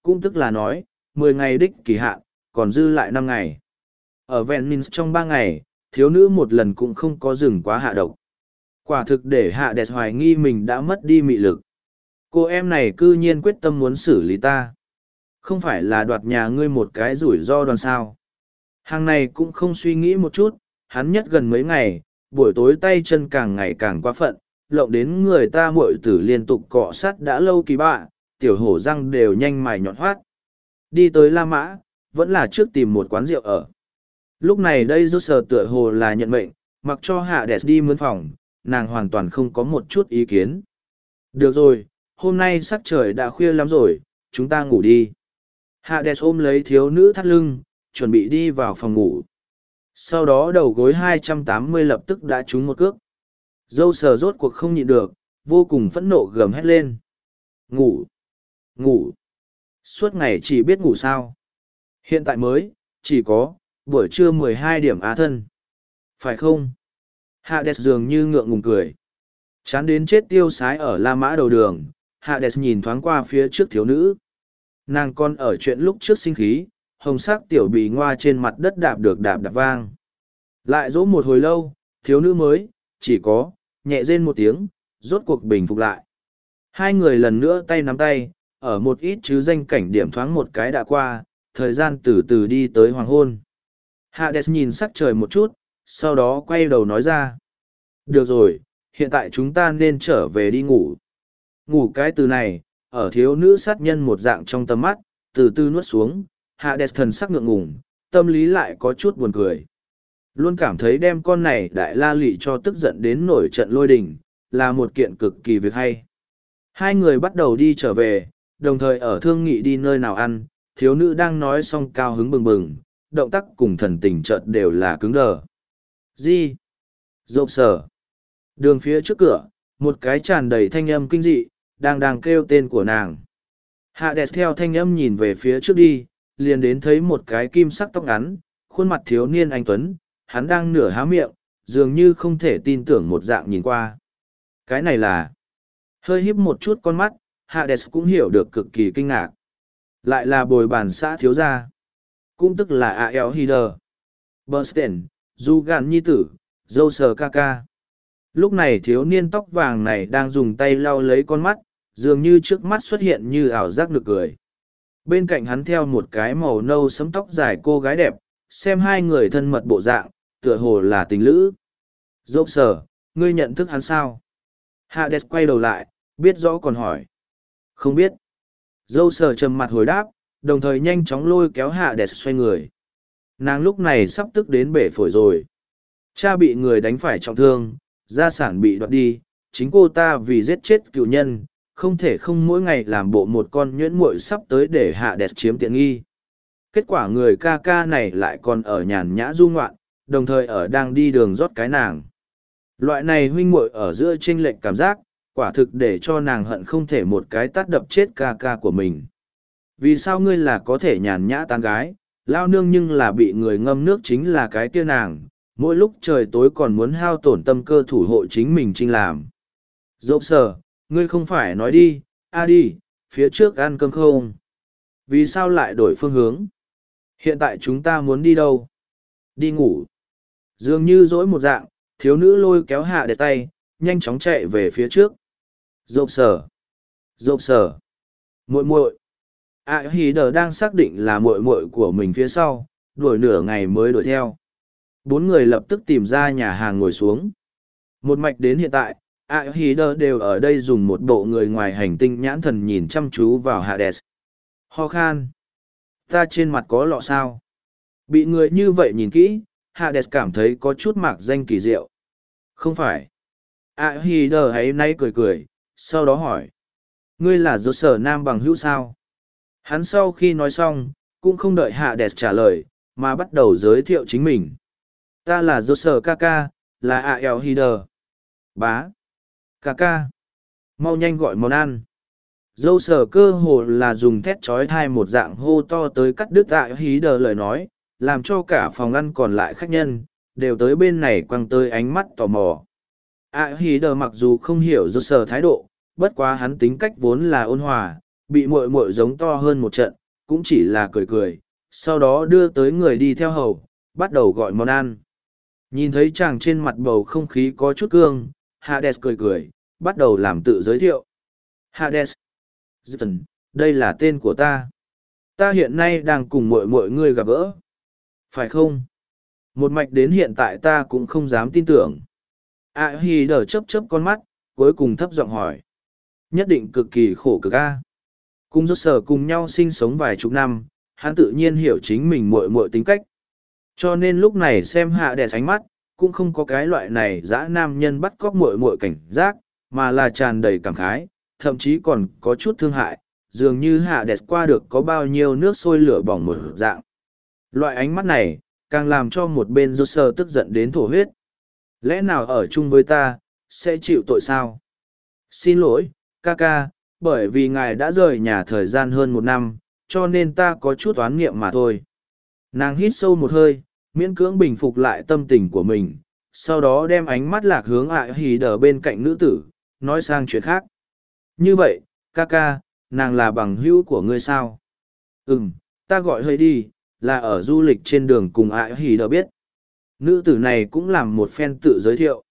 cũng tức là nói, 10 ngày đích kỳ hạn, còn dư lại 5 ngày. Ở Venice trong 3 ngày, thiếu nữ một lần cũng không có dừng quá hạ độc. Quả thực để hạ đẹp hoài nghi mình đã mất đi mị lực. Cô em này cư nhiên quyết tâm muốn xử lý ta. Không phải là đoạt nhà ngươi một cái rủi ro đoàn sao. Hàng này cũng không suy nghĩ một chút, hắn nhất gần mấy ngày, buổi tối tay chân càng ngày càng quá phận, lộng đến người ta muội tử liên tục cọ sát đã lâu kỳ bạ, tiểu hổ răng đều nhanh mài nhọn hoát. Đi tới La Mã, vẫn là trước tìm một quán rượu ở. Lúc này đây rốt sờ tựa hồ là nhận mệnh, mặc cho hạ đẹp đi mướn phòng, nàng hoàn toàn không có một chút ý kiến. Được rồi, hôm nay sắc trời đã khuya lắm rồi, chúng ta ngủ đi. Hạ đẹp ôm lấy thiếu nữ thắt lưng, chuẩn bị đi vào phòng ngủ. Sau đó đầu gối 280 lập tức đã trúng một cước. Dâu sờ rốt cuộc không nhịn được, vô cùng phẫn nộ gầm hét lên. Ngủ! Ngủ! Suốt ngày chỉ biết ngủ sao. Hiện tại mới, chỉ có, buổi trưa 12 điểm á thân. Phải không? Hades dường như ngượng ngùng cười. Chán đến chết tiêu sái ở La Mã đầu đường, Hades nhìn thoáng qua phía trước thiếu nữ. Nàng còn ở chuyện lúc trước sinh khí, hồng sắc tiểu bì ngoa trên mặt đất đạp được đạp đạp vang. Lại dỗ một hồi lâu, thiếu nữ mới, chỉ có, nhẹ rên một tiếng, rốt cuộc bình phục lại. Hai người lần nữa tay nắm tay, ở một ít chứ danh cảnh điểm thoáng một cái đã qua, thời gian từ từ đi tới hoàng hôn. Hades nhìn sắc trời một chút, sau đó quay đầu nói ra. Được rồi, hiện tại chúng ta nên trở về đi ngủ. Ngủ cái từ này, ở thiếu nữ sát nhân một dạng trong tầm mắt, từ từ nuốt xuống, Hades thần sắc ngượng ngùng, tâm lý lại có chút buồn cười. Luôn cảm thấy đem con này đại la lị cho tức giận đến nổi trận lôi đình, là một kiện cực kỳ việc hay. Hai người bắt đầu đi trở về, đồng thời ở thương nghị đi nơi nào ăn, thiếu nữ đang nói xong cao hứng bừng bừng, động tác cùng thần tình chợt đều là cứng đờ. Gì? Rộp sở. Đường phía trước cửa, một cái tràn đầy thanh âm kinh dị, đang kêu tên của nàng. Hades theo thanh âm nhìn về phía trước đi, liền đến thấy một cái kim sắc tóc ngắn, khuôn mặt thiếu niên anh tuấn, hắn đang nửa há miệng, dường như không thể tin tưởng một dạng nhìn qua. Cái này là... Hơi híp một chút con mắt, Hades cũng hiểu được cực kỳ kinh ngạc. Lại là bồi bàn xã thiếu gia. Cũng tức là A.L. Hider. Bernstein, Du Gạn Nhi Tử, dâu sờ ca ca. Lúc này thiếu niên tóc vàng này đang dùng tay lau lấy con mắt, dường như trước mắt xuất hiện như ảo giác nực cười. Bên cạnh hắn theo một cái màu nâu sẫm tóc dài cô gái đẹp, xem hai người thân mật bộ dạng, tựa hồ là tình lữ. Dâu sờ, ngươi nhận thức hắn sao? Hades quay đầu lại, biết rõ còn hỏi. Không biết. Dâu sờ trầm mặt hồi đáp, đồng thời nhanh chóng lôi kéo Hades xoay người. Nàng lúc này sắp tức đến bể phổi rồi. Cha bị người đánh phải trọng thương, gia sản bị đoạt đi, chính cô ta vì giết chết cựu nhân, không thể không mỗi ngày làm bộ một con nhuyễn muội sắp tới để Hades chiếm tiện nghi. Kết quả người ca ca này lại còn ở nhàn nhã du ngoạn, đồng thời ở đang đi đường rót cái nàng. Loại này huynh muội ở giữa chênh lệch cảm giác, quả thực để cho nàng hận không thể một cái tát đập chết ca ca của mình. Vì sao ngươi là có thể nhàn nhã tán gái, lao nương nhưng là bị người ngâm nước chính là cái kia nàng, mỗi lúc trời tối còn muốn hao tổn tâm cơ thủ hộ chính mình trinh làm. Dẫu sờ, ngươi không phải nói đi, đi, phía trước ăn cơm không? Vì sao lại đổi phương hướng? Hiện tại chúng ta muốn đi đâu? Đi ngủ. Dường như dỗi một dạng, thiếu nữ lôi kéo hạ để tay, nhanh chóng chạy về phía trước. Dộp sở. Dộp sở. Muội muội. Hí đờ đang xác định là muội muội của mình phía sau, đuổi nửa ngày mới đuổi theo. Bốn người lập tức tìm ra nhà hàng ngồi xuống. Một mạch đến hiện tại, Hí đờ đều ở đây dùng một bộ người ngoài hành tinh nhãn thần nhìn chăm chú vào Hades. Ho khan. Ta trên mặt có lọ sao? Bị người như vậy nhìn kỹ, Hades cảm thấy có chút mạc danh kỳ diệu. Không phải. Hí đờ ấy nay cười cười, sau đó hỏi. Ngươi là do sở nam bằng hữu sao? Hắn sau khi nói xong, cũng không đợi Hades trả lời, mà bắt đầu giới thiệu chính mình. Ta là do sở ca, là A.L. Hider. Bá. Ca. Mau nhanh gọi món ăn. Dâu sở cơ hồ là dùng thét trói thai một dạng hô to tới cắt đứt A.L. Hider lời nói, làm cho cả phòng ăn còn lại khách nhân, đều tới bên này quăng tới ánh mắt tò mò. A.L. Hider mặc dù không hiểu dâu sở thái độ, bất quá hắn tính cách vốn là ôn hòa, bị muội muội giống to hơn một trận, cũng chỉ là cười cười, sau đó đưa tới người đi theo hầu, bắt đầu gọi món ăn. Nhìn thấy chàng trên mặt bầu không khí có chút cương, Hades cười cười, bắt đầu làm tự giới thiệu. Hades, Dutton, đây là tên của ta. Ta hiện nay đang cùng mọi người gặp gỡ. Phải không? Một mạch đến hiện tại ta cũng không dám tin tưởng. Hi đờ chớp chớp con mắt, cuối cùng thấp giọng hỏi. Nhất định cực kỳ khổ cực a. Cùng rốt sở cùng nhau sinh sống vài chục năm, hắn tự nhiên hiểu chính mình muội tính cách. Cho nên lúc này xem hạ đẹp ánh mắt, cũng không có cái loại này dã nam nhân bắt cóc muội cảnh giác, mà là tràn đầy cảm khái, thậm chí còn có chút thương hại, dường như hạ đẹp qua được có bao nhiêu nước sôi lửa bỏng một dạng. Loại ánh mắt này, càng làm cho một bên rốt sở tức giận đến thổ huyết. Lẽ nào ở chung với ta, sẽ chịu tội sao? Xin lỗi, ca ca, bởi vì ngài đã rời nhà thời gian hơn một năm, cho nên ta có chút oán nghiệm mà thôi. Nàng hít sâu một hơi, miễn cưỡng bình phục lại tâm tình của mình, sau đó đem ánh mắt lạc hướng hì đờ bên cạnh nữ tử, nói sang chuyện khác. Như vậy, ca ca, nàng là bằng hữu của ngươi sao? Ta gọi hơi đi, là ở du lịch trên đường cùng hì đờ biết. Nữ tử này cũng làm một phen tự giới thiệu,